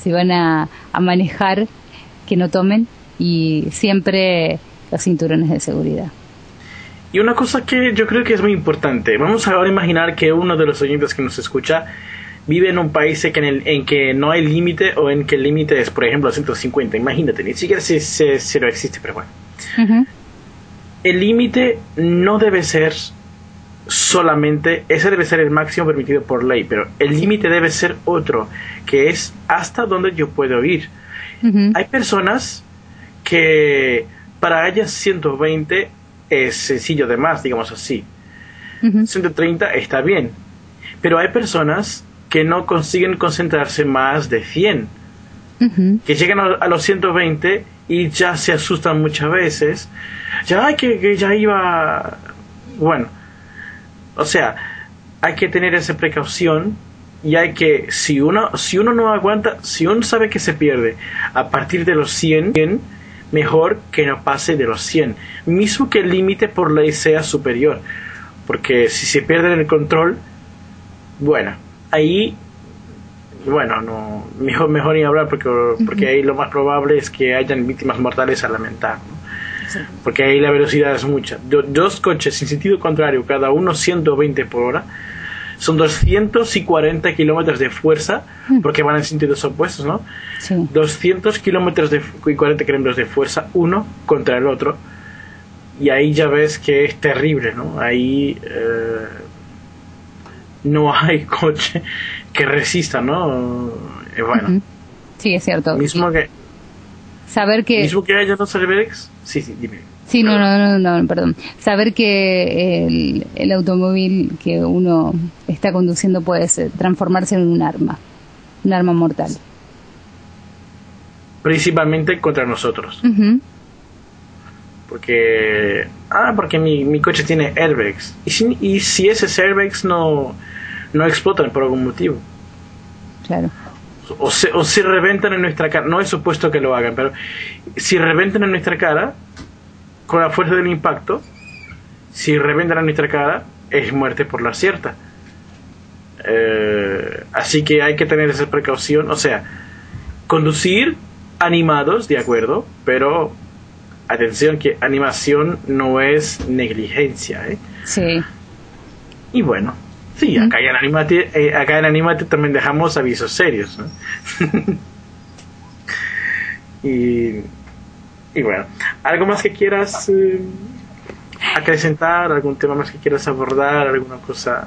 si van a manejar, que no tomen, y siempre los cinturones de seguridad. Y una cosa que yo creo que es muy importante, vamos ahora a imaginar que uno de los oyentes que nos escucha vive en un país en que no hay límite, o en que el límite es, por ejemplo, 150. Imagínate, ni siquiera si no existe, pero bueno. Uh-huh. El límite no debe ser solamente, ese debe ser el máximo permitido por ley, pero el límite debe ser otro, que es hasta donde yo puedo ir. Uh-huh. Hay personas que para ellas 120 es sencillo de más, digamos así. Uh-huh. 130 está bien, pero hay personas que no consiguen concentrarse más de 100, Uh-huh. que llegan a los 120 y ya se asustan muchas veces, ya hay que ya iba, bueno, o sea, hay que tener esa precaución, y hay que, si uno no aguanta, si uno sabe que se pierde a partir de los 100, mejor que no pase de los 100, mismo que el límite por ley sea superior, porque si se pierde el control, bueno, ahí, bueno, no, mejor ni hablar, porque ahí lo más probable es que hayan víctimas mortales a lamentar, ¿no? Sí. Porque ahí la velocidad es mucha. Dos coches en sentido contrario, cada uno 120 por hora, son 240 kilómetros de fuerza, porque van en sentidos opuestos, ¿no? Sí. 200 kilómetros y 40 kilómetros de fuerza, uno contra el otro, y ahí ya ves que es terrible, ¿no? Ahí no hay coche que resista, ¿no? Bueno. Uh-huh. Sí, es cierto. Mismo que haya dos airbags. Sí, dime. Sí, no, perdón. Saber que el automóvil que uno está conduciendo puede transformarse en un arma mortal. Principalmente contra nosotros. Uh-huh. Porque mi coche tiene airbags. Y si esos airbags no explotan por algún motivo. Claro. O si reventan en nuestra cara, no es supuesto que lo hagan, pero si reventan en nuestra cara, con la fuerza del impacto, si reventan en nuestra cara, es muerte por la cierta. Así que hay que tener esa precaución, o sea, conducir animados, de acuerdo, pero atención que animación no es negligencia, ¿eh? Sí. Y bueno, sí, acá en Animate también dejamos avisos serios, ¿no? y bueno, ¿algo más que quieras acrecentar? ¿Algún tema más que quieras abordar? ¿Alguna cosa?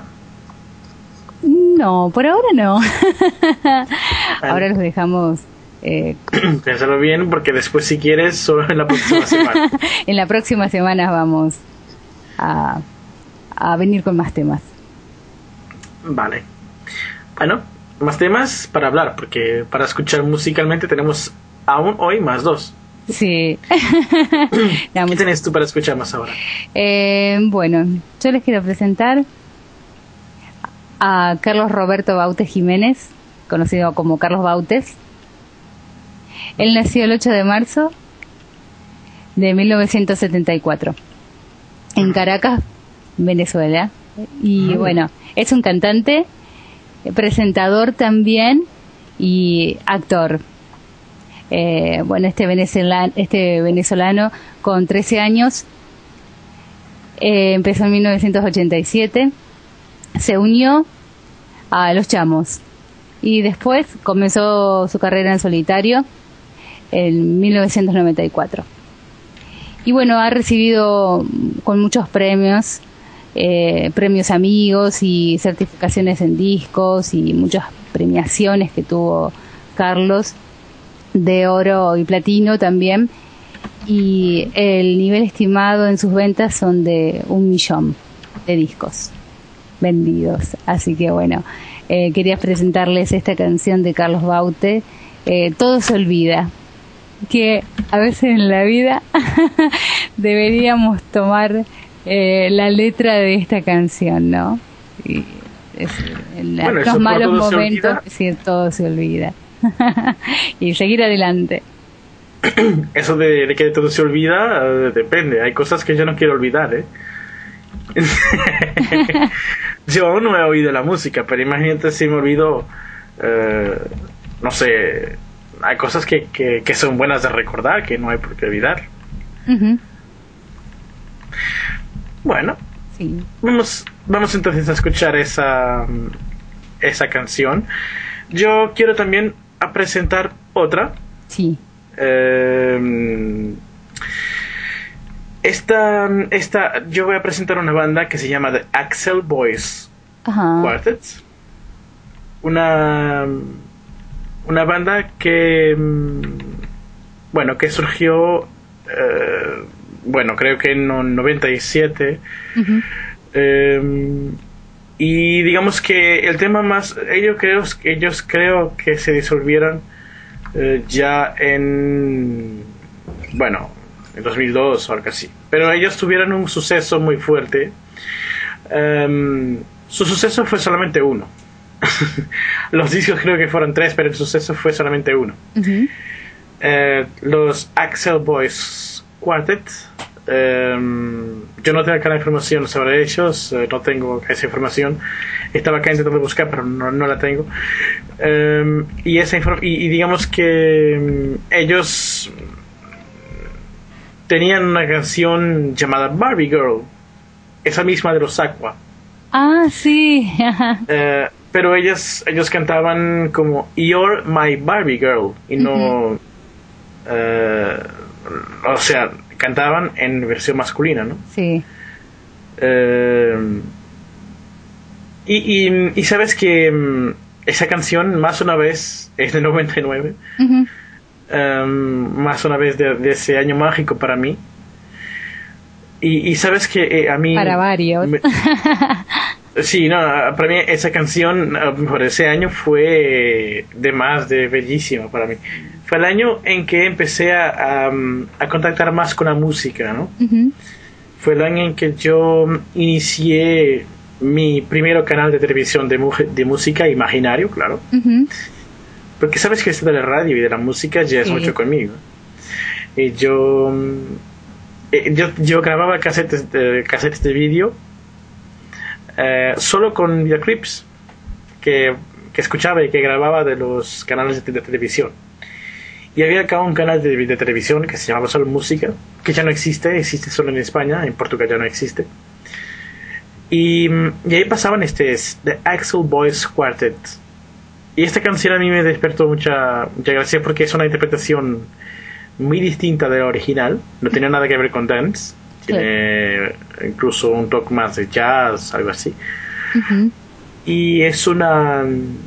No, por ahora no. Ahora los dejamos. Piénsalo bien, porque después, si quieres, solo en la próxima semana. En la próxima semana vamos a venir con más temas. Vale. Bueno, más temas para hablar, porque para escuchar musicalmente tenemos aún hoy más dos. Sí. ¿Qué tienes tú para escuchar más ahora? Bueno, yo les quiero presentar a Carlos Roberto Bautes Jiménez, conocido como Carlos Bautes. Él nació el 8 de marzo de 1974 en Caracas, Venezuela. Y bueno, es un cantante, presentador también y actor. Bueno, este venezolano con 13 años empezó en 1987, se unió a Los Chamos y después comenzó su carrera en solitario en 1994. Y bueno, ha recibido con muchos premios, premios amigos y certificaciones en discos y muchas premiaciones que tuvo Carlos, de oro y platino también, y el nivel estimado en sus ventas son de 1 millón de discos vendidos. Así que bueno, quería presentarles esta canción de Carlos Bautes, Todo se olvida, que a veces en la vida deberíamos tomar la letra de esta canción, ¿no? Y en los malos momentos, sí, todo se olvida. Y seguir adelante. Eso de que todo se olvida, depende. Hay cosas que yo no quiero olvidar, ¿eh? Yo aún no he oído la música, pero imagínate si me olvido, no sé, hay cosas que son buenas de recordar, que no hay por qué olvidar. Ujú. Bueno, Sí. vamos entonces a escuchar esa canción. Yo quiero también a presentar otra. Sí. Yo voy a presentar una banda que se llama The Axel Boys Ajá. Quartet. Una banda que que surgió creo que en el 97. Ujú. Y digamos que el tema más ellos creo que se disolvieron ya en 2002 o algo así, pero ellos tuvieron un suceso muy fuerte. Su suceso fue solamente uno. Los discos creo que fueron 3, pero el suceso fue solamente uno. Ujú. Los Axel Boys Quartet. Yo no tengo acá la información sobre ellos, no tengo esa información. Estaba acá intentando buscar, pero no la tengo. Y digamos que ellos tenían una canción llamada Barbie Girl, esa misma de los Aqua. Ah, sí. Pero ellos cantaban como You're My Barbie Girl y no, o sea, cantaban en versión masculina, ¿no? Sí. Y sabes que esa canción más una vez es de 99. Ujú. Más una vez de ese año mágico para mí. Y sabes que a mí Para varios. sí, no, para mí esa canción por ese año fue de bellísima para mí. Fue el año en que empecé a contactar más con la música, ¿no? Ujú. Fue el año en que yo inicié mi primer canal de televisión de música imaginario, claro. Ujú. Porque sabes que esto de la radio y de la música ya es Sí. mucho conmigo. Y yo grababa casetes de vídeo solo con videoclips que escuchaba y que grababa de los canales de televisión. Y había acá un canal de televisión que se llamaba Solo Música, que ya no existe solo en España, en Portugal ya no existe. Y ahí pasaban The Axel Boys Quartet. Y esta canción a mí me despertó mucha gracia porque es una interpretación muy distinta de la original. No tenía nada que ver con dance. Tiene incluso un toque más de jazz, algo así. Ujú. Y es una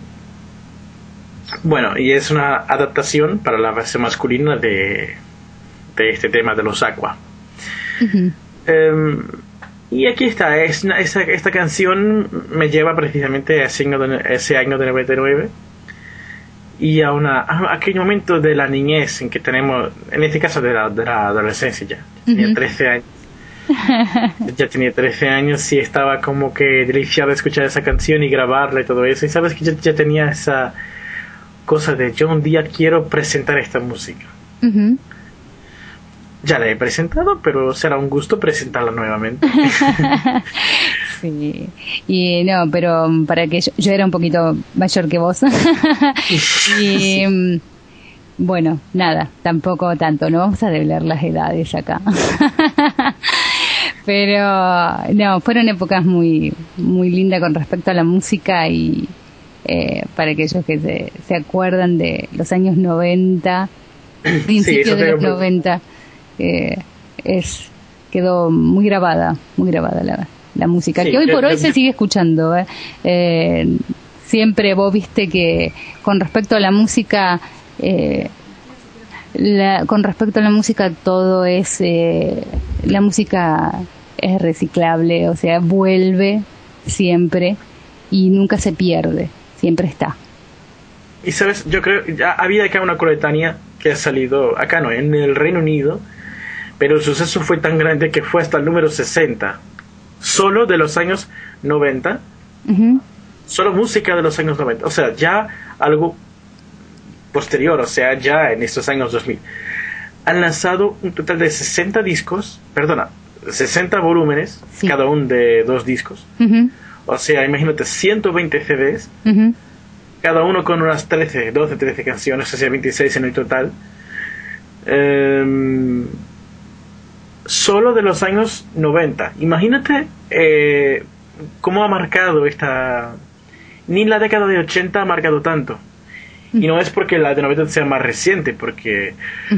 adaptación para la versión masculina de este tema de los Aqua. Ujú. Y aquí está, esta canción me lleva precisamente a ese año de 99 y a aquel momento de la niñez en que tenemos, en este caso de la adolescencia ya. Tenía Ujú. 13 años. Ya tenía 13 años y estaba como que deliciado de escuchar esa canción y grabarla y todo eso. Y sabes que yo ya tenía esa cosa de yo un día quiero presentar esta música. Ujú. Ya la he presentado, pero será un gusto presentarla nuevamente. Sí. Y no, pero para que yo era un poquito mayor que vos. Y bueno, nada, tampoco tanto, no vamos a develar las edades acá. Pero no, fueron épocas muy muy lindas con respecto a la música y para aquellos que se acuerdan de los años 90, principios eso de los tengo- 90, quedó muy grabada la música, Sí, que hoy por hoy yo- se sigue escuchando. Siempre vos viste que con respecto a la música, todo es, la música es reciclable, o sea, vuelve siempre y nunca se pierde, siempre está. Y sabes, yo creo, ya había acá una coletánea que ha salido, acá no, en el Reino Unido, pero el suceso fue tan grande que fue hasta el número 60, solo de los años 90, Ujú. solo música de los años 90, o sea, ya algo posterior, o sea, ya en estos años 2000. Han lanzado un total de 60 volúmenes, Sí. cada uno de 2 discos, Ujú. o sea, imagínate, 120 CDs, Ujú. cada uno con unas 13 canciones, o sea, 26 en el total. Solo de los años 90. Imagínate cómo ha marcado esta... Ni la década de 80 ha marcado tanto. Y no es porque la de 90 sea más reciente, porque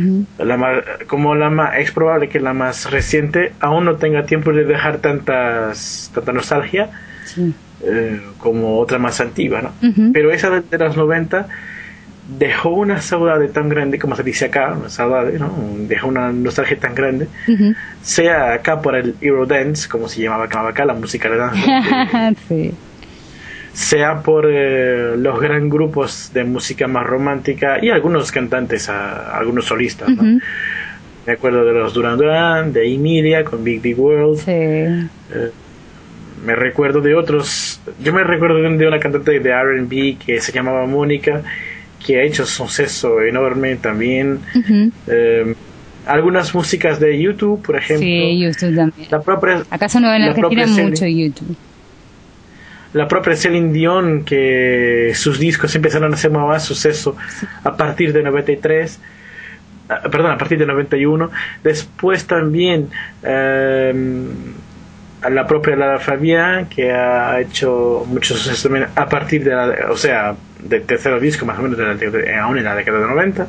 es probable que la más reciente aún no tenga tiempo de dejar tanta nostalgia como otra más antigua, ¿no? Pero esa de los 90 dejó una saudade tan grande, como se dice acá, una saudade, ¿no? Dejó una nostalgia tan grande, sea acá por el Eurodance, como se llamaba acá, la música de danza. Sí. Sea por los gran grupos de música más romántica y algunos cantantes, algunos solistas, ¿no? Me acuerdo de los Duran Duran, de Emilia con Big Big World. Sí. Me recuerdo de otros. Yo me recuerdo de una cantante de R&B que se llamaba Mónica, que ha hecho suceso enorme también. Algunas músicas de YouTube, por ejemplo. Sí, YouTube también. ¿Acaso no en Argentina mucho YouTube? La propia Celine Dion, que sus discos empezaron a hacer más suceso a partir de 93, a partir de 91. Después también la propia Lara Fabián, que ha hecho mucho suceso también a partir de del tercer disco, más o menos, aún en la década de 90.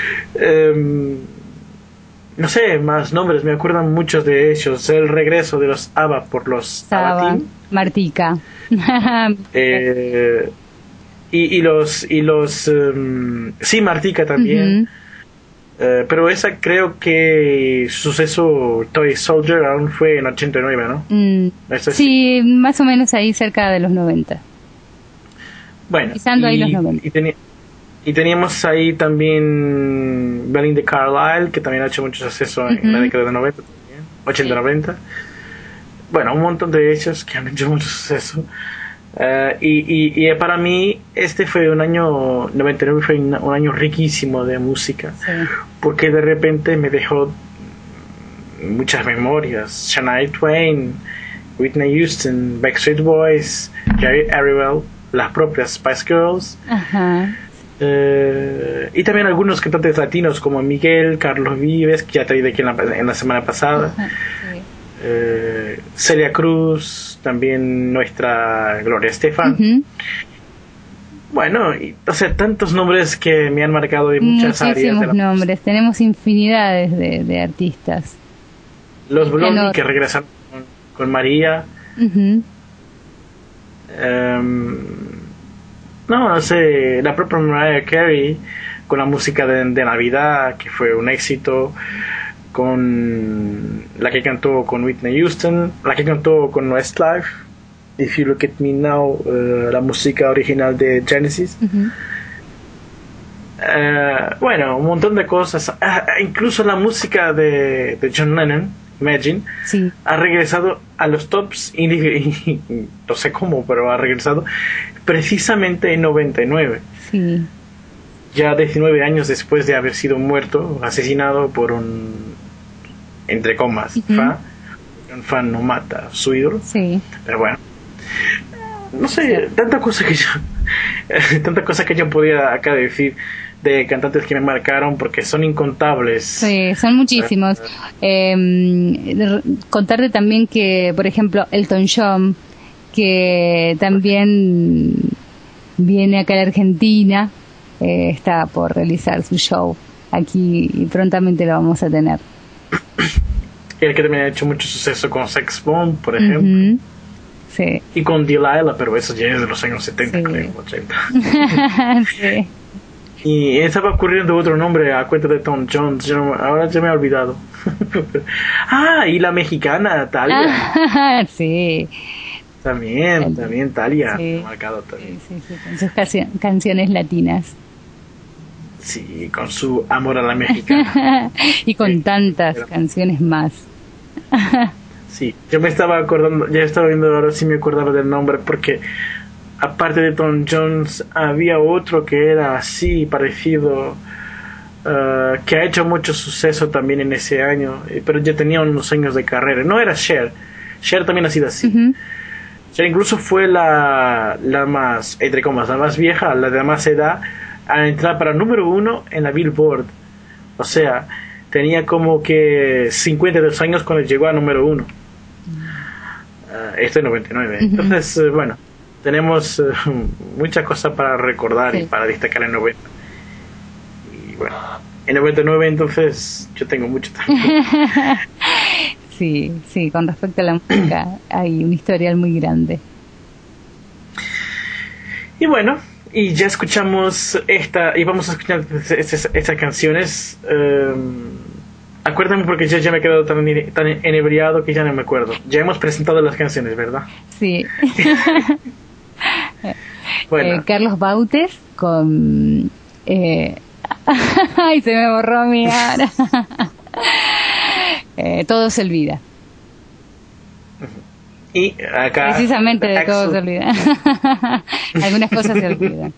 No sé, más nombres, me acuerdan muchos de ellos. El regreso de los ABBA por los Sabatín. Martica. Sí, Martica también. Pero esa creo que su suceso Toy Soldier aún fue en 89, ¿no? Sí, más o menos ahí cerca de los 90. Bueno, pisando ahí los 90. Y teníamos ahí también Belinda Carlisle, que también ha hecho mucho suceso en la década de 90 también, 80-90. Bueno, un montón de ellos que han hecho mucho suceso. Y para mí este fue un año 99, fue un año riquísimo de música, porque de repente me dejó muchas memorias. Shania Twain, Whitney Houston, Backstreet Boys, Gary Arriwell, las propias Spice Girls. Y también algunos cantantes latinos como Miguel, Carlos Vives, que ya te dije en la semana pasada. Celia Cruz, también nuestra Gloria Estefan. Bueno, tantos nombres que me han marcado de muchas áreas. Muchísimos nombres, tenemos infinidades de artistas. Los Blondie, que regresan con María. No sé, la propia Mariah Carey con la música de Navidad, que fue un éxito, con la que cantó con Whitney Houston, la que cantó con Westlife, If You Look At Me Now, la música original de Genesis. Bueno, un montón de cosas. Incluso la música de John Lennon, Imagine, ha regresado a los tops, y no sé cómo, pero ha regresado precisamente en 99. Ya 19 años después de haber sido muerto, asesinado por un, entre comas, un fan no mata a su ídolo. Pero bueno, no sé, tanta cosa que yo podía acá decir de cantantes que me marcaron, porque son incontables. Sí, son muchísimos. Contarte también que, por ejemplo, Elton John, que también viene acá a la Argentina, está por realizar su show aquí y prontamente lo vamos a tener. El que también ha hecho mucho suceso con Sex Bomb, por ejemplo. Y con Delilah, pero eso ya es de los años 70, creo, 80. Y estaba ocurriendo otro nombre a cuenta de Tom Jones, ahora ya me he olvidado. Y la mexicana, Thalia. También Thalia, marcado también. Con sus canciones latinas. Sí, con su amor a la mexicana. Y con tantas canciones más. Sí, yo me estaba acordando, ya estaba viendo ahora si me acordaba del nombre, porque aparte de Tom Jones había otro que era así parecido, que ha hecho mucho suceso también en ese año, pero ya tenía unos años de carrera. No era Cher también ha sido así. Ya incluso fue la más, entre comas, la más vieja, la de más edad, a entrar para número 1 en la Billboard. O sea, tenía como que 52 años cuando llegó a número 1. Esto es 99. Entonces, bueno, tenemos muchas cosas para recordar y para destacar en 90. Y bueno, en 99 entonces yo tengo mucho también. Sí, con respecto a la música hay un historial muy grande. Y bueno, y ya escuchamos y vamos a escuchar estas canciones. Acuérdame porque yo ya me he quedado tan enebriado que ya no me acuerdo. Ya hemos presentado las canciones, ¿verdad? Sí. Bueno. Carlos Bautes con... Ay, se me borró mi cara. Todo se olvida. Y acá... Precisamente de todo se olvida. Algunas cosas se olvidan.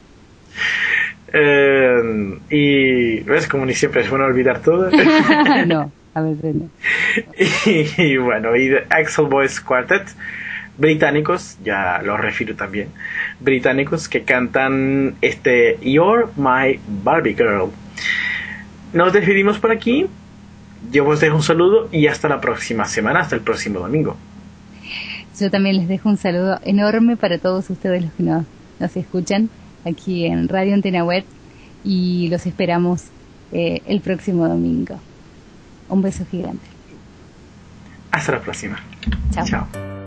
Y ves como ni siempre es bueno olvidar todo. No, a veces no. Y bueno, y The Axel Boys Quartet, británicos, ya los refiero también, británicos que cantan You're My Barbie Girl. Nos despedimos por aquí. Yo os dejo un saludo y hasta la próxima semana, hasta el próximo domingo. Yo también les dejo un saludo enorme para todos ustedes los que nos escuchan aquí en Radio Antena Web y los esperamos el próximo domingo. Un beso gigante. Hasta la próxima. Chao. Chao.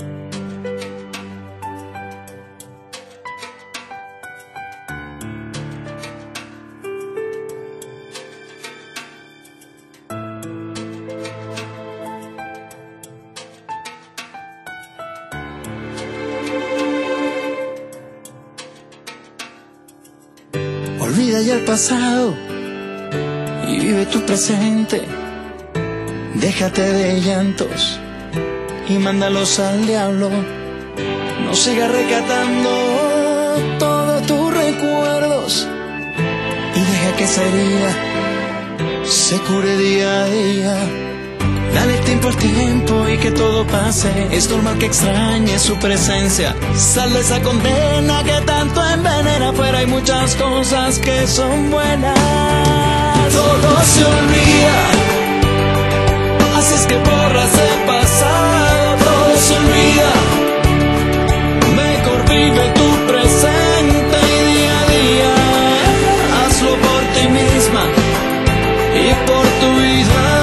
Olvida ya el pasado y vive tu presente. Déjate de llantos y mándalos al diablo. No sigas recatando todos tus recuerdos y deja que esa herida se cure día a día. Dale tiempo al tiempo y que todo pase. Es normal que extrañes su presencia. Sal de esa condena que tanto envenena. Afuera hay muchas cosas que son buenas. Todo se olvida, así es que borras el pasado. Todo se olvida, mejor vive tu presente y día a día hazlo por ti misma y por tu vida.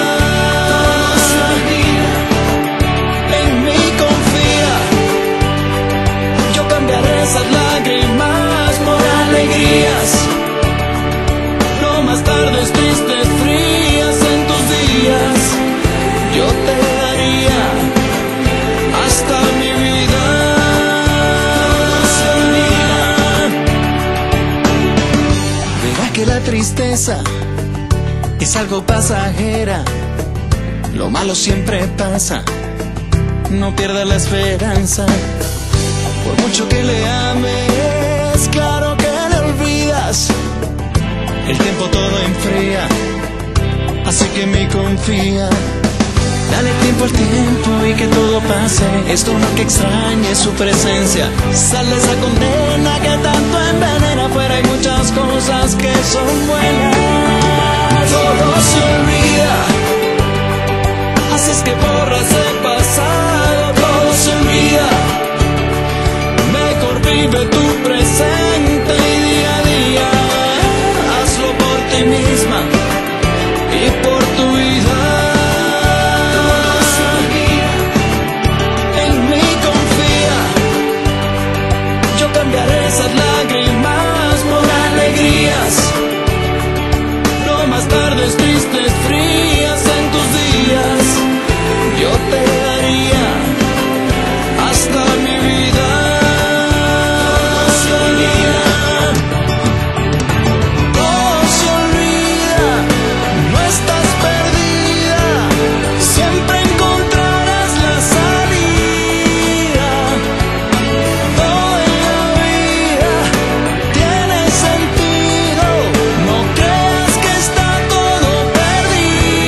Esas lágrimas por alegrías, no más tardes tristes, frías en tus días. Yo te daría hasta mi vida. Verá que la tristeza es algo pasajera, lo malo siempre pasa, no pierdas la esperanza. Por mucho que le ames, claro que le olvidas. El tiempo todo enfría, así que me confía. Dale tiempo al tiempo y que todo pase. Es normal que extrañes su presencia. Sal de esa condena que tanto envenena. Afuera hay muchas cosas que son buenas. Todo se olvida, así es que borras el pasado. Todo se olvida, vive tu presente y día a día hazlo por ti misma y por tu vida. Todo se olvida, en mí confía. Yo cambiaré esas lágrimas por alegrías, no más tardes tristes, frías en tus días. Yo te daría hasta mi vida.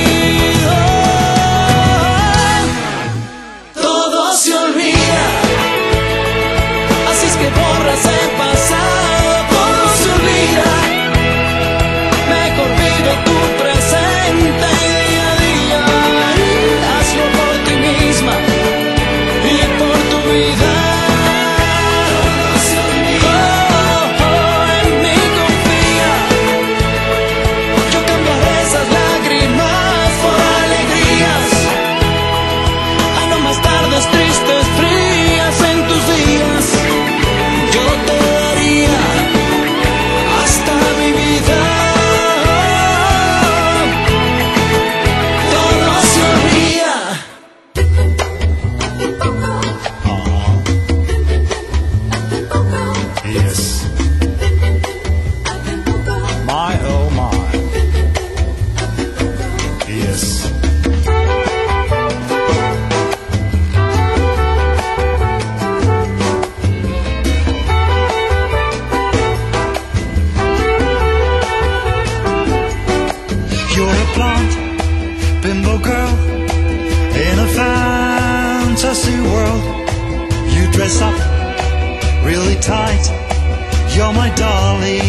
Todo se olvida. world. You dress up really tight. You're my dolly.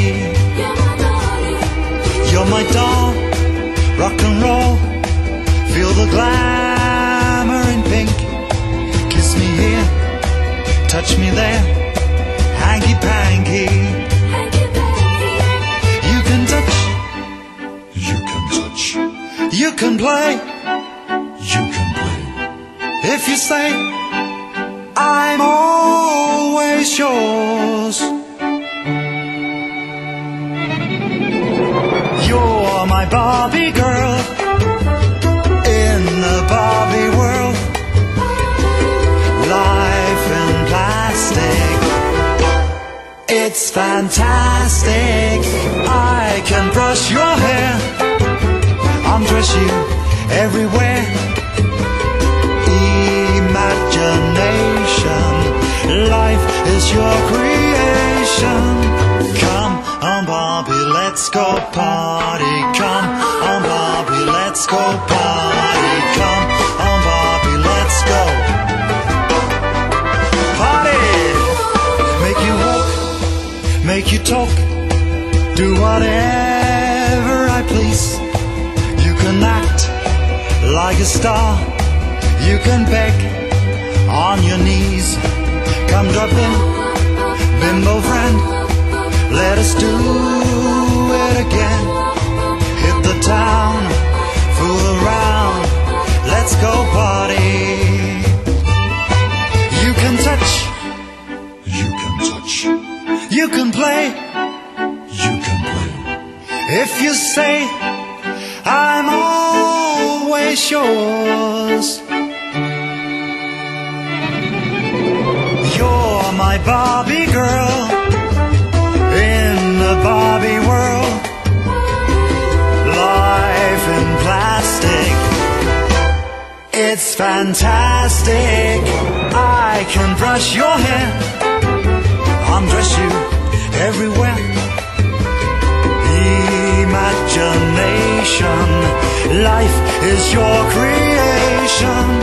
You're my doll. Rock and roll. Feel the glamour in pink. Kiss me here. Touch me there. Hanky panky. You can touch. You can touch. You can play. You can play. If you say I'm always yours. You're my Barbie girl in the Barbie world. Life in plastic, it's fantastic. I can brush your hair, undress you everywhere. Imagination, life is your creation. Come on Barbie, let's go party. Come on Barbie, let's go party. Come on Barbie, let's go party. Make you walk, make you talk, do whatever I please. You can act like a star. You can beg on your knees. Come drop in, bimbo friend. Let us do it again. Hit the town, fool around. Let's go party. You can touch. You can touch. You can play. You can play. If you say I'm always yours. You're my Barbie girl in the Barbie world. Life in plastic, it's fantastic. I can brush your hair, undress you everywhere. Imagination, life is your creation.